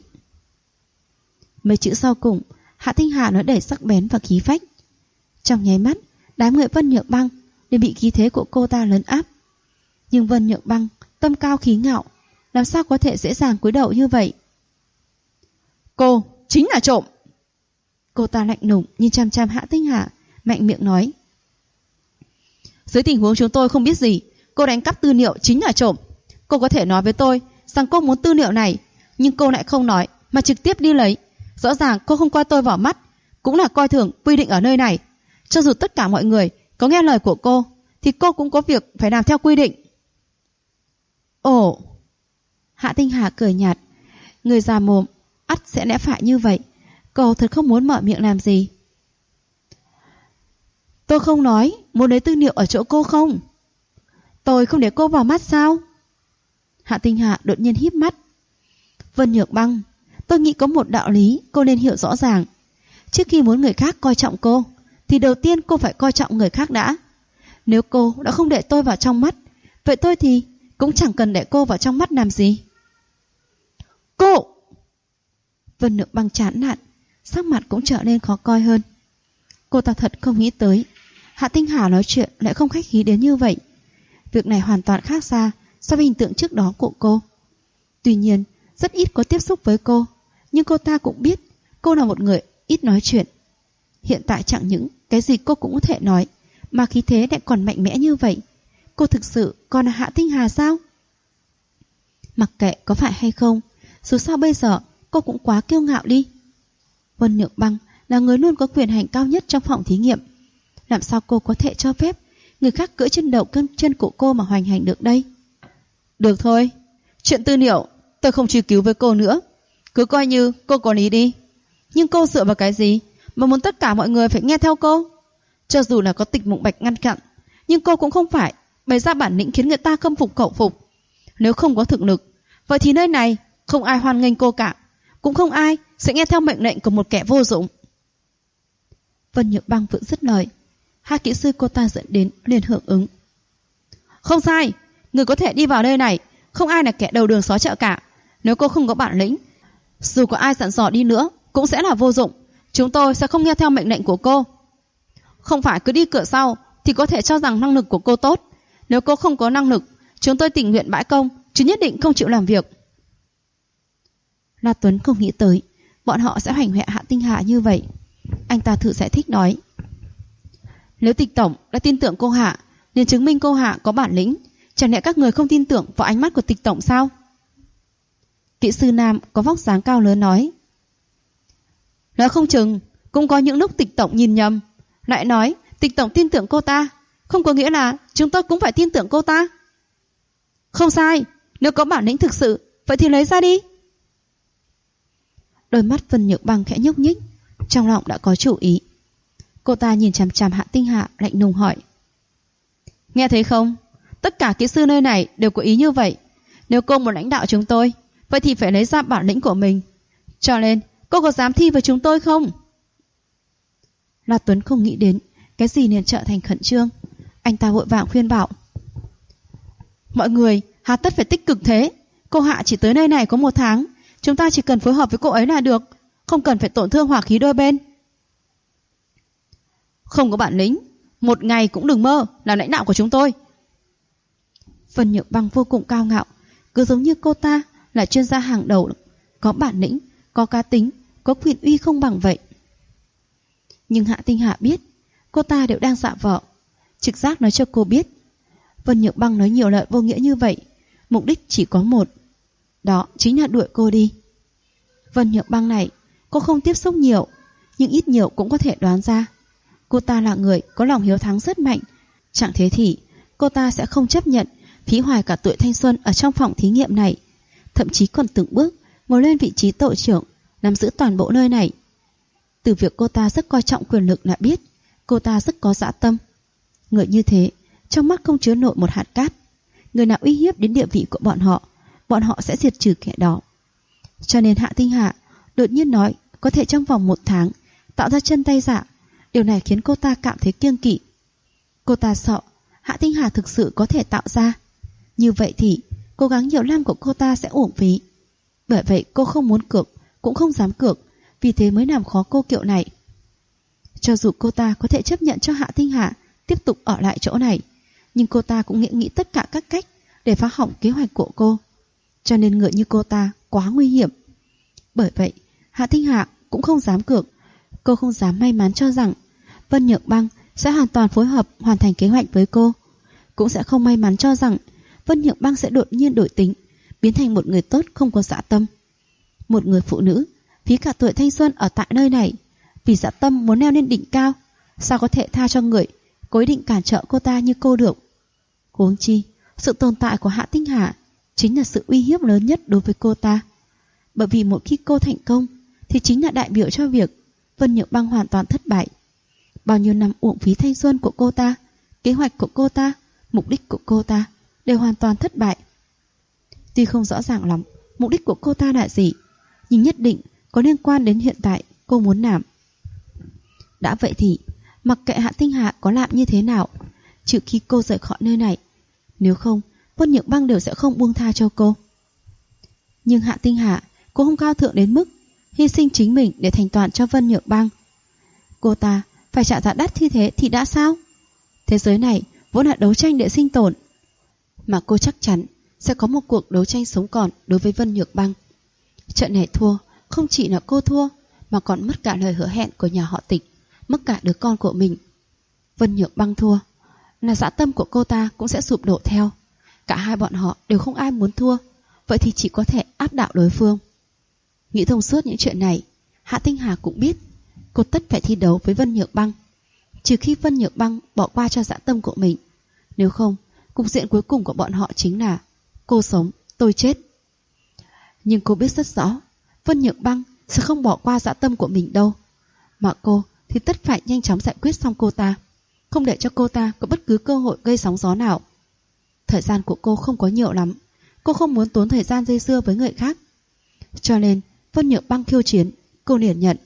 Mấy chữ sau cùng Hạ Tinh Hà nói đầy sắc bén và khí phách. Trong nháy mắt, đám người Vân Nhược Băng đều bị khí thế của cô ta lấn áp. Nhưng Vân Nhược Băng tâm cao khí ngạo, làm sao có thể dễ dàng cúi đầu như vậy? Cô chính là trộm. Cô ta lạnh lùng nhìn chăm chăm Hạ Tinh Hà, mạnh miệng nói. Dưới tình huống chúng tôi không biết gì, cô đánh cắp tư liệu chính là trộm. Cô có thể nói với tôi rằng cô muốn tư liệu này, nhưng cô lại không nói mà trực tiếp đi lấy. Rõ ràng cô không coi tôi vào mắt, cũng là coi thường quy định ở nơi này. Cho dù tất cả mọi người có nghe lời của cô, thì cô cũng có việc phải làm theo quy định. Ồ! Hạ Tinh Hà cười nhạt. Người già mồm ắt sẽ lẽ phải như vậy. Cô thật không muốn mở miệng làm gì. Tôi không nói muốn lấy tư liệu ở chỗ cô không? Tôi không để cô vào mắt sao? Hạ Tinh Hà đột nhiên híp mắt. Vân Nhược Băng, tôi nghĩ có một đạo lý cô nên hiểu rõ ràng. Trước khi muốn người khác coi trọng cô, thì đầu tiên cô phải coi trọng người khác đã. Nếu cô đã không để tôi vào trong mắt, vậy tôi thì cũng chẳng cần để cô vào trong mắt làm gì. Cô! Vân Nhược Băng chán nản, sắc mặt cũng trở nên khó coi hơn. Cô ta thật không nghĩ tới Hạ Tinh Hà nói chuyện lại không khách khí đến như vậy. Việc này hoàn toàn khác xa so với hình tượng trước đó của cô. Tuy nhiên, rất ít có tiếp xúc với cô, nhưng cô ta cũng biết cô là một người ít nói chuyện. Hiện tại chẳng những cái gì cô cũng có thể nói, mà khí thế lại còn mạnh mẽ như vậy. Cô thực sự còn là Hạ Tinh Hà sao? Mặc kệ có phải hay không, dù sao bây giờ cô cũng quá kiêu ngạo đi. Vân Nhược Băng là người luôn có quyền hành cao nhất trong phòng thí nghiệm. Làm sao cô có thể cho phép người khác cưỡi trên đầu chân của cô mà hoành hành được đây? Được thôi, chuyện tư liệu tôi không truy cứu với cô nữa. Cứ coi như cô có lý đi. Nhưng cô dựa vào cái gì mà muốn tất cả mọi người phải nghe theo cô? Cho dù là có Tịch Mục Bạch ngăn chặn, nhưng cô cũng không phải bày ra bản lĩnh khiến người ta khâm phục khẩu phục. Nếu không có thực lực, vậy thì nơi này không ai hoan nghênh cô cả, cũng không ai sẽ nghe theo mệnh lệnh của một kẻ vô dụng. Vân Nhược Băng vừa dứt lời, hai kỹ sư cô ta dẫn đến liền hưởng ứng. Không sai, người có thể đi vào nơi này, không ai là kẻ đầu đường xó chợ cả. Nếu cô không có bản lĩnh, dù có ai dặn dò đi nữa cũng sẽ là vô dụng. Chúng tôi sẽ không nghe theo mệnh lệnh của cô. Không phải cứ đi cửa sau thì có thể cho rằng năng lực của cô tốt. Nếu cô không có năng lực, chúng tôi tình nguyện bãi công, chứ nhất định không chịu làm việc. La Tuấn không nghĩ tới bọn họ sẽ hành hạ Hạ Tinh Hà như vậy. Anh ta thử giải thích nói. Nếu Tịch tổng đã tin tưởng cô Hạ, nên chứng minh cô Hạ có bản lĩnh, chẳng lẽ các người không tin tưởng vào ánh mắt của Tịch tổng sao? Kỹ sư nam có vóc dáng cao lớn nói. Nói không chừng cũng có những lúc Tịch tổng nhìn nhầm, lại nói Tịch tổng tin tưởng cô ta, không có nghĩa là chúng tôi cũng phải tin tưởng cô ta. Không sai, nếu có bản lĩnh thực sự, vậy thì lấy ra đi. Đôi mắt Vân Nhược Băng khẽ nhúc nhích, trong lòng đã có chủ ý. Cô ta nhìn chằm chằm Hạ Tinh Hà lạnh lùng hỏi. Nghe thấy không? Tất cả kỹ sư nơi này đều có ý như vậy. Nếu cô muốn lãnh đạo chúng tôi, vậy thì phải lấy ra bản lĩnh của mình. Cho nên, cô có dám thi với chúng tôi không? La Tuấn không nghĩ đến cái gì liền trở thành khẩn trương. Anh ta vội vàng khuyên bảo. Mọi người hà tất phải tích cực thế. Cô Hạ chỉ tới nơi này có 1 tháng, chúng ta chỉ cần phối hợp với cô ấy là được, không cần phải tổn thương hòa khí đôi bên. Không có bản lĩnh, 1 ngày cũng đừng mơ làm lãnh đạo của chúng tôi. Vân Nhược Băng vô cùng cao ngạo, cứ giống như cô ta là chuyên gia hàng đầu, có bản lĩnh, có cá tính, có quyền uy không bằng vậy. Nhưng Hạ Tinh Hà biết cô ta đều đang giả vờ. Trực giác nói cho cô biết Vân Nhược Băng nói nhiều lời vô nghĩa như vậy, mục đích chỉ có một, đó chính là đuổi cô đi. Vân Nhược Băng này cô không tiếp xúc nhiều, nhưng ít nhiều cũng có thể đoán ra cô ta là người có lòng hiếu thắng rất mạnh. Chẳng thế thì cô ta sẽ không chấp nhận phí hoài cả tuổi thanh xuân ở trong phòng thí nghiệm này, thậm chí còn từng bước ngồi lên vị trí tổ trưởng, nắm giữ toàn bộ nơi này. Từ việc cô ta rất coi trọng quyền lực đã biết cô ta rất có dã tâm. Người như thế trong mắt không chứa nổi một hạt cát. Người nào uy hiếp đến địa vị của bọn họ sẽ diệt trừ kẻ đó. Cho nên Hạ Tinh Hà đột nhiên nói có thể trong vòng 1 tháng tạo ra chân tay giả. Điều này khiến cô ta cảm thấy kiêng kỵ. Cô ta sợ Hạ Tinh Hà thực sự có thể tạo ra. Như vậy thì cố gắng nhiều năm của cô ta sẽ uổng phí. Bởi vậy cô không muốn cược, cũng không dám cược, vì thế mới làm khó cô kiểu này. Cho dù cô ta có thể chấp nhận cho Hạ Tinh Hà tiếp tục ở lại chỗ này, nhưng cô ta cũng nghĩ tất cả các cách để phá hỏng kế hoạch của cô. Cho nên người như cô ta quá nguy hiểm. Bởi vậy Hạ Tinh Hà cũng không dám cược. Cô không dám may mắn cho rằng Vân Nhược Băng sẽ hoàn toàn phối hợp hoàn thành kế hoạch với cô, cũng sẽ không may mắn cho rằng Vân Nhược Băng sẽ đột nhiên đổi tính, biến thành một người tốt không có dã tâm. Một người phụ nữ phí cả tuổi thanh xuân ở tại nơi này, vì dã tâm muốn leo lên đỉnh cao, sao có thể tha cho người cố ý định cản trở cô ta như cô được. Huống chi sự tồn tại của Hạ Tinh Hà chính là sự uy hiếp lớn nhất đối với cô ta. Bởi vì một khi cô thành công thì chính là đại biểu cho việc Vân Nhược Băng hoàn toàn thất bại. Bao nhiêu năm uổng phí thanh xuân của cô ta, kế hoạch của cô ta, mục đích của cô ta đều hoàn toàn thất bại. Tuy không rõ ràng lắm mục đích của cô ta là gì, nhưng nhất định có liên quan đến hiện tại cô muốn làm. Đã vậy thì mặc kệ Hạ Tinh Hà có làm như thế nào, trừ khi cô rời khỏi nơi này, nếu không Vân Nhược Băng đều sẽ không buông tha cho cô. Nhưng Hạ Tinh Hà cô không cao thượng đến mức hy sinh chính mình để thành toàn cho Vân Nhược Băng. Cô ta phải trả giá đắt như thế thì đã sao? Thế giới này vốn là đấu tranh để sinh tồn, mà cô chắc chắn sẽ có một cuộc đấu tranh sống còn đối với Vân Nhược Băng. Trận này thua, không chỉ là cô thua, mà còn mất cả lời hứa hẹn của nhà họ Tịch, mất cả đứa con của mình. Vân Nhược Băng thua, là dã tâm của cô ta cũng sẽ sụp đổ theo. Cả hai bọn họ đều không ai muốn thua, vậy thì chỉ có thể áp đảo đối phương. Nghĩ thông suốt những chuyện này, Hạ Tinh Hà cũng biết cô tất phải thi đấu với Vân Nhược Băng, trừ khi Vân Nhược Băng bỏ qua cho dã tâm của mình. Nếu không, cục diện cuối cùng của bọn họ chính là cô sống, tôi chết. Nhưng cô biết rất rõ Vân Nhược Băng sẽ không bỏ qua dã tâm của mình đâu, mà cô thì tất phải nhanh chóng giải quyết xong cô ta, không để cho cô ta có bất cứ cơ hội gây sóng gió nào. Thời gian của cô không có nhiều lắm, cô không muốn tốn thời gian dây dưa với người khác. Cho nên Vân Nhược Băng khiêu chiến, cô liền nhận.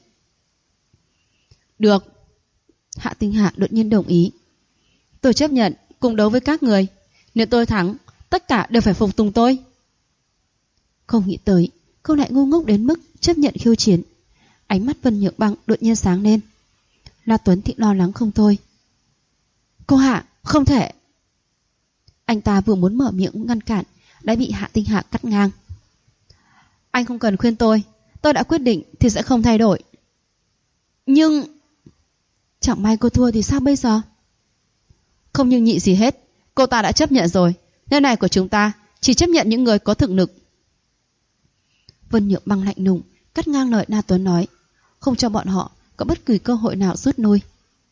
Được. Hạ Tinh Hà đột nhiên đồng ý. Tôi chấp nhận cùng đấu với các người. Nếu tôi thắng, tất cả đều phải phục tùng tôi. Không nghĩ tới cô lại ngu ngốc đến mức chấp nhận khiêu chiến. Ánh mắt Vân Nhược Băng đột nhiên sáng lên. La Tuấn thì lo lắng không thôi. Cô Hạ, không thể. Anh ta vừa muốn mở miệng ngăn cản đã bị Hạ Tinh Hà cắt ngang. Anh không cần khuyên tôi đã quyết định thì sẽ không thay đổi. Nhưng chẳng may cô thua thì sao bây giờ? Không nhưng nhị gì hết, cô ta đã chấp nhận rồi. Nơi này của chúng ta chỉ chấp nhận những người có thực lực. Vân Nhược Băng lạnh lùng cắt ngang lời Na Tuấn nói, không cho bọn họ có bất kỳ cơ hội nào rút lui.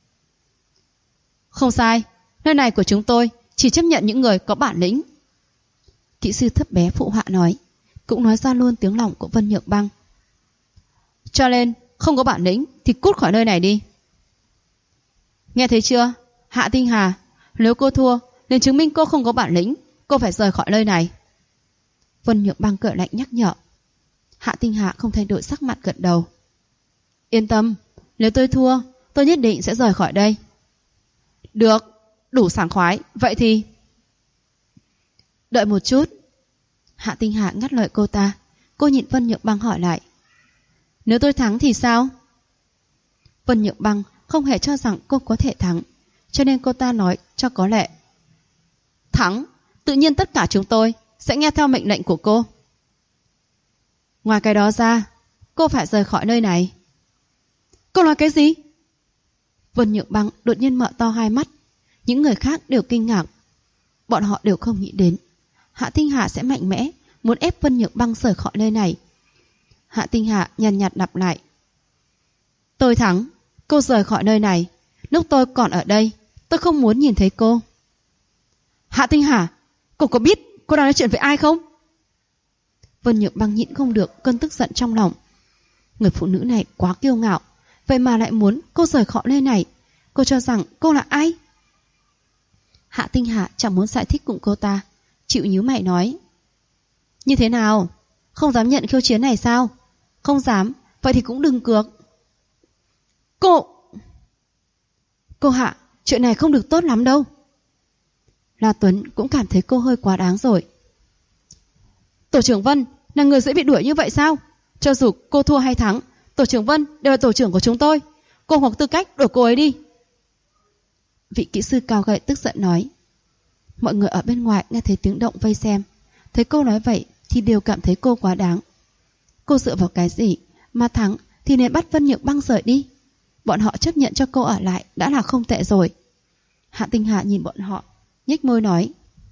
Không sai, nơi này của chúng tôi chỉ chấp nhận những người có bản lĩnh. Kỹ sư thấp bé phụ họa nói, cũng nói ra luôn tiếng lòng của Vân Nhược Băng. Cho nên không có bản lĩnh thì cút khỏi nơi này đi. Nghe thấy chưa, Hạ Tinh Hà, nếu cô thua nên chứng minh cô không có bản lĩnh, cô phải rời khỏi nơi này. Vân Nhược Băng cười lạnh nhắc nhở. Hạ Tinh Hạ không thay đổi sắc mặt gật đầu. Yên tâm, nếu tôi thua, tôi nhất định sẽ rời khỏi đây. Được, đủ sảng khoái, vậy thì... Đợi một chút. Hạ Tinh Hạ ngắt lời cô ta. Cô nhìn Vân Nhược Băng hỏi lại. Nếu tôi thắng thì sao? Vân Nhược Băng không hề cho rằng cô có thể thắng, cho nên cô ta nói cho có lệ. Thắng, tự nhiên tất cả chúng tôi sẽ nghe theo mệnh lệnh của cô. Ngoài cái đó ra, cô phải rời khỏi nơi này. Cô nói cái gì? Vân Nhược Băng đột nhiên mở to hai mắt. Những người khác đều kinh ngạc. Bọn họ đều không nghĩ đến Hạ Tinh Hạ sẽ mạnh mẽ muốn ép Vân Nhược Băng rời khỏi nơi này. Hạ Tinh Hạ nhàn nhạt lặp lại. Tôi thắng, cô rời khỏi nơi này. Lúc tôi còn ở đây, tôi không muốn nhìn thấy cô. Hạ Tinh Hạ, cô có biết cô đang nói chuyện với ai không? Vân Nhược Băng nhịn không được cơn tức giận trong lòng. Người phụ nữ này quá kiêu ngạo, vậy mà lại muốn cô rời khỏi nơi này. Cô cho rằng cô là ai? Hạ Tinh Hạ chẳng muốn giải thích cùng cô ta, chịu nhíu mày nói. Như thế nào? Không dám nhận khiêu chiến này sao? Không dám, vậy thì cũng đừng cược. Cô Hạ, chuyện này không được tốt lắm đâu. La Tuấn cũng cảm thấy cô hơi quá đáng rồi. Tổ trưởng Vân là người dễ bị đuổi như vậy sao? Cho dù cô thua hay thắng, Tổ trưởng Vân đều là tổ trưởng của chúng tôi. Cô hoặc tư cách đuổi cô ấy đi. Vị kỹ sư cao gầy tức giận nói. Mọi người ở bên ngoài nghe thấy tiếng động vây xem. Thấy cô nói vậy thì đều cảm thấy cô quá đáng. Cô dựa vào cái gì mà thắng thì nên bắt Vân Nhược Băng rời đi. Bọn họ chấp nhận cho cô ở lại đã là không tệ rồi. Hạ Tinh Hạ nhìn bọn họ, nhếch môi nói.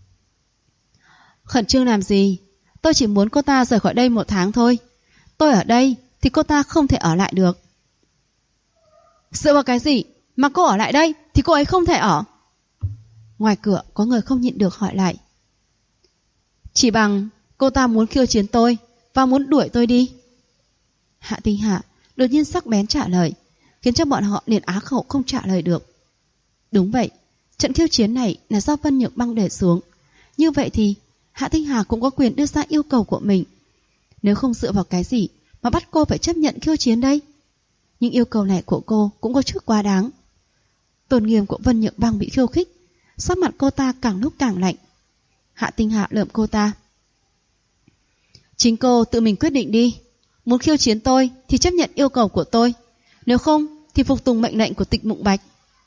Khẩn trương làm gì? Tôi chỉ muốn cô ta rời khỏi đây 1 tháng thôi. Tôi ở đây thì cô ta không thể ở lại được. Dựa vào cái gì mà cô ở lại đây thì cô ấy không thể ở? Ngoài cửa có người không nhịn được hỏi lại. Chỉ bằng cô ta muốn khiêu chiến tôi và muốn đuổi tôi đi. Hạ Tinh Hạ đột nhiên sắc bén trả lời, khiến cho bọn họ liền á khẩu không trả lời được. Đúng vậy, trận khiêu chiến này là do Vân Nhược Băng để xuống. Như vậy thì Hạ Tinh Hà cũng có quyền đưa ra yêu cầu của mình. Nếu không dựa vào cái gì mà bắt cô phải chấp nhận khiêu chiến đây? Nhưng yêu cầu này của cô cũng có chút quá đáng. Tôn nghiêm của Vân Nhược Băng bị khiêu khích, sắc mặt cô ta càng lúc càng lạnh. Hạ Tinh Hạ lườm cô ta. Chính cô tự mình quyết định đi. Muốn khiêu chiến tôi thì chấp nhận yêu cầu của tôi, nếu không thì phục tùng mệnh lệnh của Tịch Mộng Bạch.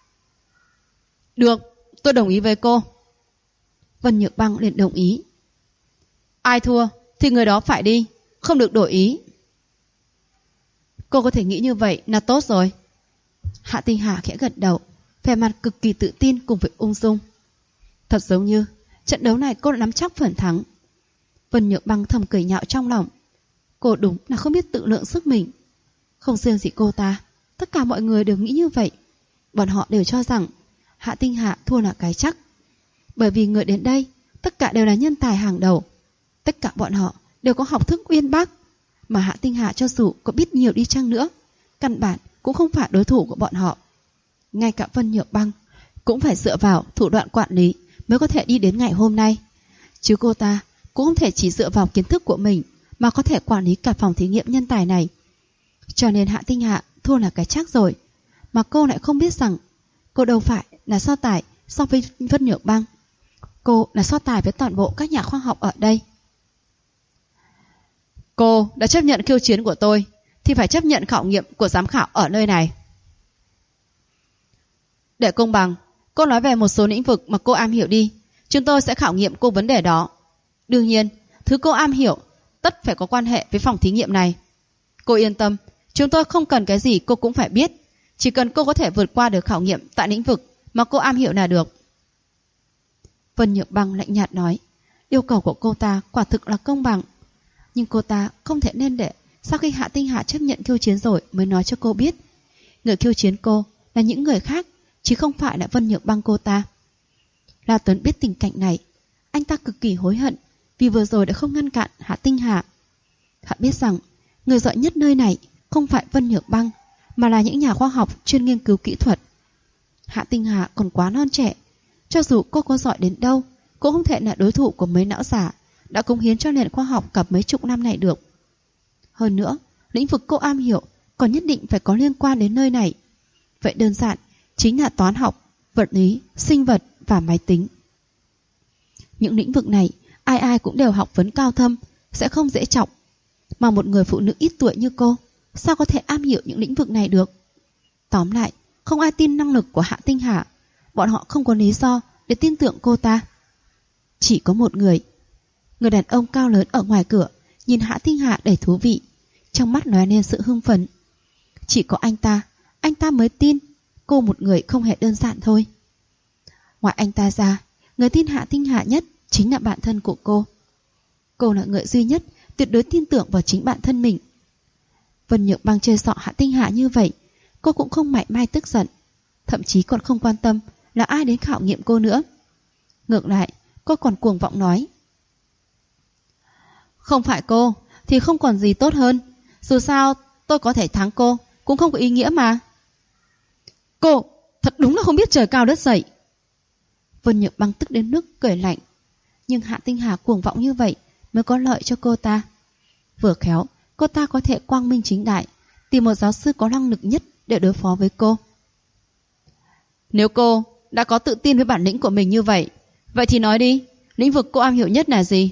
Được, tôi đồng ý với cô. Vân Nhược Băng liền đồng ý. Ai thua thì người đó phải đi, không được đổi ý. Cô có thể nghĩ như vậy là tốt rồi. Hạ Tinh Hà khẽ gật đầu, vẻ mặt cực kỳ tự tin cùng với ung dung. Thật giống như trận đấu này cô đã nắm chắc phần thắng. Vân Nhược Băng thầm cười nhạo trong lòng. Cô đúng là không biết tự lượng sức mình. Không riêng gì cô ta, tất cả mọi người đều nghĩ như vậy. Bọn họ đều cho rằng Hạ Tinh Hạ thua là cái chắc. Bởi vì người đến đây tất cả đều là nhân tài hàng đầu. Tất cả bọn họ đều có học thức uyên bác. Mà Hạ Tinh Hạ cho dù có biết nhiều đi chăng nữa, căn bản cũng không phải đối thủ của bọn họ. Ngay cả Vân Nhược Băng cũng phải dựa vào thủ đoạn quản lý mới có thể đi đến ngày hôm nay. Chứ cô ta cũng không thể chỉ dựa vào kiến thức của mình mà có thể quản lý cả phòng thí nghiệm nhân tài này. Cho nên Hạ Tinh Hạ thua là cái chắc rồi. Mà cô lại không biết rằng cô đâu phải là so tài so với Vân Nhược Băng. Cô là so tài với toàn bộ các nhà khoa học ở đây. Cô đã chấp nhận khiêu chiến của tôi thì phải chấp nhận khảo nghiệm của giám khảo ở nơi này. Để công bằng, cô nói về một số lĩnh vực mà cô am hiểu đi. Chúng tôi sẽ khảo nghiệm cô vấn đề đó. Đương nhiên, thứ cô am hiểu tất phải có quan hệ với phòng thí nghiệm này. Cô yên tâm, chúng tôi không cần cái gì cô cũng phải biết. Chỉ cần cô có thể vượt qua được khảo nghiệm tại lĩnh vực mà cô am hiểu là được. Vân Nhược Băng lạnh nhạt nói. Yêu cầu của cô ta quả thực là công bằng. Nhưng cô ta không thể nên để sau khi Hạ Tinh Hạ chấp nhận khiêu chiến rồi mới nói cho cô biết. Người khiêu chiến cô là những người khác, chứ không phải là Vân Nhược Băng cô ta. La Tuấn biết tình cảnh này, anh ta cực kỳ hối hận vì vừa rồi đã không ngăn cản Hạ Tinh Hạ. Họ biết rằng người giỏi nhất nơi này không phải Vân Nhược Băng, mà là những nhà khoa học chuyên nghiên cứu kỹ thuật. Hạ Tinh Hạ còn quá non trẻ, cho dù cô có giỏi đến đâu cũng không thể là đối thủ của mấy não giả đã cống hiến cho nền khoa học cả mấy chục năm này được. Hơn nữa, lĩnh vực cô am hiểu còn nhất định phải có liên quan đến nơi này. Vậy đơn giản chính là toán học, vật lý, sinh vật và máy tính. Những lĩnh vực này ai ai cũng đều học vấn cao thâm, sẽ không dễ trọng. Mà một người phụ nữ ít tuổi như cô sao có thể am hiểu những lĩnh vực này được? Tóm lại, không ai tin năng lực của Hạ Tinh Hà. Bọn họ không có lý do để tin tưởng cô ta. Chỉ có một người đàn ông cao lớn ở ngoài cửa nhìn Hạ Tinh Hà đầy thú vị, trong mắt lóe lên sự hưng phấn. Chỉ có anh ta mới tin cô một người không hề đơn giản thôi. Ngoài anh ta ra, người tin Hạ Tinh Hà nhất chính là bạn thân của cô. Cô là người duy nhất tuyệt đối tin tưởng vào chính bản thân mình. Vân Nhược Băng chơi xọ Hạ Tinh Hà như vậy, cô cũng không mảy may tức giận, thậm chí còn không quan tâm là ai đến khảo nghiệm cô nữa. Ngược lại, cô còn cuồng vọng nói: không phải cô thì không còn gì tốt hơn. Dù sao tôi có thể thắng cô cũng không có ý nghĩa mà. Cô thật đúng là không biết trời cao đất dày. Vân Nhược Băng tức đến nước cười lạnh. Nhưng Hạ Tinh Hà cuồng vọng như vậy mới có lợi cho cô ta. Vừa khéo cô ta có thể quang minh chính đại tìm một giáo sư có năng lực nhất để đối phó với cô. Nếu cô đã có tự tin với bản lĩnh của mình như vậy, vậy thì nói đi, lĩnh vực cô am hiểu nhất là gì?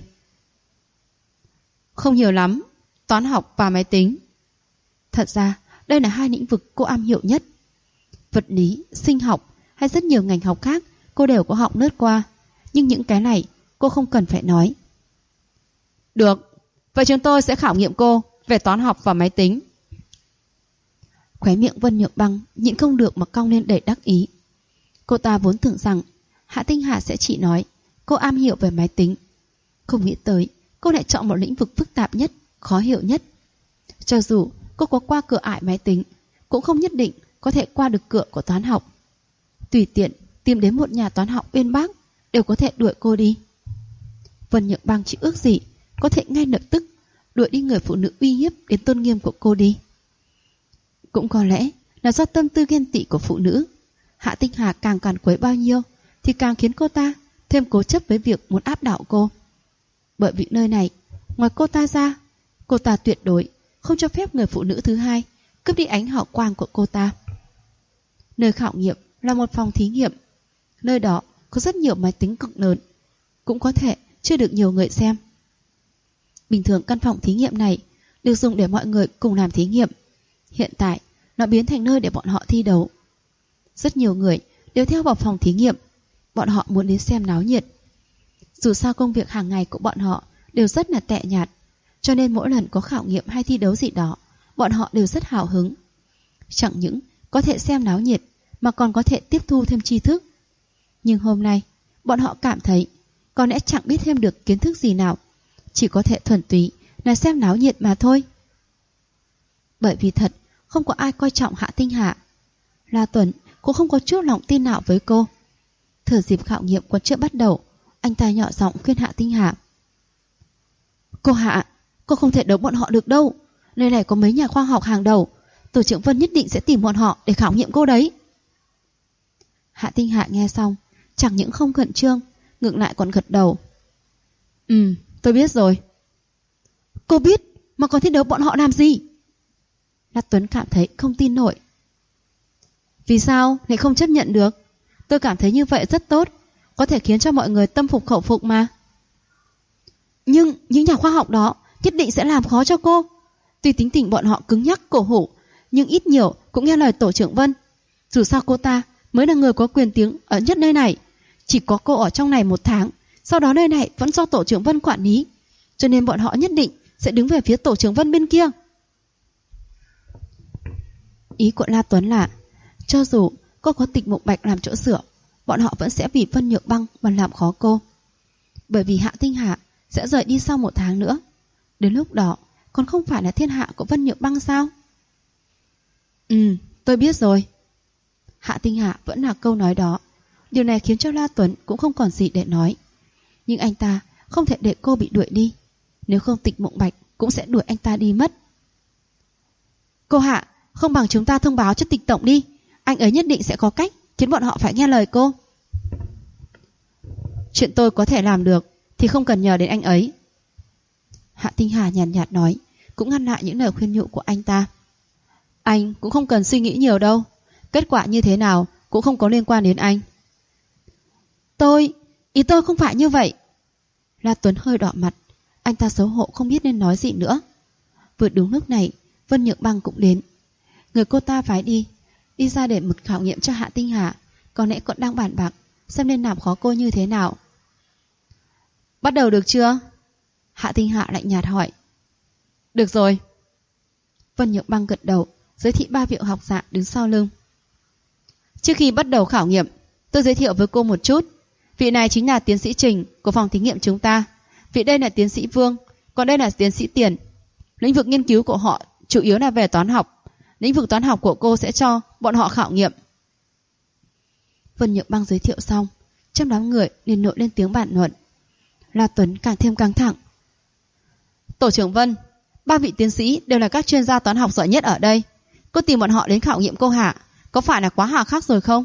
Không nhiều lắm, toán học và máy tính. Thật ra đây là hai lĩnh vực cô am hiểu nhất. Vật lý, sinh học hay rất nhiều ngành học khác cô đều có học lướt qua, nhưng những cái này cô không cần phải nói. Được, vậy chúng tôi sẽ khảo nghiệm cô về toán học và máy tính. Khóe miệng Vân Nhược Băng nhịn không được mà cong lên đầy đắc ý. Cô ta vốn tưởng rằng Hạ Tinh Hà sẽ chỉ nói cô am hiểu về máy tính, không nghĩ tới cô lại chọn một lĩnh vực phức tạp nhất, khó hiểu nhất. Cho dù cô có qua cửa ải máy tính, cũng không nhất định có thể qua được cửa của toán học. Tùy tiện tìm đến một nhà toán học uyên bác đều có thể đuổi cô đi. Vân Nhược Băng chỉ ước gì có thể ngay lập tức đuổi đi người phụ nữ uy hiếp đến tôn nghiêm của cô đi. Cũng có lẽ là do tâm tư ghen tị của phụ nữ. Hạ Tinh Hà càng càn quấy bao nhiêu thì càng khiến cô ta thêm cố chấp với việc muốn áp đảo cô. Bởi vì nơi này, ngoài cô ta ra, cô ta tuyệt đối không cho phép người phụ nữ thứ hai cướp đi ánh hào quang của cô ta. Nơi khảo nghiệm là một phòng thí nghiệm. Nơi đó có rất nhiều máy tính cực lớn, cũng có thể chưa được nhiều người xem. Bình thường căn phòng thí nghiệm này được dùng để mọi người cùng làm thí nghiệm. Hiện tại nó biến thành nơi để bọn họ thi đấu. Rất nhiều người đều theo vào phòng thí nghiệm. Bọn họ muốn đến xem náo nhiệt. Dù sao công việc hàng ngày của bọn họ đều rất là tệ nhạt, cho nên mỗi lần có khảo nghiệm hay thi đấu gì đó, bọn họ đều rất hào hứng. Chẳng những có thể xem náo nhiệt mà còn có thể tiếp thu thêm tri thức. Nhưng hôm nay bọn họ cảm thấy có lẽ chẳng biết thêm được kiến thức gì nào, chỉ có thể thuần túy là xem náo nhiệt mà thôi. Bởi vì thật không có ai coi trọng Hạ Tinh Hà. La Tuấn cũng không có chút lòng tin nào với cô. Thời dịp khảo nghiệm còn chưa bắt đầu, anh ta nhỏ giọng khuyên Hạ Tinh Hà: Cô Hạ, cô không thể đấu bọn họ được đâu. Nơi này có mấy nhà khoa học hàng đầu, tổ trưởng Vân nhất định sẽ tìm bọn họ để khảo nghiệm cô đấy. Hạ Tinh Hà nghe xong, chẳng những không khẩn trương, ngược lại còn gật đầu. Tôi biết rồi. Cô biết mà còn thi đấu bọn họ làm gì? La Tuấn cảm thấy không tin nổi. Vì sao lại không chấp nhận được? Tôi cảm thấy như vậy rất tốt, có thể khiến cho mọi người tâm phục khẩu phục mà. Nhưng những nhà khoa học đó nhất định sẽ làm khó cho cô. Tuy tính tình bọn họ cứng nhắc cổ hủ, nhưng ít nhiều cũng nghe lời tổ trưởng Vân. Dù sao cô ta mới là người có quyền tiếng ở nhất nơi này. Chỉ có cô ở trong này 1 tháng, sau đó nơi này vẫn do tổ trưởng Vân quản lý, cho nên bọn họ nhất định sẽ đứng về phía tổ trưởng Vân bên kia. Ý của La Tuấn là cho dù cô có Tịch Mục Bạch làm chỗ dựa, bọn họ vẫn sẽ vì Vân Nhược Băng mà làm khó cô. Bởi vì Hạ Tinh Hà sẽ rời đi sau 1 tháng nữa. Đến lúc đó còn không phải là thiên hạ của Vân Nhược Băng sao? Tôi biết rồi. Hạ Tinh Hà vẫn là câu nói đó. Điều này khiến cho La Tuấn cũng không còn gì để nói. Nhưng anh ta không thể để cô bị đuổi đi. Nếu không Tịch Mộng Bạch cũng sẽ đuổi anh ta đi mất. Cô Hạ, không bằng chúng ta thông báo cho Tịch Tổng đi. Anh ấy nhất định sẽ có cách khiến bọn họ phải nghe lời cô. Chuyện tôi có thể làm được thì không cần nhờ đến anh ấy. Hạ Tinh Hà nhàn nhạt nói, cũng ngăn lại những lời khuyên nhủ của anh ta. Anh cũng không cần suy nghĩ nhiều đâu. Kết quả như thế nào cũng không có liên quan đến anh. Ý tôi không phải như vậy. La Tuấn hơi đỏ mặt. Anh ta xấu hổ không biết nên nói gì nữa. Vừa đúng lúc này, Vân Nhược Băng cũng đến. Người cô ta phái đi ra để một khảo nghiệm cho Hạ Tinh Hà. Có lẽ còn đang bàn bạc xem nên làm khó cô như thế nào. Bắt đầu được chưa? Hạ Tinh Hà lạnh nhạt hỏi. Được rồi. Vân Nhược Băng gật đầu, giới thiệu 3 vị học giả đứng sau lưng. Trước khi bắt đầu khảo nghiệm, tôi giới thiệu với cô một chút. Vị này chính là tiến sĩ Trình của phòng thí nghiệm chúng ta. Vị đây là tiến sĩ Vương, còn đây là tiến sĩ Tiền. Lĩnh vực nghiên cứu của họ chủ yếu là về toán học. Lĩnh vực toán học của cô sẽ cho bọn họ khảo nghiệm. Vân Nhược Băng giới thiệu xong, trong đám người liền nổi lên tiếng bàn luận. La Tuấn càng thêm căng thẳng. Tổ trưởng Vân, 3 vị tiến sĩ đều là các chuyên gia toán học giỏi nhất ở đây. Cô tìm bọn họ đến khảo nghiệm cô Hạ, có phải là quá hà khắc rồi không?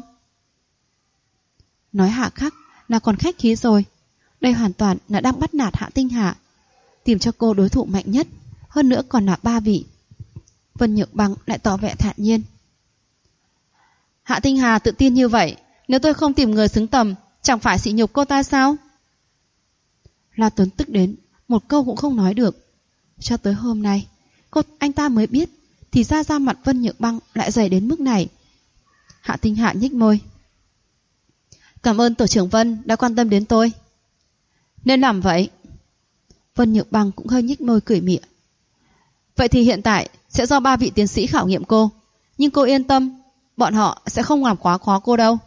Nói hà khắc là còn khách khí rồi. Đây hoàn toàn là đang bắt nạt Hạ Tinh Hà, tìm cho cô đối thủ mạnh nhất, hơn nữa còn là 3 vị. Vân Nhược Băng lại tỏ vẻ thản nhiên. Hạ Tinh Hà tự tin như vậy, nếu tôi không tìm người xứng tầm, chẳng phải sỉ nhục cô ta sao? La Tuấn tức đến, một câu cũng không nói được. Cho tới hôm nay, anh ta mới biết, thì ra da mặt Vân Nhược Băng lại dày đến mức này. Hạ Tinh Hà nhếch môi. Cảm ơn tổ trưởng Vân đã quan tâm đến tôi. Nên làm vậy. Vân Nhược Băng cũng hơi nhếch môi cười mỉa. Vậy thì hiện tại sẽ do 3 vị tiến sĩ khảo nghiệm cô. Nhưng cô yên tâm, bọn họ sẽ không làm quá khó cô đâu.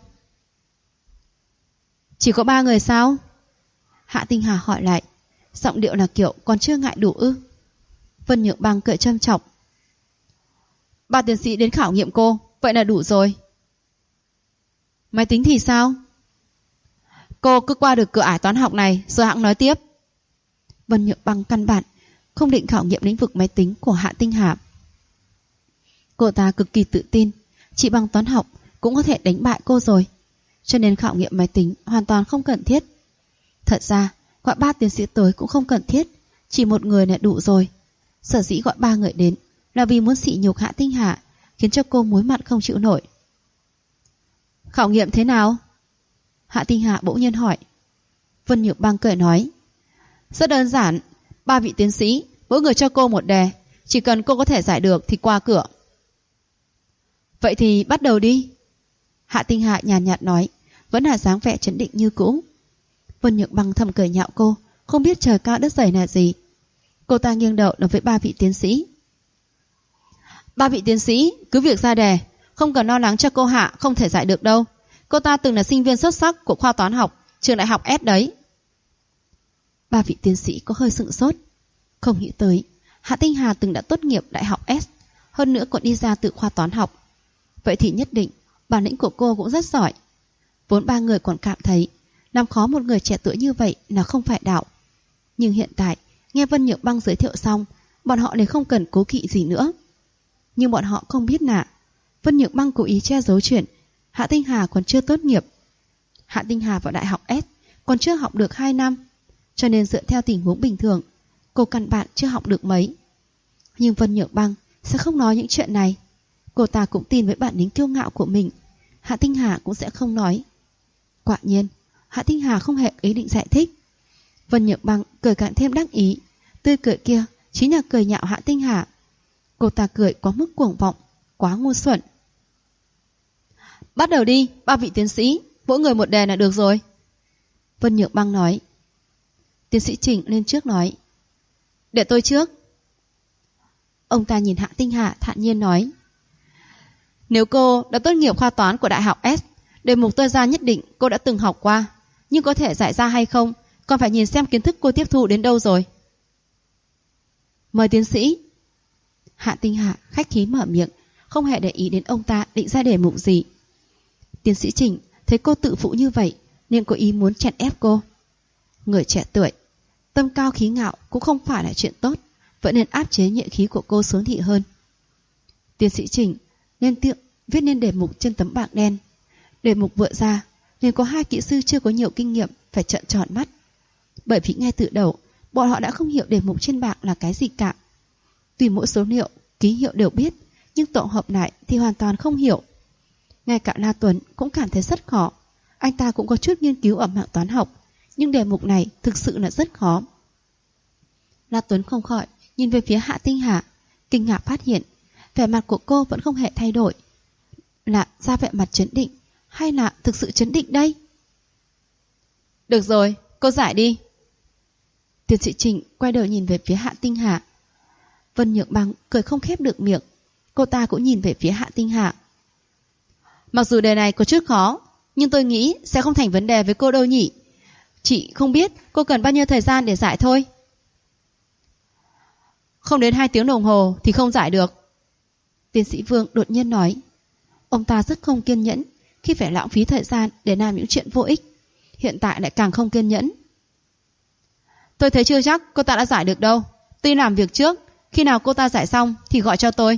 Chỉ có 3 người sao? Hạ Tinh Hà hỏi lại, giọng điệu là kiểu còn chưa ngại đủ ư? Vân Nhược Băng cười châm chọc. 3 tiến sĩ đến khảo nghiệm cô, vậy là đủ rồi. Máy tính thì sao? Cô cứ qua được cửa ải toán học này rồi hẵng nói tiếp. Vân Nhược Băng căn bản không định khảo nghiệm lĩnh vực máy tính của Hạ Tinh Hà. Cô ta cực kỳ tự tin, chỉ bằng toán học cũng có thể đánh bại cô rồi, cho nên khảo nghiệm máy tính hoàn toàn không cần thiết. Thật ra gọi 3 tiến sĩ tới cũng không cần thiết, chỉ một người là đủ rồi. Sở dĩ gọi 3 người đến là vì muốn sỉ nhục Hạ Tinh Hà, khiến cho cô muối mặt không chịu nổi. Khảo nghiệm thế nào? Hạ Tinh Hà bỗng nhiên hỏi. Vân Nhược Băng cười nói. Rất đơn giản, 3 vị tiến sĩ, mỗi người cho cô một đề, chỉ cần cô có thể giải được thì qua cửa. Vậy thì bắt đầu đi. Hạ Tinh Hà nhàn nhạt nói, vẫn là dáng vẻ trấn định như cũ. Vân Nhược Băng thầm cười nhạo cô, không biết trời cao đất dày là gì. Cô ta nghiêng đầu nói với 3 vị tiến sĩ. 3 vị tiến sĩ, cứ việc ra đề, không cần lo lắng cho cô Hạ không thể giải được đâu. Cô ta từng là sinh viên xuất sắc của khoa toán học trường đại học S đấy. 3 vị tiến sĩ có hơi sửng sốt. Không nghĩ tới Hạ Tinh Hà từng đã tốt nghiệp đại học S, hơn nữa còn đi ra từ khoa toán học. Vậy thì nhất định bản lĩnh của cô cũng rất giỏi. Vốn 3 người còn cảm thấy làm khó một người trẻ tuổi như vậy là không phải đạo. Nhưng hiện tại nghe Vân Nhược Băng giới thiệu xong, bọn họ liền không cần cố kỵ gì nữa. Nhưng bọn họ không biết là Vân Nhược Băng cố ý che giấu chuyện Hạ Tinh Hà còn chưa tốt nghiệp. Hạ Tinh Hà vào đại học S còn chưa học được 2 năm, cho nên dựa theo tình huống bình thường, cô căn bản chưa học được mấy. Nhưng Vân Nhược Băng sẽ không nói những chuyện này. Cô ta cũng tin với bản lĩnh kiêu ngạo của mình, Hạ Tinh Hà cũng sẽ không nói. Quả nhiên Hạ Tinh Hà không hề ý định giải thích. Vân Nhược Băng cười càng thêm đắc ý. Tươi cười kia chính là cười nhạo Hạ Tinh Hà. Cô ta cười quá mức cuồng vọng, quá ngu xuẩn. Bắt đầu đi, 3 vị tiến sĩ, mỗi người một đề là được rồi. Vân Nhược Băng nói. Tiến sĩ Trình lên trước nói. Để tôi trước. Ông ta nhìn Hạ Tinh Hà thản nhiên nói. Nếu cô đã tốt nghiệp khoa toán của đại học S, đề mục tôi ra nhất định cô đã từng học qua, nhưng có thể giải ra hay không còn phải nhìn xem kiến thức cô tiếp thu đến đâu rồi. Mời tiến sĩ. Hạ Tinh Hà khách khí mở miệng, không hề để ý đến ông ta định ra đề mục gì. Tiến sĩ Trình thấy cô tự phụ như vậy nên có ý muốn chèn ép cô. Người trẻ tuổi, tâm cao khí ngạo cũng không phải là chuyện tốt, vẫn nên áp chế nhuệ khí của cô xuống thị hơn. Tiến sĩ Trình nên viết nên đề mục trên tấm bảng đen. Đề mục vừa ra nên có 2 kỹ sư chưa có nhiều kinh nghiệm phải trợn tròn mắt. Bởi vì ngay từ đầu bọn họ đã không hiểu đề mục trên bảng là cái gì cả. Tuy mỗi số liệu, ký hiệu đều biết, nhưng tổ hợp lại thì hoàn toàn không hiểu. Ngay cả La Tuấn cũng cảm thấy rất khó. Anh ta cũng có chút nghiên cứu ở mảng toán học, nhưng đề mục này thực sự là rất khó. La Tuấn không khỏi nhìn về phía Hạ Tinh Hà, kinh ngạc phát hiện vẻ mặt của cô vẫn không hề thay đổi. Là ra vẻ mặt trấn định hay là thực sự trấn định đây? Được rồi, cô giải đi. Tiến sĩ Trình quay đầu nhìn về phía Hạ Tinh Hà. Vân Nhược Băng cười không khép được miệng. Cô ta cũng nhìn về phía Hạ Tinh Hà. Mặc dù đề này có chút khó, nhưng tôi nghĩ sẽ không thành vấn đề với cô đâu nhỉ. Chị không biết cô cần bao nhiêu thời gian để giải thôi. Không đến 2 tiếng đồng hồ thì không giải được. Tiến sĩ Vương đột nhiên nói. Ông ta rất không kiên nhẫn khi phải lãng phí thời gian để làm những chuyện vô ích. Hiện tại lại càng không kiên nhẫn. Tôi thấy chưa chắc cô ta đã giải được đâu. Tôi làm việc trước, khi nào cô ta giải xong thì gọi cho tôi.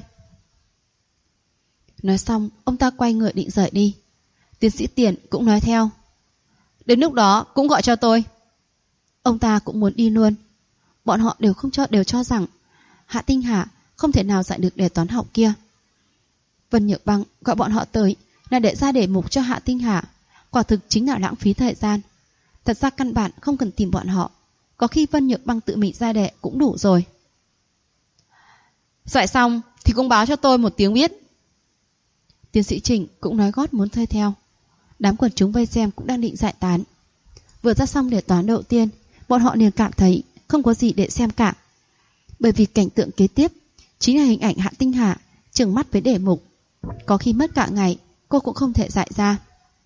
Nói xong, ông ta quay người định rời đi. Tiến sĩ Tiền cũng nói theo. Đến lúc đó cũng gọi cho tôi. Ông ta cũng muốn đi luôn. Bọn họ đều cho rằng Hạ Tinh Hà không thể nào giải được đề toán học kia. Vân Nhược Băng gọi bọn họ tới là để ra đề mục cho Hạ Tinh Hà. Quả thực chính là lãng phí thời gian. Thật ra căn bản không cần tìm bọn họ. Có khi Vân Nhược Băng tự mình ra đề cũng đủ rồi. Giải xong thì cũng báo cho tôi một tiếng biết. Tiến sĩ Trình cũng nói gót muốn thuê theo. Đám quần chúng vây xem cũng đang định giải tán. Vừa ra xong đề toán đầu tiên, bọn họ liền cảm thấy không có gì để xem cả. Bởi vì cảnh tượng kế tiếp chính là hình ảnh Hạ Tinh Hà trừng mắt với đề mục. Có khi mất cả ngày cô cũng không thể giải ra.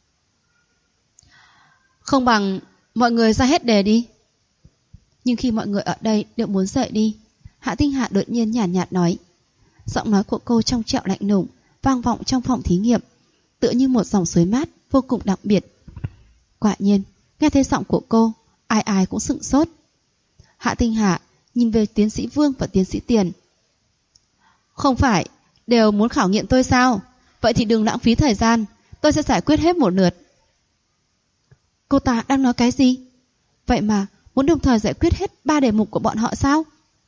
Không bằng mọi người ra hết đề đi. Nhưng khi mọi người ở đây đều muốn rời đi, Hạ Tinh Hà đột nhiên nhàn nhạt nói. Giọng nói của cô trong trẻo lạnh lùng vang vọng trong phòng thí nghiệm, tựa như một dòng suối mát vô cùng đặc biệt. Quả nhiên, nghe thấy giọng của cô, ai ai cũng sửng sốt. Hạ Tinh Hà nhìn về tiến sĩ Vương và tiến sĩ Tiền. Không phải đều muốn khảo nghiệm tôi sao? Vậy thì đừng lãng phí thời gian, tôi sẽ giải quyết hết một lượt. Cô ta đang nói cái gì? Vậy mà muốn đồng thời giải quyết hết 3 đề mục của bọn họ sao?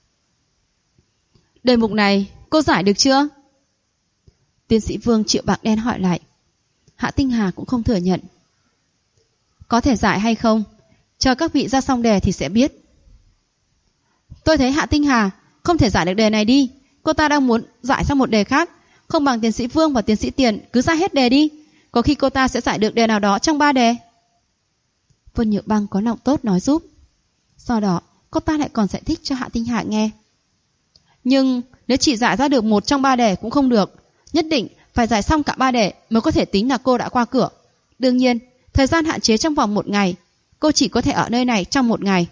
Đề mục này cô giải được chưa? Tiến sĩ Vương triệu bạc đen hỏi lại. Hạ Tinh Hà cũng không thừa nhận. Có thể giải hay không? Chờ các vị ra xong đề thì sẽ biết. Tôi thấy Hạ Tinh Hà không thể giải được đề này đi. Cô ta đang muốn giải sang một đề khác. Không bằng tiến sĩ Vương và tiến sĩ Tiền cứ ra hết đề đi. Có khi cô ta sẽ giải được đề nào đó trong 3 đề. Vân Nhược Băng có lòng tốt nói giúp. Sau đó cô ta lại còn giải thích cho Hạ Tinh Hà nghe. Nhưng nếu chỉ giải ra được 1 trong 3 đề cũng không được. Nhất định phải giải xong cả 3 đề mới có thể tính là cô đã qua cửa. Đương nhiên, thời gian hạn chế trong vòng 1 ngày. Cô chỉ có thể ở nơi này trong 1 ngày.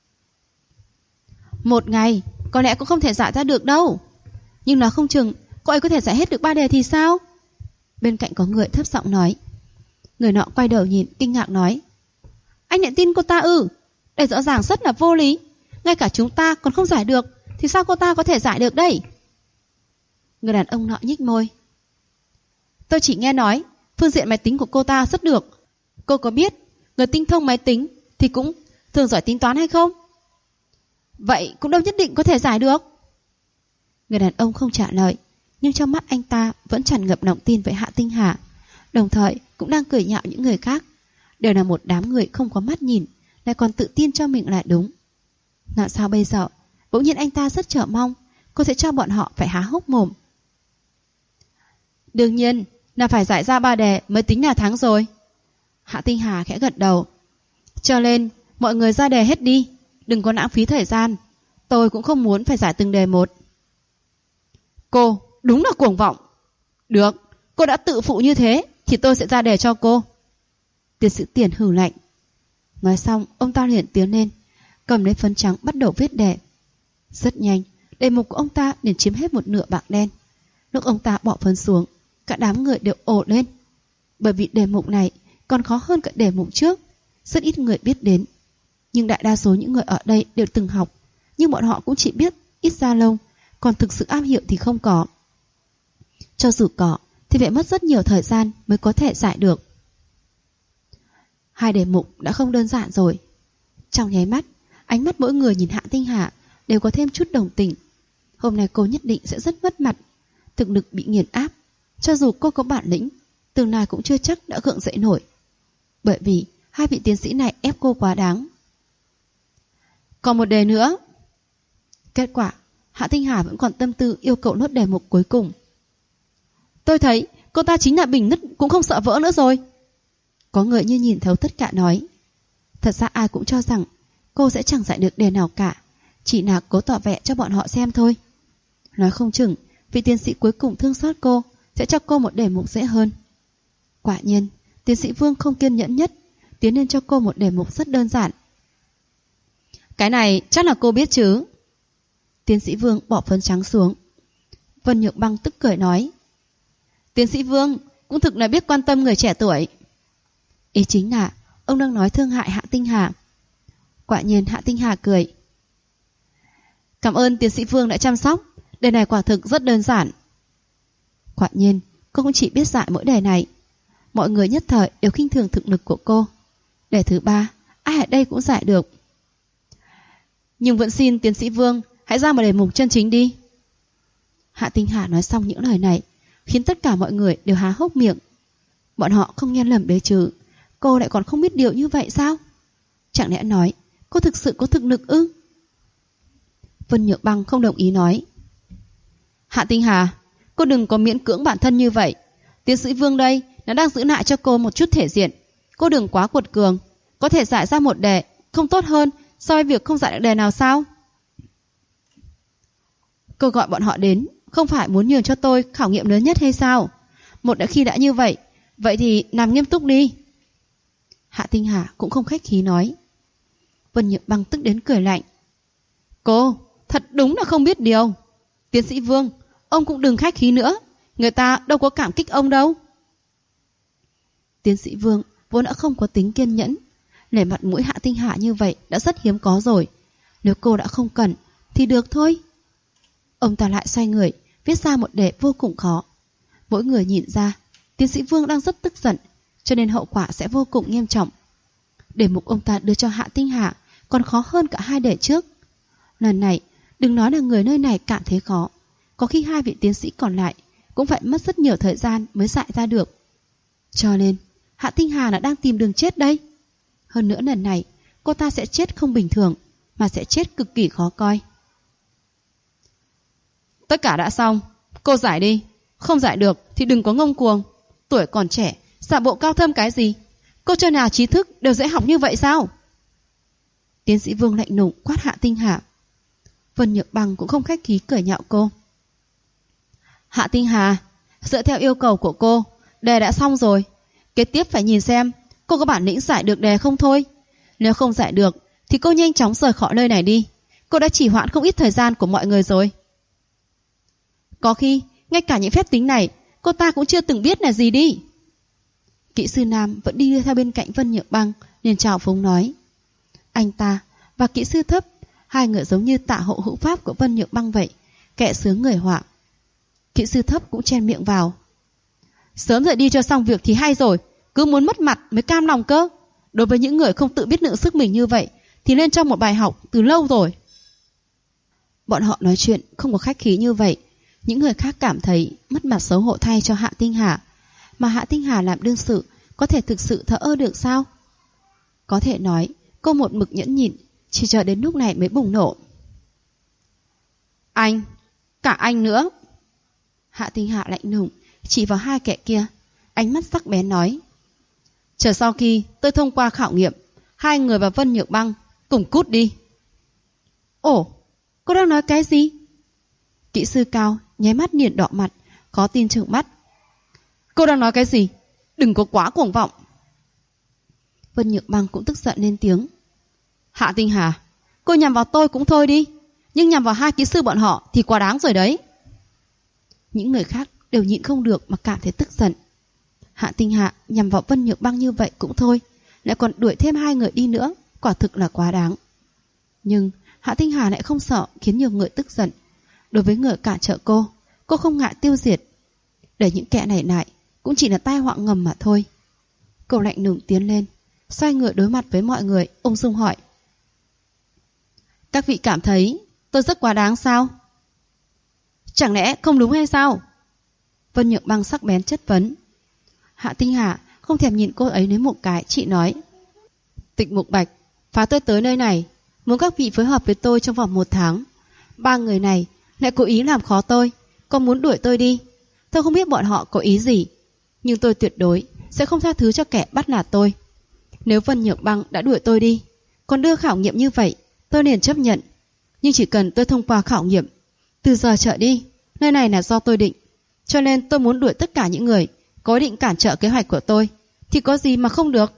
1 ngày có lẽ cũng không thể giải ra được đâu. Nhưng là không chừng cô ấy có thể giải hết được 3 đề thì sao? Bên cạnh có người thấp giọng nói. Người nọ quay đầu nhìn kinh ngạc nói. Anh lại tin cô ta ư? Đây rõ ràng rất là vô lý. Ngay cả chúng ta còn không giải được thì sao cô ta có thể giải được đây? Người đàn ông nọ nhếch môi. Tôi chỉ nghe nói phương diện máy tính của cô ta rất được. Cô có biết người tinh thông máy tính thì cũng thường giỏi tính toán hay không? Vậy cũng đâu nhất định có thể giải được. Người đàn ông không trả lời, nhưng trong mắt anh ta vẫn tràn ngập lòng tin với Hạ Tinh Hà, đồng thời cũng đang cười nhạo những người khác. Đều là một đám người không có mắt nhìn, lại còn tự tin cho mình là đúng. Làm sao bây giờ? Bỗng nhiên anh ta rất chờ mong cô sẽ cho bọn họ phải há hốc mồm. Đương nhiên là phải giải ra 3 đề mới tính là thắng rồi. Hạ Tinh Hà khẽ gật đầu. Cho nên mọi người ra đề hết đi, đừng có lãng phí thời gian. Tôi cũng không muốn phải giải từng đề một. Cô đúng là cuồng vọng. Được, cô đã tự phụ như thế thì tôi sẽ ra đề cho cô. Tiến sĩ Tiền hừ lạnh. Nói xong ông ta liền tiến lên, cầm lấy phấn trắng bắt đầu viết đề. Rất nhanh, đề mục của ông ta liền chiếm hết một nửa bảng đen. Lúc ông ta bỏ phấn xuống, cả đám người đều ồ lên. Bởi vì đề mục này còn khó hơn cả đề mục trước, rất ít người biết đến. Nhưng đại đa số những người ở đây đều từng học, nhưng bọn họ cũng chỉ biết ít ra lông, còn thực sự am hiểu thì không có. Cho dù có thì phải mất rất nhiều thời gian mới có thể giải được. 2 đề mục đã không đơn giản rồi. Trong nháy mắt, Ánh mắt mỗi người nhìn Hạ Tinh Hà đều có thêm chút đồng tình. Hôm nay cô nhất định sẽ rất mất mặt. Thực lực bị nghiền áp, cho dù cô có bản lĩnh, tương lai cũng chưa chắc đã gượng dậy nổi. Bởi vì hai vị tiến sĩ này ép cô quá đáng. Còn một đề nữa. Kết quả, Hạ Tinh Hà vẫn còn tâm tư yêu cầu nốt đề mục cuối cùng. Tôi thấy cô ta chính là bình nứt cũng không sợ vỡ nữa rồi. Có người như nhìn thấu tất cả nói. Thật ra ai cũng cho rằng cô sẽ chẳng giải được đề nào cả, chỉ là cố tỏ vẻ cho bọn họ xem thôi. Nói không chừng vị tiến sĩ cuối cùng thương xót cô sẽ cho cô một đề mục dễ hơn. Quả nhiên, tiến sĩ Vương không kiên nhẫn nhất, tiến lên cho cô một đề mục rất đơn giản. Cái này chắc là cô biết chứ. Tiến sĩ Vương bỏ phấn trắng xuống. Vân Nhược Băng tức cười nói. Tiến sĩ Vương cũng thực là biết quan tâm người trẻ tuổi. Ý chính là ông đang nói thương hại Hạ Tinh Hà. Quả nhiên Hạ Tinh Hà cười. Cảm ơn tiến sĩ Vương đã chăm sóc. Đề này quả thực rất đơn giản. Quả nhiên cô cũng chỉ biết giải mỗi đề này. Mọi người nhất thời đều khinh thường thực lực của cô. Đề thứ 3 ai ở đây cũng giải được. Nhưng vẫn xin tiến sĩ Vương hãy ra một đề mục chân chính đi. Hạ Tinh Hà nói xong những lời này khiến tất cả mọi người đều há hốc miệng. Bọn họ không nghe lầm đấy chứ. Cô lại còn không biết điều như vậy sao? Chẳng lẽ nói cô thực sự có thực lực ư? Vân Nhược Băng không đồng ý nói. Hạ Tinh Hà, cô đừng có miễn cưỡng bản thân như vậy. Tiến sĩ Vương đây nó đang giữ lại cho cô một chút thể diện. Cô đừng quá cuột cường. Có thể giải ra một đề không tốt hơn so với việc không giải được đề nào sao? Cô gọi bọn họ đến không phải muốn nhường cho tôi khảo nghiệm lớn nhất hay sao? Một đã khi đã như vậy, vậy thì làm nghiêm túc đi. Hạ Tinh Hà cũng không khách khí nói. Vân Nhược Băng tức đến cười lạnh. Cô thật đúng là không biết điều. Tiến sĩ Vương, ông cũng đừng khách khí nữa. Người ta đâu có cảm kích ông đâu. Tiến sĩ Vương vốn đã không có tính kiên nhẫn. Để mặt mũi Hạ Tinh Hà như vậy đã rất hiếm có rồi. Nếu cô đã không cần thì được thôi. Ông ta lại xoay người viết ra một đề vô cùng khó. Mỗi người nhìn ra tiến sĩ Vương đang rất tức giận, cho nên hậu quả sẽ vô cùng nghiêm trọng. Đề mục ông ta đưa cho Hạ Tinh Hà còn khó hơn cả hai đề trước. Lần này đừng nói là người nơi này cảm thấy khó, có khi hai vị tiến sĩ còn lại cũng phải mất rất nhiều thời gian mới giải ra được. Cho nên Hạ Tinh Hà là đang tìm đường chết đây. Hơn nữa lần này cô ta sẽ chết không bình thường, mà sẽ chết cực kỳ khó coi. Tất cả đã xong, cô giải đi. Không giải được thì đừng có ngông cuồng. Tuổi còn trẻ, giả bộ cao thâm cái gì? Cô cho nào trí thức đều dễ học như vậy sao? Tiến sĩ Vương lạnh lùng quát Hạ Tinh Hà. Vân Nhược Băng cũng không khách khí cười nhạo cô. Hạ Tinh Hà, dựa theo yêu cầu của cô, đề đã xong rồi. Kế tiếp phải nhìn xem cô có bản lĩnh giải được đề không thôi. Nếu không giải được thì cô nhanh chóng rời khỏi nơi này đi. Cô đã trì hoãn không ít thời gian của mọi người rồi. Có khi ngay cả những phép tính này cô ta cũng chưa từng biết là gì đi. Kỹ sư Nam vẫn đi theo bên cạnh Vân Nhược Băng, liền chào phúng nói. Anh ta và kỹ sư Thấp, hai người giống như tạ hộ hữu pháp của Vân Nhược Băng vậy, kẻ sướng người họa. Kỹ sư Thấp cũng chen miệng vào. Sớm rời đi cho xong việc thì hay rồi, cứ muốn mất mặt mới cam lòng cơ. Đối với những người không tự biết lượng sức mình như vậy thì nên cho một bài học từ lâu rồi. Bọn họ nói chuyện không có khách khí như vậy. Những người khác cảm thấy mất mặt xấu hổ thay cho Hạ Tinh Hà. Mà Hạ Tinh Hà làm đương sự có thể thực sự thờ ơ được sao? Có thể nói cô một mực nhẫn nhịn, chỉ chờ đến lúc này mới bùng nổ. Anh, cả anh nữa. Hạ Tinh Hà lạnh lùng chỉ vào hai kẻ kia, ánh mắt sắc bén nói. Chờ sau khi tôi thông qua khảo nghiệm, hai người và Vân Nhược Băng cùng cút đi. Ồ, cô đang nói cái gì? Kỹ sư Cao nháy mắt liền đỏ mặt, khó tin trợn mắt. Cô đang nói cái gì? Đừng có quá cuồng vọng. Vân Nhược Băng cũng tức giận lên tiếng. Hạ Tinh Hà, cô nhằm vào tôi cũng thôi đi, nhưng nhằm vào hai kỹ sư bọn họ thì quá đáng rồi đấy. Những người khác đều nhịn không được mà cảm thấy tức giận. Hạ Tinh Hà nhằm vào Vân Nhược Băng như vậy cũng thôi, lại còn đuổi thêm hai người đi nữa, quả thực là quá đáng. Nhưng Hạ Tinh Hà lại không sợ khiến nhiều người tức giận. Đối với người cản trở cô không ngại tiêu diệt. Để những kẻ này lại cũng chỉ là tai họa ngầm mà thôi. Cô lạnh lùng tiến lên, xoay người đối mặt với mọi người, ung dung hỏi. Các vị cảm thấy tôi rất quá đáng sao? Chẳng lẽ không đúng hay sao? Vân Nhược Băng sắc bén chất vấn. Hạ Tinh Hà không thèm nhìn cô ấy lấy một cái, chị nói. Tịch Mục Bạch phá tôi tới nơi này, muốn các vị phối hợp với tôi trong vòng 1 tháng. 3 người này lại cố ý làm khó tôi, còn muốn đuổi tôi đi. Tôi không biết bọn họ có ý gì, nhưng tôi tuyệt đối sẽ không tha thứ cho kẻ bắt nạt tôi. Nếu Vân Nhược Băng đã đuổi tôi đi, còn đưa khảo nghiệm như vậy, tôi liền chấp nhận. Nhưng chỉ cần tôi thông qua khảo nghiệm, từ giờ trở đi, nơi này là do tôi định. Cho nên tôi muốn đuổi tất cả những người có ý định cản trở kế hoạch của tôi, thì có gì mà không được.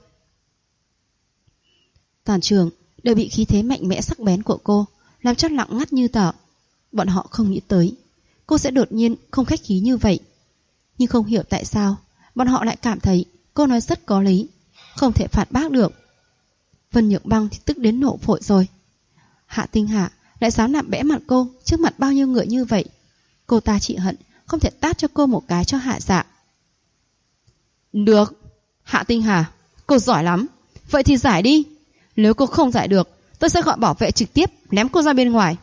Toàn trường đều bị khí thế mạnh mẽ sắc bén của cô làm cho lặng ngắt như tờ. Bọn họ không nghĩ tới cô sẽ đột nhiên không khách khí như vậy. Nhưng không hiểu tại sao bọn họ lại cảm thấy cô nói rất có lý, không thể phản bác được. Vân Nhược Băng thì tức đến nổ phổi rồi. Hạ Tinh Hà lại dám làm bẽ mặt cô trước mặt bao nhiêu người như vậy. Cô ta chỉ hận không thể tát cho cô một cái cho hạ dạ. Được, Hạ Tinh Hà, cô giỏi lắm. Vậy thì giải đi. Nếu cô không giải được, tôi sẽ gọi bảo vệ trực tiếp ném cô ra bên ngoài.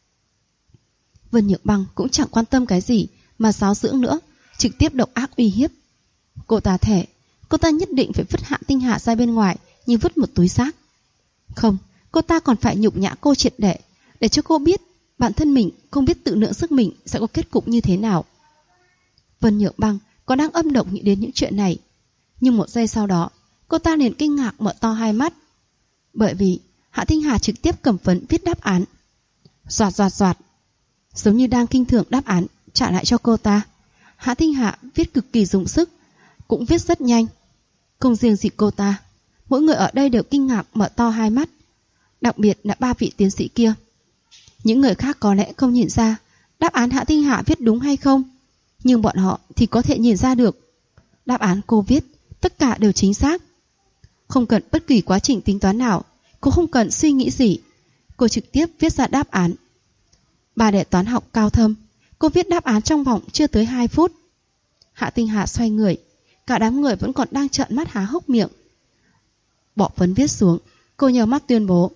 Vân Nhược Băng cũng chẳng quan tâm cái gì mà giáo dưỡng nữa, trực tiếp độc ác uy hiếp. Cô ta thề, cô ta nhất định phải vứt Hạ Tinh Hà ra bên ngoài như vứt một túi rác. Không, cô ta còn phải nhục nhã cô triệt để cho cô biết bản thân mình không biết tự lượng sức mình sẽ có kết cục như thế nào. Vân Nhược Băng còn đang âm độc nghĩ đến những chuyện này, nhưng một giây sau đó cô ta liền kinh ngạc mở to hai mắt, bởi vì Hạ Tinh Hà trực tiếp cầm phấn viết đáp án. Doạt doạt doạt, giống như đang kinh thường đáp án trả lại cho cô ta. Hạ Tinh Hà viết cực kỳ dùng sức, cũng viết rất nhanh. Không riêng gì cô ta, mỗi người ở đây đều kinh ngạc mở to hai mắt, đặc biệt là 3 vị tiến sĩ kia. Những người khác có lẽ không nhìn ra đáp án Hạ Tinh Hà viết đúng hay không, nhưng bọn họ thì có thể nhìn ra được. Đáp án cô viết tất cả đều chính xác, không cần bất kỳ quá trình tính toán nào, cô không cần suy nghĩ gì, cô trực tiếp viết ra đáp án. 3 đề toán học cao thâm, cô viết đáp án trong vòng chưa tới 2 phút. Hạ Tinh Hà xoay người, cả đám người vẫn còn đang trợn mắt há hốc miệng. Bỏ phấn viết xuống, cô nhờ mắt tuyên bố.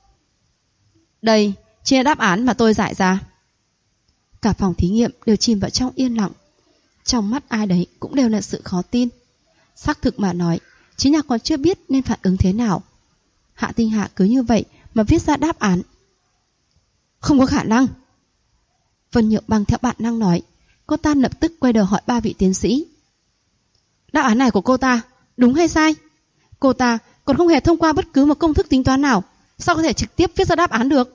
Đây chính là đáp án mà tôi giải ra. Cả phòng thí nghiệm đều chìm vào trong yên lặng. Trong mắt ai đấy cũng đều là sự khó tin. Xác thực mà nói, chính là còn chưa biết nên phản ứng thế nào. Hạ Tinh Hà cứ như vậy mà viết ra đáp án. Không có khả năng. Vân Nhược Băng theo bản năng nói. Cô ta lập tức quay đầu hỏi 3 vị tiến sĩ. Đáp án này của cô ta đúng hay sai? Cô ta còn không hề thông qua bất cứ một công thức tính toán nào, sao có thể trực tiếp viết ra đáp án được?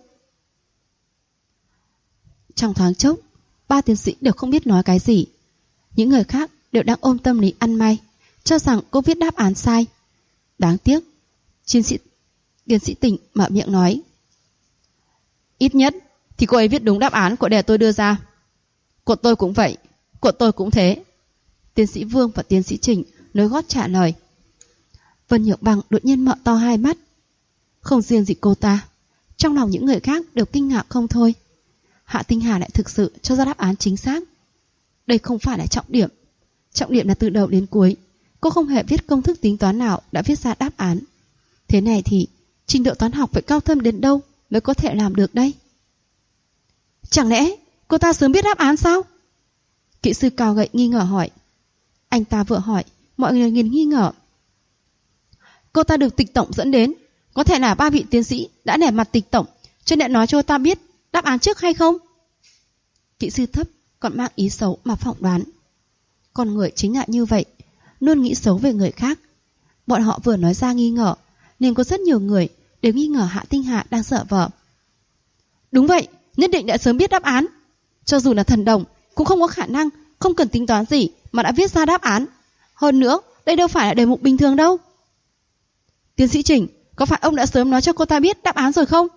Trong thoáng chốc, 3 tiến sĩ đều không biết nói cái gì. Những người khác đều đang ôm tâm lý ăn may, cho rằng cô viết đáp án sai. Đáng tiếc, tiến sĩ Tỉnh mở miệng nói. Ít nhất thì cô ấy viết đúng đáp án của đề tôi đưa ra. Của tôi cũng vậy, của tôi cũng thế. Tiến sĩ Vương và tiến sĩ Trình nối gót trả lời. Vân Nhược Băng đột nhiên mở to hai mắt. Không riêng gì cô ta, trong lòng những người khác đều kinh ngạc không thôi. Hạ Tinh Hà lại thực sự cho ra đáp án chính xác. Đây không phải là trọng điểm. Trọng điểm là từ đầu đến cuối cô không hề viết công thức tính toán nào đã viết ra đáp án. Thế này thì trình độ toán học phải cao thâm đến đâu mới có thể làm được đây? Chẳng lẽ cô ta sớm biết đáp án sao? Kỹ sư cao gậy nghi ngờ hỏi. Anh ta vừa hỏi, mọi người liền nghi ngờ. Cô ta được Tịch tổng dẫn đến, có thể là 3 vị tiến sĩ đã nể mặt Tịch tổng cho nên nói cho cô ta biết đáp án trước hay không? Kỹ sư thấp còn mang ý xấu mà phỏng đoán. Con người chính là như vậy, luôn nghĩ xấu về người khác. Bọn họ vừa nói ra nghi ngờ, nên có rất nhiều người đều nghi ngờ Hạ Tinh Hà đang sợ vợ. Đúng vậy, nhất định đã sớm biết đáp án. Cho dù là thần đồng cũng không có khả năng không cần tính toán gì mà đã viết ra đáp án. Hơn nữa, đây đâu phải là đề mục bình thường đâu. Tiến sĩ Trình, có phải ông đã sớm nói cho cô ta biết đáp án rồi không?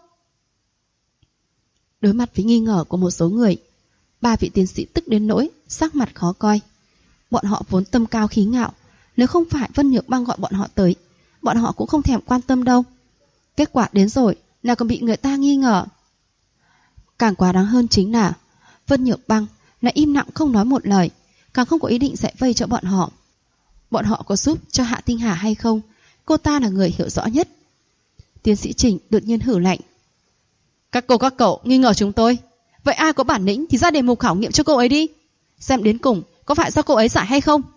Đối mặt với nghi ngờ của một số người, 3 vị tiến sĩ tức đến nỗi sắc mặt khó coi. Bọn họ vốn tâm cao khí ngạo, nếu không phải Vân Nhược Băng gọi bọn họ tới, bọn họ cũng không thèm quan tâm đâu. Kết quả đến rồi là còn bị người ta nghi ngờ. Càng quá đáng hơn chính là Vân Nhược Băng lại im lặng không nói một lời, càng không có ý định giải vây cho bọn họ. Bọn họ có giúp cho Hạ Tinh Hà hay không, cô ta là người hiểu rõ nhất. Tiến sĩ Trình đột nhiên hử lạnh. Các cậu nghi ngờ chúng tôi. Vậy ai có bản lĩnh thì ra đề mục khảo nghiệm cho cô ấy đi. Xem đến cùng có phải do cô ấy giải hay không.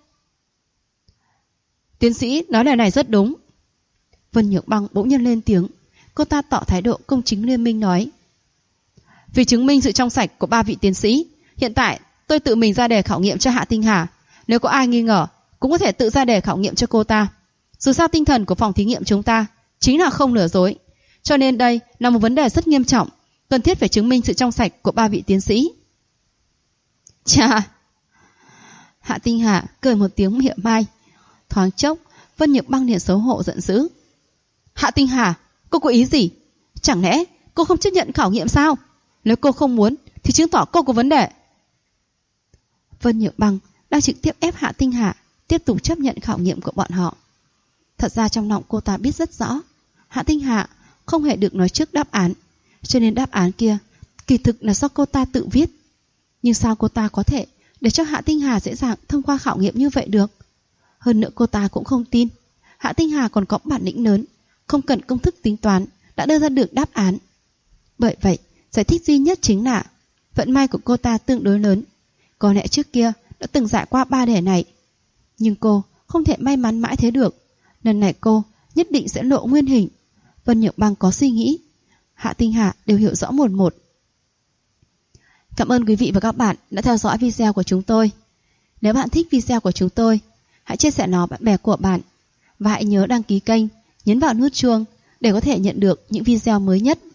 Tiến sĩ nói lời này rất đúng. Vân Nhược Băng bỗng nhiên lên tiếng. Cô ta tỏ thái độ công chính nghiêm minh nói. Vì chứng minh sự trong sạch của 3 vị tiến sĩ, hiện tại tôi tự mình ra đề khảo nghiệm cho Hạ Tinh Hà. Nếu có ai nghi ngờ cũng có thể tự ra đề khảo nghiệm cho cô ta. Dù sao tinh thần của phòng thí nghiệm chúng ta chính là không lừa dối. Cho nên đây là một vấn đề rất nghiêm trọng, cần thiết phải chứng minh sự trong sạch của 3 vị tiến sĩ. Chà! Hạ Tinh Hà cười một tiếng mỉa mai. Thoáng chốc, Vân Nhược Băng liền xấu hổ giận dữ. Hạ Tinh Hà, cô có ý gì? Chẳng lẽ cô không chấp nhận khảo nghiệm sao? Nếu cô không muốn thì chứng tỏ cô có vấn đề. Vân Nhược Băng đang trực tiếp ép Hạ Tinh Hà tiếp tục chấp nhận khảo nghiệm của bọn họ. Thật ra trong lòng cô ta biết rất rõ, Hạ Tinh Hà không hề được nói trước đáp án, cho nên đáp án kia kỳ thực là do cô ta tự viết. Nhưng sao cô ta có thể để cho Hạ Tinh Hà dễ dàng thông qua khảo nghiệm như vậy được? Hơn nữa cô ta cũng không tin Hạ Tinh Hà còn có bản lĩnh lớn, không cần công thức tính toán đã đưa ra được đáp án. Bởi vậy, giải thích duy nhất chính là vận may của cô ta tương đối lớn. Có lẽ trước kia đã từng giải qua 3 đề này, nhưng cô không thể may mắn mãi thế được. Lần này cô nhất định sẽ lộ nguyên hình. Vân Nhược Băng có suy nghĩ, Hạ Tinh Hà đều hiểu rõ một. Cảm ơn quý vị và các bạn đã theo dõi video của chúng tôi. Nếu bạn thích video của chúng tôi, hãy chia sẻ nó bạn bè của bạn. Và hãy nhớ đăng ký kênh, nhấn vào nút chuông để có thể nhận được những video mới nhất